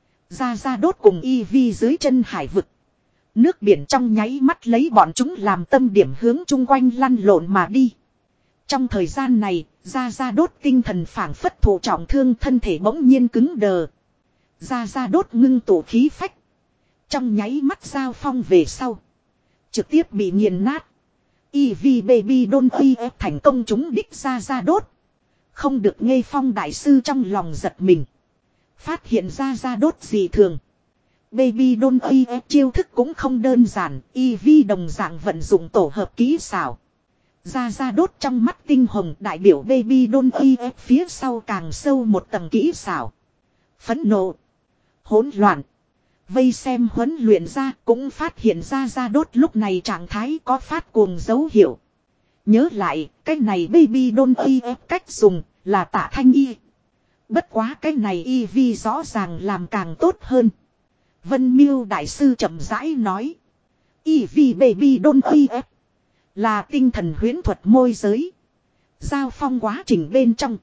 Ra ra đốt cùng y vi dưới chân hải vực. Nước biển trong nháy mắt lấy bọn chúng làm tâm điểm hướng chung quanh lăn lộn mà đi. Trong thời gian này, ra ra đốt tinh thần phảng phất thụ trọng thương thân thể bỗng nhiên cứng đờ. Ra ra đốt ngưng tụ khí phách. Trong nháy mắt giao phong về sau. Trực tiếp bị nghiền nát. e vê Baby Don i ép thành công chúng đích ra ra đốt. Không được Nghê Phong đại sư trong lòng giật mình. Phát hiện ra ra đốt dị thường. Baby Don i ép chiêu thức cũng không đơn giản. e vê đồng dạng vận dụng tổ hợp kỹ xảo. Ra ra đốt trong mắt tinh hồng đại biểu Baby Don i ép phía sau càng sâu một tầng kỹ xảo. Phẫn nộ. Hỗn loạn. Vây xem huấn luyện ra cũng phát hiện ra ra đốt lúc này trạng thái có phát cuồng dấu hiệu. Nhớ lại cái này Baby Don i ép cách dùng là Tạ Thanh Y. Bất quá cái này y vi rõ ràng làm càng tốt hơn. Vân Miêu đại sư chậm rãi nói. E vê Baby Don i ép là tinh thần huyễn thuật môi giới. Giao phong quá trình bên trong.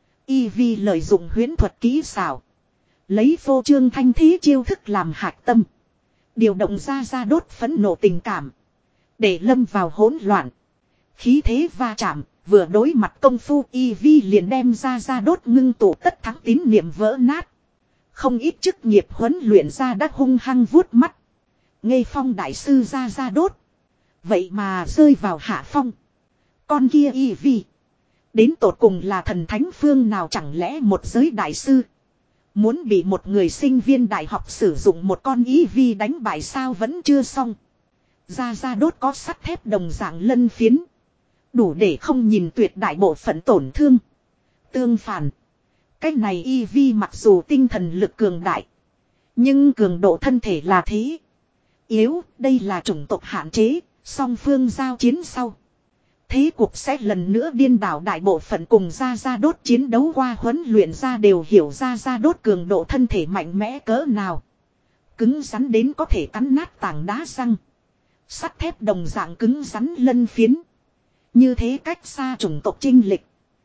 e vê lợi dụng huyễn thuật kỹ xảo. Lấy phô trương thanh thế chiêu thức làm hạch tâm. Điều động ra ra đốt phẫn nộ tình cảm. Để lâm vào hỗn loạn. Khí thế va chạm. Vừa đối mặt công phu e vê liền đem ra ra đốt ngưng tụ tất thắng tín niệm vỡ nát. Không ít chức nghiệp huấn luyện ra đã hung hăng vuốt mắt. Nghê Phong đại sư ra ra đốt. Vậy mà rơi vào hạ phong. Con kia y vi. Đến tột cùng là thần thánh phương nào chẳng lẽ một giới đại sư. Muốn bị một người sinh viên đại học sử dụng một con y vi đánh bại sao vẫn chưa xong. Ra ra đốt có sắt thép đồng dạng lân phiến. Đủ để không nhìn tuyệt đại bộ phận tổn thương. Tương phản. Cái này y vi mặc dù tinh thần lực cường đại. Nhưng cường độ thân thể là thế. Yếu, đây là chủng tộc hạn chế. Song phương giao chiến sau. Thế cuộc sẽ lần nữa điên đảo đại bộ phận cùng ra ra đốt chiến đấu qua huấn luyện ra đều hiểu ra ra đốt cường độ thân thể mạnh mẽ cỡ nào. Cứng rắn đến có thể cắn nát tảng đá răng. Sắt thép đồng dạng cứng rắn lân phiến. Như thế cách xa chủng tộc chinh lịch.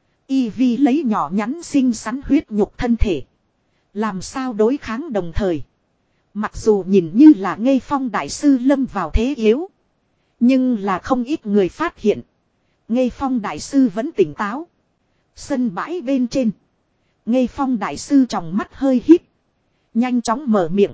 Y vi lấy nhỏ nhắn xinh xắn huyết nhục thân thể. Làm sao đối kháng đồng thời. Mặc dù nhìn như là Nghê Phong đại sư lâm vào thế yếu. Nhưng là không ít người phát hiện. Ngây Phong đại sư vẫn tỉnh táo. Sân bãi bên trên. Ngây Phong đại sư tròng mắt hơi híp. Nhanh chóng mở miệng.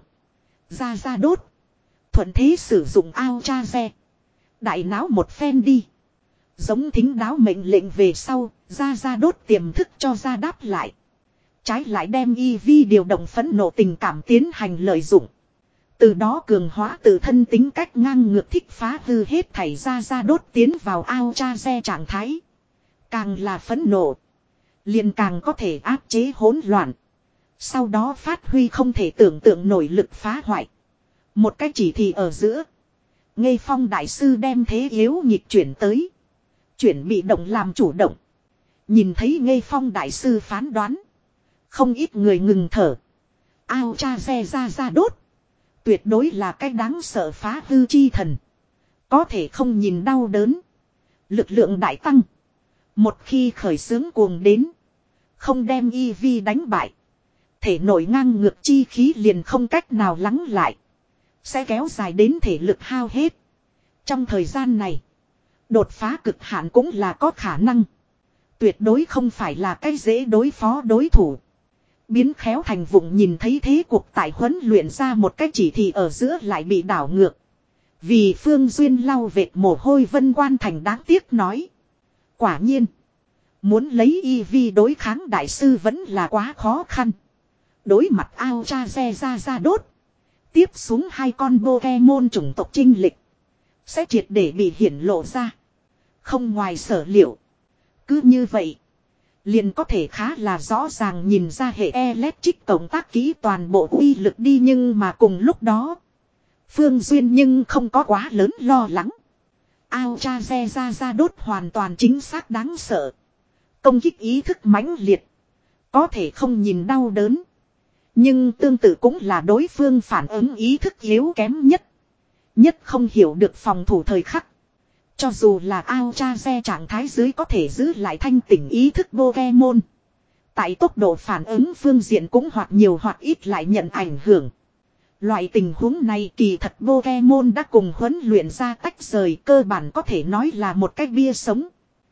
Ra ra đốt. Thuận thế sử dụng ao cha xe. Đại náo một phen đi. Giống thính đáo mệnh lệnh về sau. Ra ra đốt tiềm thức cho ra đáp lại. Trái lại đem y vi điều động phẫn nộ tình cảm tiến hành lợi dụng. Từ đó cường hóa tự thân tính cách ngang ngược thích phá hư hết thảy ra ra đốt tiến vào ao cha xe trạng thái. Càng là phẫn nộ. Liền càng có thể áp chế hỗn loạn. Sau đó phát huy không thể tưởng tượng nổi lực phá hoại. Một cách chỉ thị ở giữa. Ngây Phong đại sư đem thế yếu nhịp chuyển tới. Chuyển bị động làm chủ động. Nhìn thấy Ngây Phong đại sư phán đoán. Không ít người ngừng thở. Ao cha xe ra ra đốt. Tuyệt đối là cái đáng sợ phá hư chi thần. Có thể không nhìn đau đớn. Lực lượng đại tăng. Một khi khởi xướng cuồng đến. Không đem y vi đánh bại. Thể nội ngang ngược chi khí liền không cách nào lắng lại. Sẽ kéo dài đến thể lực hao hết. Trong thời gian này. Đột phá cực hạn cũng là có khả năng. Tuyệt đối không phải là cái dễ đối phó đối thủ. Biến khéo thành vụng nhìn thấy thế cuộc tại huấn luyện ra một cái chỉ thị ở giữa lại bị đảo ngược. Vì Phương Duyên lau vệt mồ hôi Vân Quan Thành đáng tiếc nói. Quả nhiên. Muốn lấy y vi đối kháng đại sư vẫn là quá khó khăn. Đối mặt ao cha xe ra ra đốt. Tiếp xuống hai con Pokemon chủng tộc chinh lịch. Sẽ triệt để bị hiển lộ ra. Không ngoài sở liệu. Cứ như vậy. Liền có thể khá là rõ ràng nhìn ra hệ electric cộng tác kỹ toàn bộ uy lực đi. Nhưng mà cùng lúc đó. Phương Duyên nhưng không có quá lớn lo lắng. Ao cha xe ra ra đốt hoàn toàn chính xác đáng sợ. Công kích ý thức mãnh liệt. Có thể không nhìn đau đớn. Nhưng tương tự cũng là đối phương phản ứng ý thức yếu kém nhất. Nhất không hiểu được phòng thủ thời khắc. Cho dù là ao cha xe trạng thái dưới có thể giữ lại thanh tỉnh ý thức Pokemon. Tại tốc độ phản ứng phương diện cũng hoặc nhiều hoặc ít lại nhận ảnh hưởng. Loại tình huống này kỳ thật Pokemon đã cùng huấn luyện ra tách rời, cơ bản có thể nói là một cái bia sống.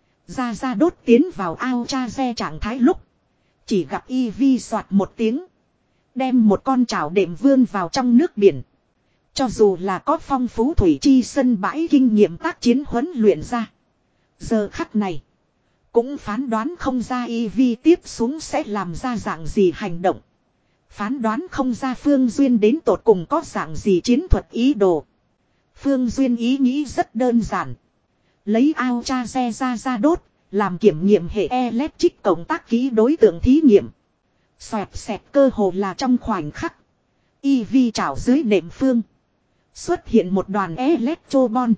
Ra ra đốt tiến vào ao cha xe trạng thái lúc. Chỉ gặp Eevee soạt một tiếng. Đem một con chảo đệm vươn vào trong nước biển. Cho dù là có phong phú thủy chi sân bãi kinh nghiệm tác chiến huấn luyện ra. Giờ khắc này. Cũng phán đoán không ra Eevee tiếp xuống sẽ làm ra dạng gì hành động. Phán đoán không ra Phương Duyên đến tột cùng có dạng gì chiến thuật ý đồ. Phương Duyên ý nghĩ rất đơn giản. Lấy ao cha xe ra ra đốt. Làm kiểm nghiệm hệ electric cộng tác kỹ đối tượng thí nghiệm. Xoẹt xẹt cơ hồ là trong khoảnh khắc. Eevee chảo dưới nệm phương. Xuất hiện một đoàn Electrobon.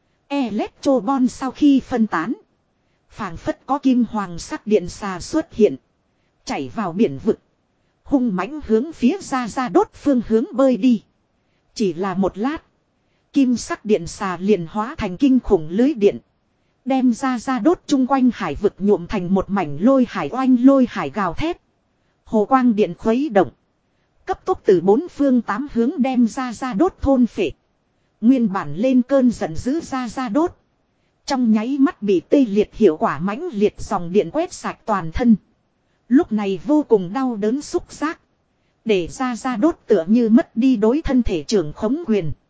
Electrobon sau khi phân tán. Phảng phất có kim hoàng sắc điện xà xuất hiện. Chảy vào biển vực. Hung mãnh hướng phía ra ra đốt phương hướng bơi đi. Chỉ là một lát. Kim sắc điện xà liền hóa thành kinh khủng lưới điện. Đem ra ra đốt chung quanh hải vực nhuộm thành một mảnh lôi hải oanh lôi hải gào thét. Hồ quang điện khuấy động. Cấp tốc từ bốn phương tám hướng đem ra ra đốt thôn phệ. Nguyên bản lên cơn giận dữ ra ra đốt. Trong nháy mắt bị tê liệt hiệu quả mãnh liệt dòng điện quét sạch toàn thân. Lúc này vô cùng đau đớn xúc giác. Để ra ra đốt tựa như mất đi đối thân thể trưởng khống quyền.